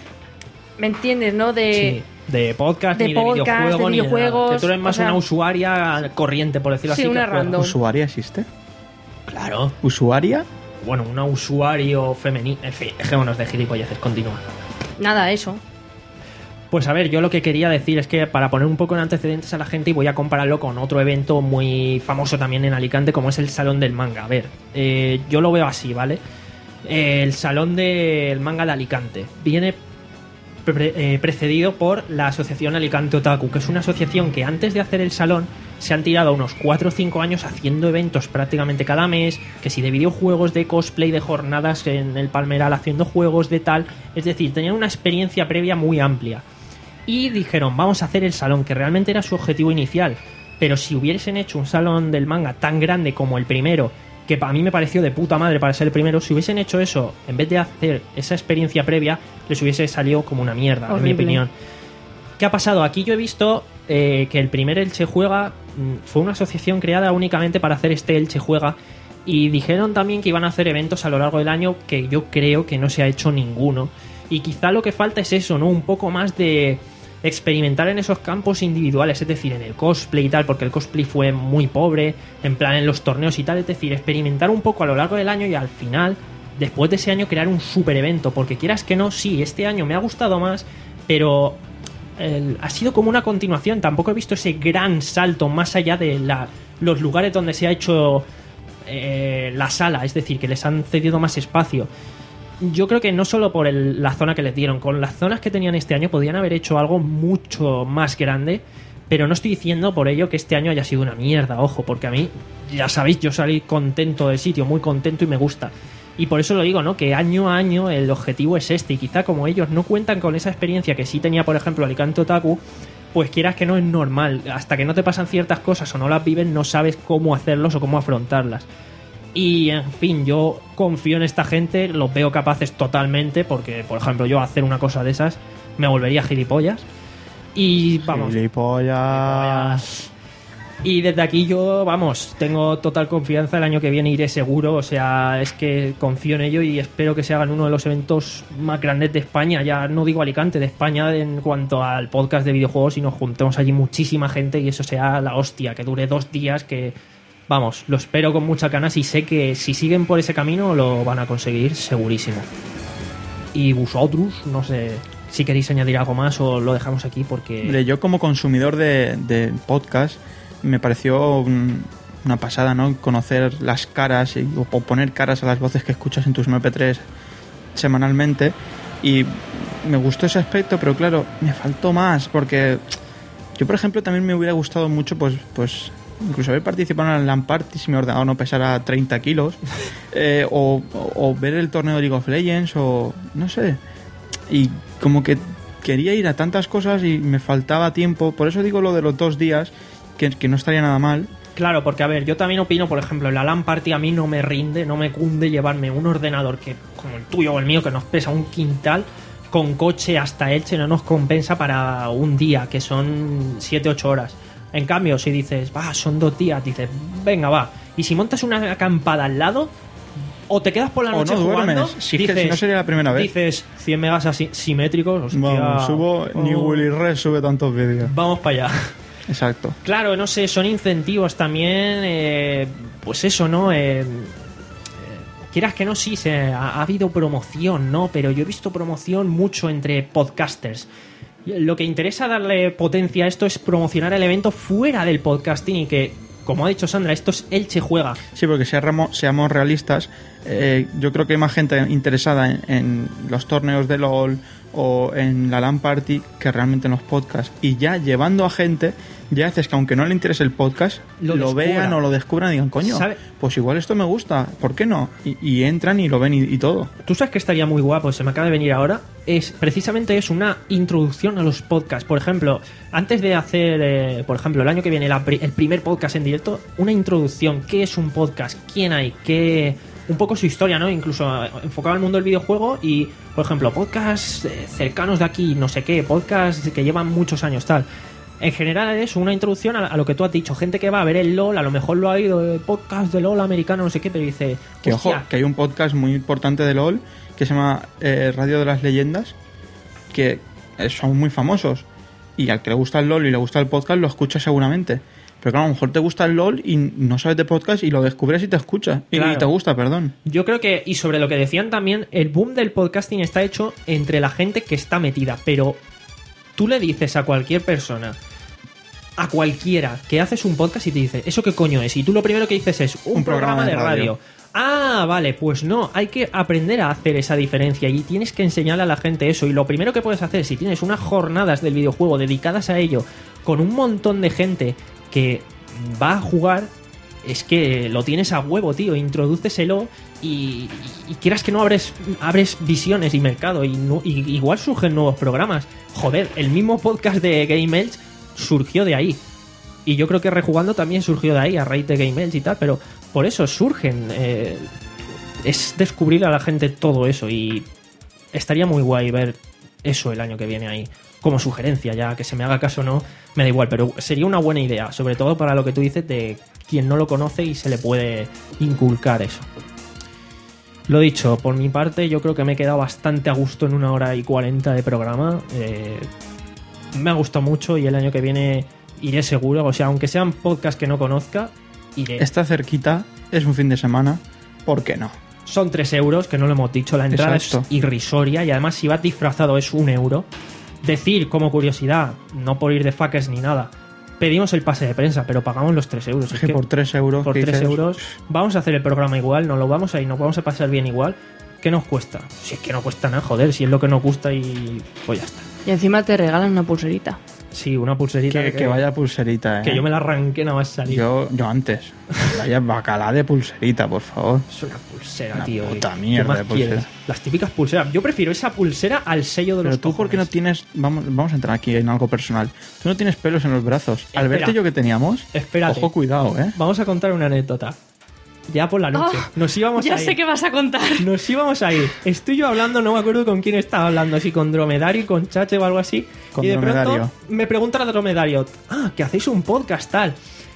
¿Me entiendes, no? De... Sí, de podcast, de ni de podcast, videojuegos, de ni de nada. videojuegos, Que tú eres más o sea- una usuaria corriente, por decirlo Sí, así. una que juega. random. ¿Usuaria existe? Claro. ¿Usuaria? Bueno, una usuario femenino. En fin, dejémonos de gilipolleces, continúa. Nada, eso. Pues a ver, yo lo que quería decir es que para poner un poco en antecedentes a la gente, y voy a compararlo con otro evento muy famoso también en Alicante, como es el Salón del Manga. A ver, eh, yo lo veo así, ¿vale? Eh, el Salón del Manga de Alicante viene pre- eh, precedido por la Asociación Alicante Otaku, que es una asociación que antes de hacer el salón se han tirado unos cuatro o cinco años haciendo eventos prácticamente cada mes, que si de videojuegos, de cosplay, de jornadas en el Palmeral haciendo juegos de tal, es decir, tenían una experiencia previa muy amplia. Y dijeron, vamos a hacer el salón, que realmente era su objetivo inicial, pero si hubiesen hecho un salón del manga tan grande como el primero, que para mí me pareció de puta madre para ser el primero, si hubiesen hecho eso, en vez de hacer esa experiencia previa, les hubiese salido como una mierda, en mi Horrible. opinión. ¿Qué ha pasado? Aquí yo he visto eh, que el primer Elche Juega mm, fue una asociación creada únicamente para hacer este Elche Juega, y dijeron también que iban a hacer eventos a lo largo del año, que yo creo que no se ha hecho ninguno. Y quizá lo que falta es eso, ¿no? Un poco más de experimentar en esos campos individuales, es decir, en el cosplay y tal, porque el cosplay fue muy pobre, en plan en los torneos y tal, es decir, experimentar un poco a lo largo del año y al final, después de ese año, crear un super evento, porque quieras que no, sí, este año me ha gustado más, pero el- ha sido como una continuación, tampoco he visto ese gran salto más allá de la, los lugares donde se ha hecho eh, la sala, es decir, que les han cedido más espacio. Yo creo que no solo por el- la zona que les dieron, con las zonas que tenían este año podían haber hecho algo mucho más grande, pero no estoy diciendo por ello que este año haya sido una mierda, ojo, porque a mí, ya sabéis, yo salí contento del sitio, muy contento y me gusta. Y por eso lo digo, ¿no? Que año a año el objetivo es este, y quizá como ellos no cuentan con esa experiencia que sí tenía, por ejemplo, Alicante Otaku, pues quieras que no es normal, hasta que no te pasan ciertas cosas o no las vives, no sabes cómo hacerlos o cómo afrontarlas. Y en fin, yo confío en esta gente, los veo capaces totalmente, porque por ejemplo yo hacer una cosa de esas me volvería gilipollas. Y vamos, Gilipollas. y desde aquí yo, vamos, tengo total confianza, el año que viene iré seguro, o sea, es que confío en ello y espero que se hagan uno de los eventos más grandes de España, ya no digo Alicante, de España en cuanto al podcast de videojuegos, y nos juntemos allí muchísima gente y eso sea la hostia, que dure dos días, que vamos, lo espero con muchas ganas y sé que si siguen por ese camino lo van a conseguir segurísimo. Y vosotros, no sé si queréis añadir algo más o lo dejamos aquí porque... Hombre, yo como consumidor de, de podcast me pareció un- una pasada, ¿no? Conocer las caras y, o, o poner caras a las voces que escuchas en tus eme pe tres semanalmente, y me gustó ese aspecto, pero claro, me faltó más porque yo, por ejemplo, también me hubiera gustado mucho pues pues incluso haber participado en la LAN Party si mi ordenador no pesara treinta kilos, eh, o, o- o ver el torneo de League of Legends, o no sé, y como que quería ir a tantas cosas y me faltaba tiempo, por eso digo lo de los dos días, que, que no estaría nada mal. Claro, porque a ver, yo también opino, por ejemplo, en la LAN Party a mí no me rinde, no me cunde llevarme un ordenador que, como el tuyo o el mío, que nos pesa un quintal, con coche hasta Elche, no nos compensa para un día, que son siete ocho horas. En cambio, si dices, va, son dos días, dices, venga, va. Y si montas una acampada al lado, o te quedas por la O noche no duermes, jugando, si es que si no sería la primera vez. Dices, cien megas así, simétricos, hostia, Vamos, subo, ni oh, Willy Red sube tantos vídeos. Vamos para allá. Exacto. Claro, no sé, son incentivos también, eh, pues eso, ¿no? Eh, eh, quieras que no, sí, se, ha, ha habido promoción, ¿no? Pero yo he visto promoción mucho entre podcasters. Lo que interesa darle potencia a esto es promocionar el evento fuera del podcasting y que, como ha dicho Sandra, esto es Elche Juega. Sí, porque seamos, seamos realistas, eh, yo creo que hay más gente interesada en, en los torneos de LOL o en la LAN Party que realmente en los podcasts. Y ya llevando a gente ya haces que aunque no le interese el podcast, Lo lo, descubran. vean o lo descubran y digan, coño, ¿Sabe? pues igual esto me gusta, ¿por qué no? Y, y entran y lo ven y, y todo. Tú sabes que estaría muy guapo, se me acaba de venir ahora, es precisamente es una introducción a los podcasts. Por ejemplo, antes de hacer, eh, por ejemplo, el año que viene la pri- el primer podcast en directo, una introducción, ¿qué es un podcast? ¿Quién hay? ¿Qué...? Un poco su historia, ¿no? Incluso eh, enfocado al mundo del videojuego y, por ejemplo, podcasts eh, cercanos de aquí, no sé qué, podcasts que llevan muchos años, tal. En general es una introducción a, a lo que tú has dicho. Gente que va a ver el LOL, a lo mejor lo ha oído, eh, podcast de LOL americano, no sé qué, pero dice... Que ojo, "Hostia, que hay un podcast muy importante de LOL que se llama eh, Radio de las Leyendas, que eh, son muy famosos. Y al que le gusta el LOL y le gusta el podcast lo escucha seguramente. Pero claro, a lo mejor te gusta el LOL y no sabes de podcast y lo descubres y te escucha. Y, Claro. y te gusta, perdón. Yo creo que, y sobre lo que decían también, el boom del podcasting está hecho entre la gente que está metida, pero tú le dices a cualquier persona, a cualquiera, que haces un podcast y te dice, ¿eso qué coño es? Y tú lo primero que dices es, un, Un programa, programa de de radio. radio. Ah, vale, pues no, hay que aprender a hacer esa diferencia y tienes que enseñarle a la gente eso. Y lo primero que puedes hacer, si tienes unas jornadas del videojuego dedicadas a ello, con un montón de gente que va a jugar, es que lo tienes a huevo, tío. Introdúceselo y, y, y quieras que no abres, abres visiones y mercado. Y, no- y igual surgen nuevos programas. Joder, el mismo podcast de Game Elch surgió de ahí. Y yo creo que Rejugando también surgió de ahí, a raíz de Game Elch y tal. Pero por eso surgen. eh, es descubrir a la gente todo eso. Y estaría muy guay ver eso el año que viene ahí. Como sugerencia, ya que se me haga caso o no, me da igual, pero sería una buena idea, sobre todo para lo que tú dices de quien no lo conoce y se le puede inculcar eso. Lo dicho, por mi parte, yo creo que me he quedado bastante a gusto en una hora y cuarenta de programa. Eh, me ha gustado mucho y el año que viene iré seguro, o sea, aunque sean podcasts que no conozca, iré. Está cerquita, es un fin de semana, ¿por qué no? Son tres euros, que no lo hemos dicho, la entrada Exacto. es irrisoria y además si vas disfrazado es un euro. Decir, como curiosidad, no por ir de fuckers ni nada, pedimos el pase de prensa, pero pagamos los tres euros. Es Es que que por tres euros... por que tres dices, euros vamos a hacer el programa igual, nos lo vamos a ir, nos vamos a pasar bien igual. ¿Qué nos cuesta? Si es que no cuesta nada, joder, si es lo que nos gusta y pues ya está. Y encima te regalan una pulserita. Sí, una pulserita Que, que vaya pulserita, ¿eh? que yo me la arranqué nada más salir. Yo, yo antes. Vaya bacalá de pulserita, por favor. Es una pulsera, Una tío. puta ¿Qué mierda más de pulsera. quieres? Las típicas pulseras. Yo prefiero esa pulsera al sello de Pero los tú, ¿por qué no cojones. tienes...? Vamos, vamos a entrar aquí en algo personal. Tú no tienes pelos en los brazos. Espera. Alberto y yo que teníamos... Espérate. Ojo, cuidado, ¿eh? Vamos a contar una anécdota. Ya por la noche. Oh, Nos íbamos Ya a ir. sé qué vas a contar. Nos íbamos a ir. Estoy yo hablando, no me acuerdo con quién estaba hablando, si con Dromedario, con Chache o algo así. Con y de Dromedario. pronto me pregunta la Dromedario, ah, que hacéis un podcast tal.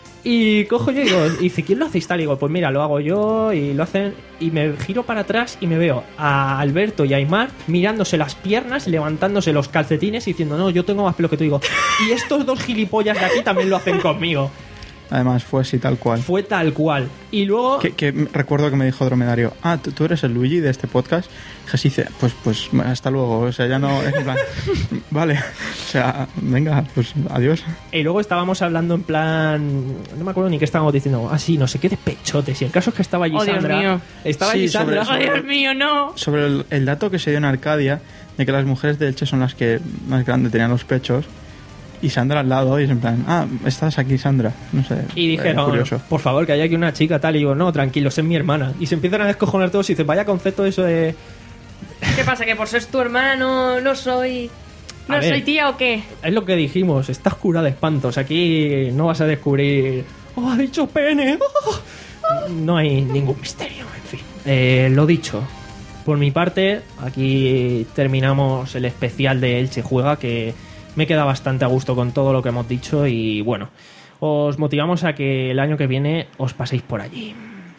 Y cojo yo y digo, y dice, ¿quién lo hacéis tal? Y digo, pues mira, lo hago yo y lo hacen. Y me giro para atrás y me veo a Alberto y a Aymar mirándose las piernas, levantándose los calcetines y diciendo, no, yo tengo más pelo que tú. Digo, y estos dos gilipollas de aquí también lo hacen conmigo. Además, fue así, tal cual. Fue tal cual. Y luego... Que, que me- recuerdo que me dijo Dromedario, ah, ¿tú, tú eres el Luigi de este podcast. Y así dice, pues, pues hasta luego. O sea, ya no... En plan, vale. O sea, venga, pues adiós. Y luego estábamos hablando en plan... No me acuerdo ni qué estábamos diciendo. Ah, sí, no sé qué de pechotes. Y el caso es que estaba allí Oh, Dios Sandra. mío. Estaba Sí, allí Sandra. sobre- Oh, Dios mío, no. Sobre el, el dato que se dio en Arcadia, de que las mujeres de Elche son las que más grande tenían los pechos, y Sandra al lado, y es en plan, ah, estás aquí, Sandra. No sé. Y eh, dijeron, curioso. por favor, que haya aquí una chica tal. Y digo, no, tranquilos, es mi hermana. Y se empiezan a descojonar todos y dicen, vaya concepto eso de... ¿Qué pasa? ¿Que por ser tu hermana no, no soy... A ¿No ver. soy tía o qué? Es lo que dijimos, estás curada de espantos. Aquí no vas a descubrir... ¡Oh, ha dicho pene! ¡Oh! No hay ningún misterio, en fin. Eh, lo dicho, por mi parte, aquí terminamos el especial de Elche Juega, que me queda bastante a gusto con todo lo que hemos dicho y bueno, os motivamos a que el año que viene os paséis por allí.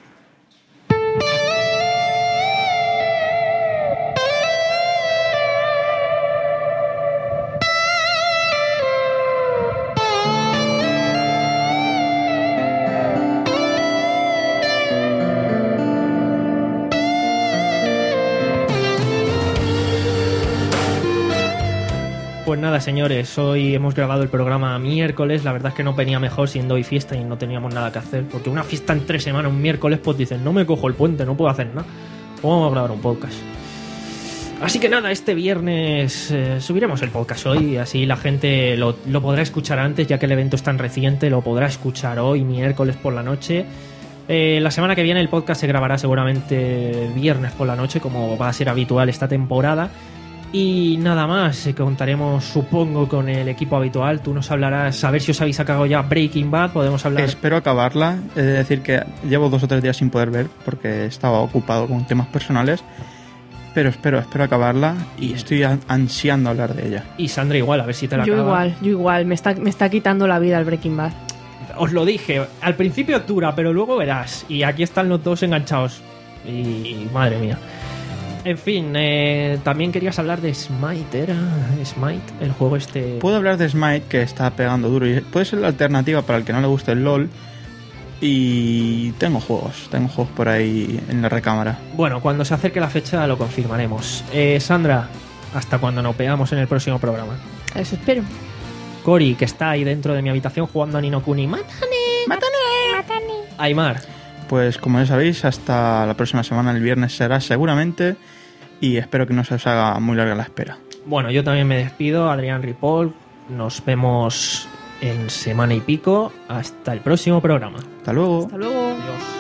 Pues nada, señores, hoy hemos grabado el programa miércoles. La verdad es que no venía mejor siendo hoy fiesta y no teníamos nada que hacer. Porque una fiesta en tres semanas, un miércoles, pues dicen, no me cojo el puente, no puedo hacer nada. Pues vamos a grabar un podcast. Así que nada, este viernes eh, subiremos el podcast hoy, así la gente lo, lo podrá escuchar antes, ya que el evento es tan reciente, lo podrá escuchar hoy, miércoles por la noche. Eh, la semana que viene el podcast se grabará seguramente viernes por la noche, como va a ser habitual esta temporada. Y nada más, eh, contaremos supongo con el equipo habitual. Tú nos hablarás, a ver si os habéis sacado ya Breaking Bad, podemos hablar... Espero acabarla, es decir que llevo dos o tres días sin poder ver porque estaba ocupado con temas personales, pero espero, espero acabarla y estoy ansiando hablar de ella. Y Sandra igual, a ver si te la Yo acabas. igual, yo igual. Me está, me está quitando la vida el Breaking Bad. Os lo dije, al principio dura, pero luego verás. Y aquí están los dos enganchados. Y, y madre mía. En fin, eh, también querías hablar de Smite, ¿era? Smite, el juego este... Puedo hablar de Smite, que está pegando duro y puede ser la alternativa para el que no le guste el LoL. Y tengo juegos, tengo juegos por ahí en la recámara. Bueno, cuando se acerque la fecha lo confirmaremos. Eh, Sandra, hasta cuando nos veamos en el próximo programa. Eso espero. Cory, que está ahí dentro de mi habitación jugando a Ni no Kuni. ¡Mátane! ¡Mátane! Aymar. Pues como ya sabéis, hasta la próxima semana, el viernes será seguramente, y espero que no se os haga muy larga la espera. Bueno, yo también me despido, Adrián Ripoll. Nos vemos en semana y pico. Hasta el próximo programa. Hasta luego. Hasta luego. Adiós.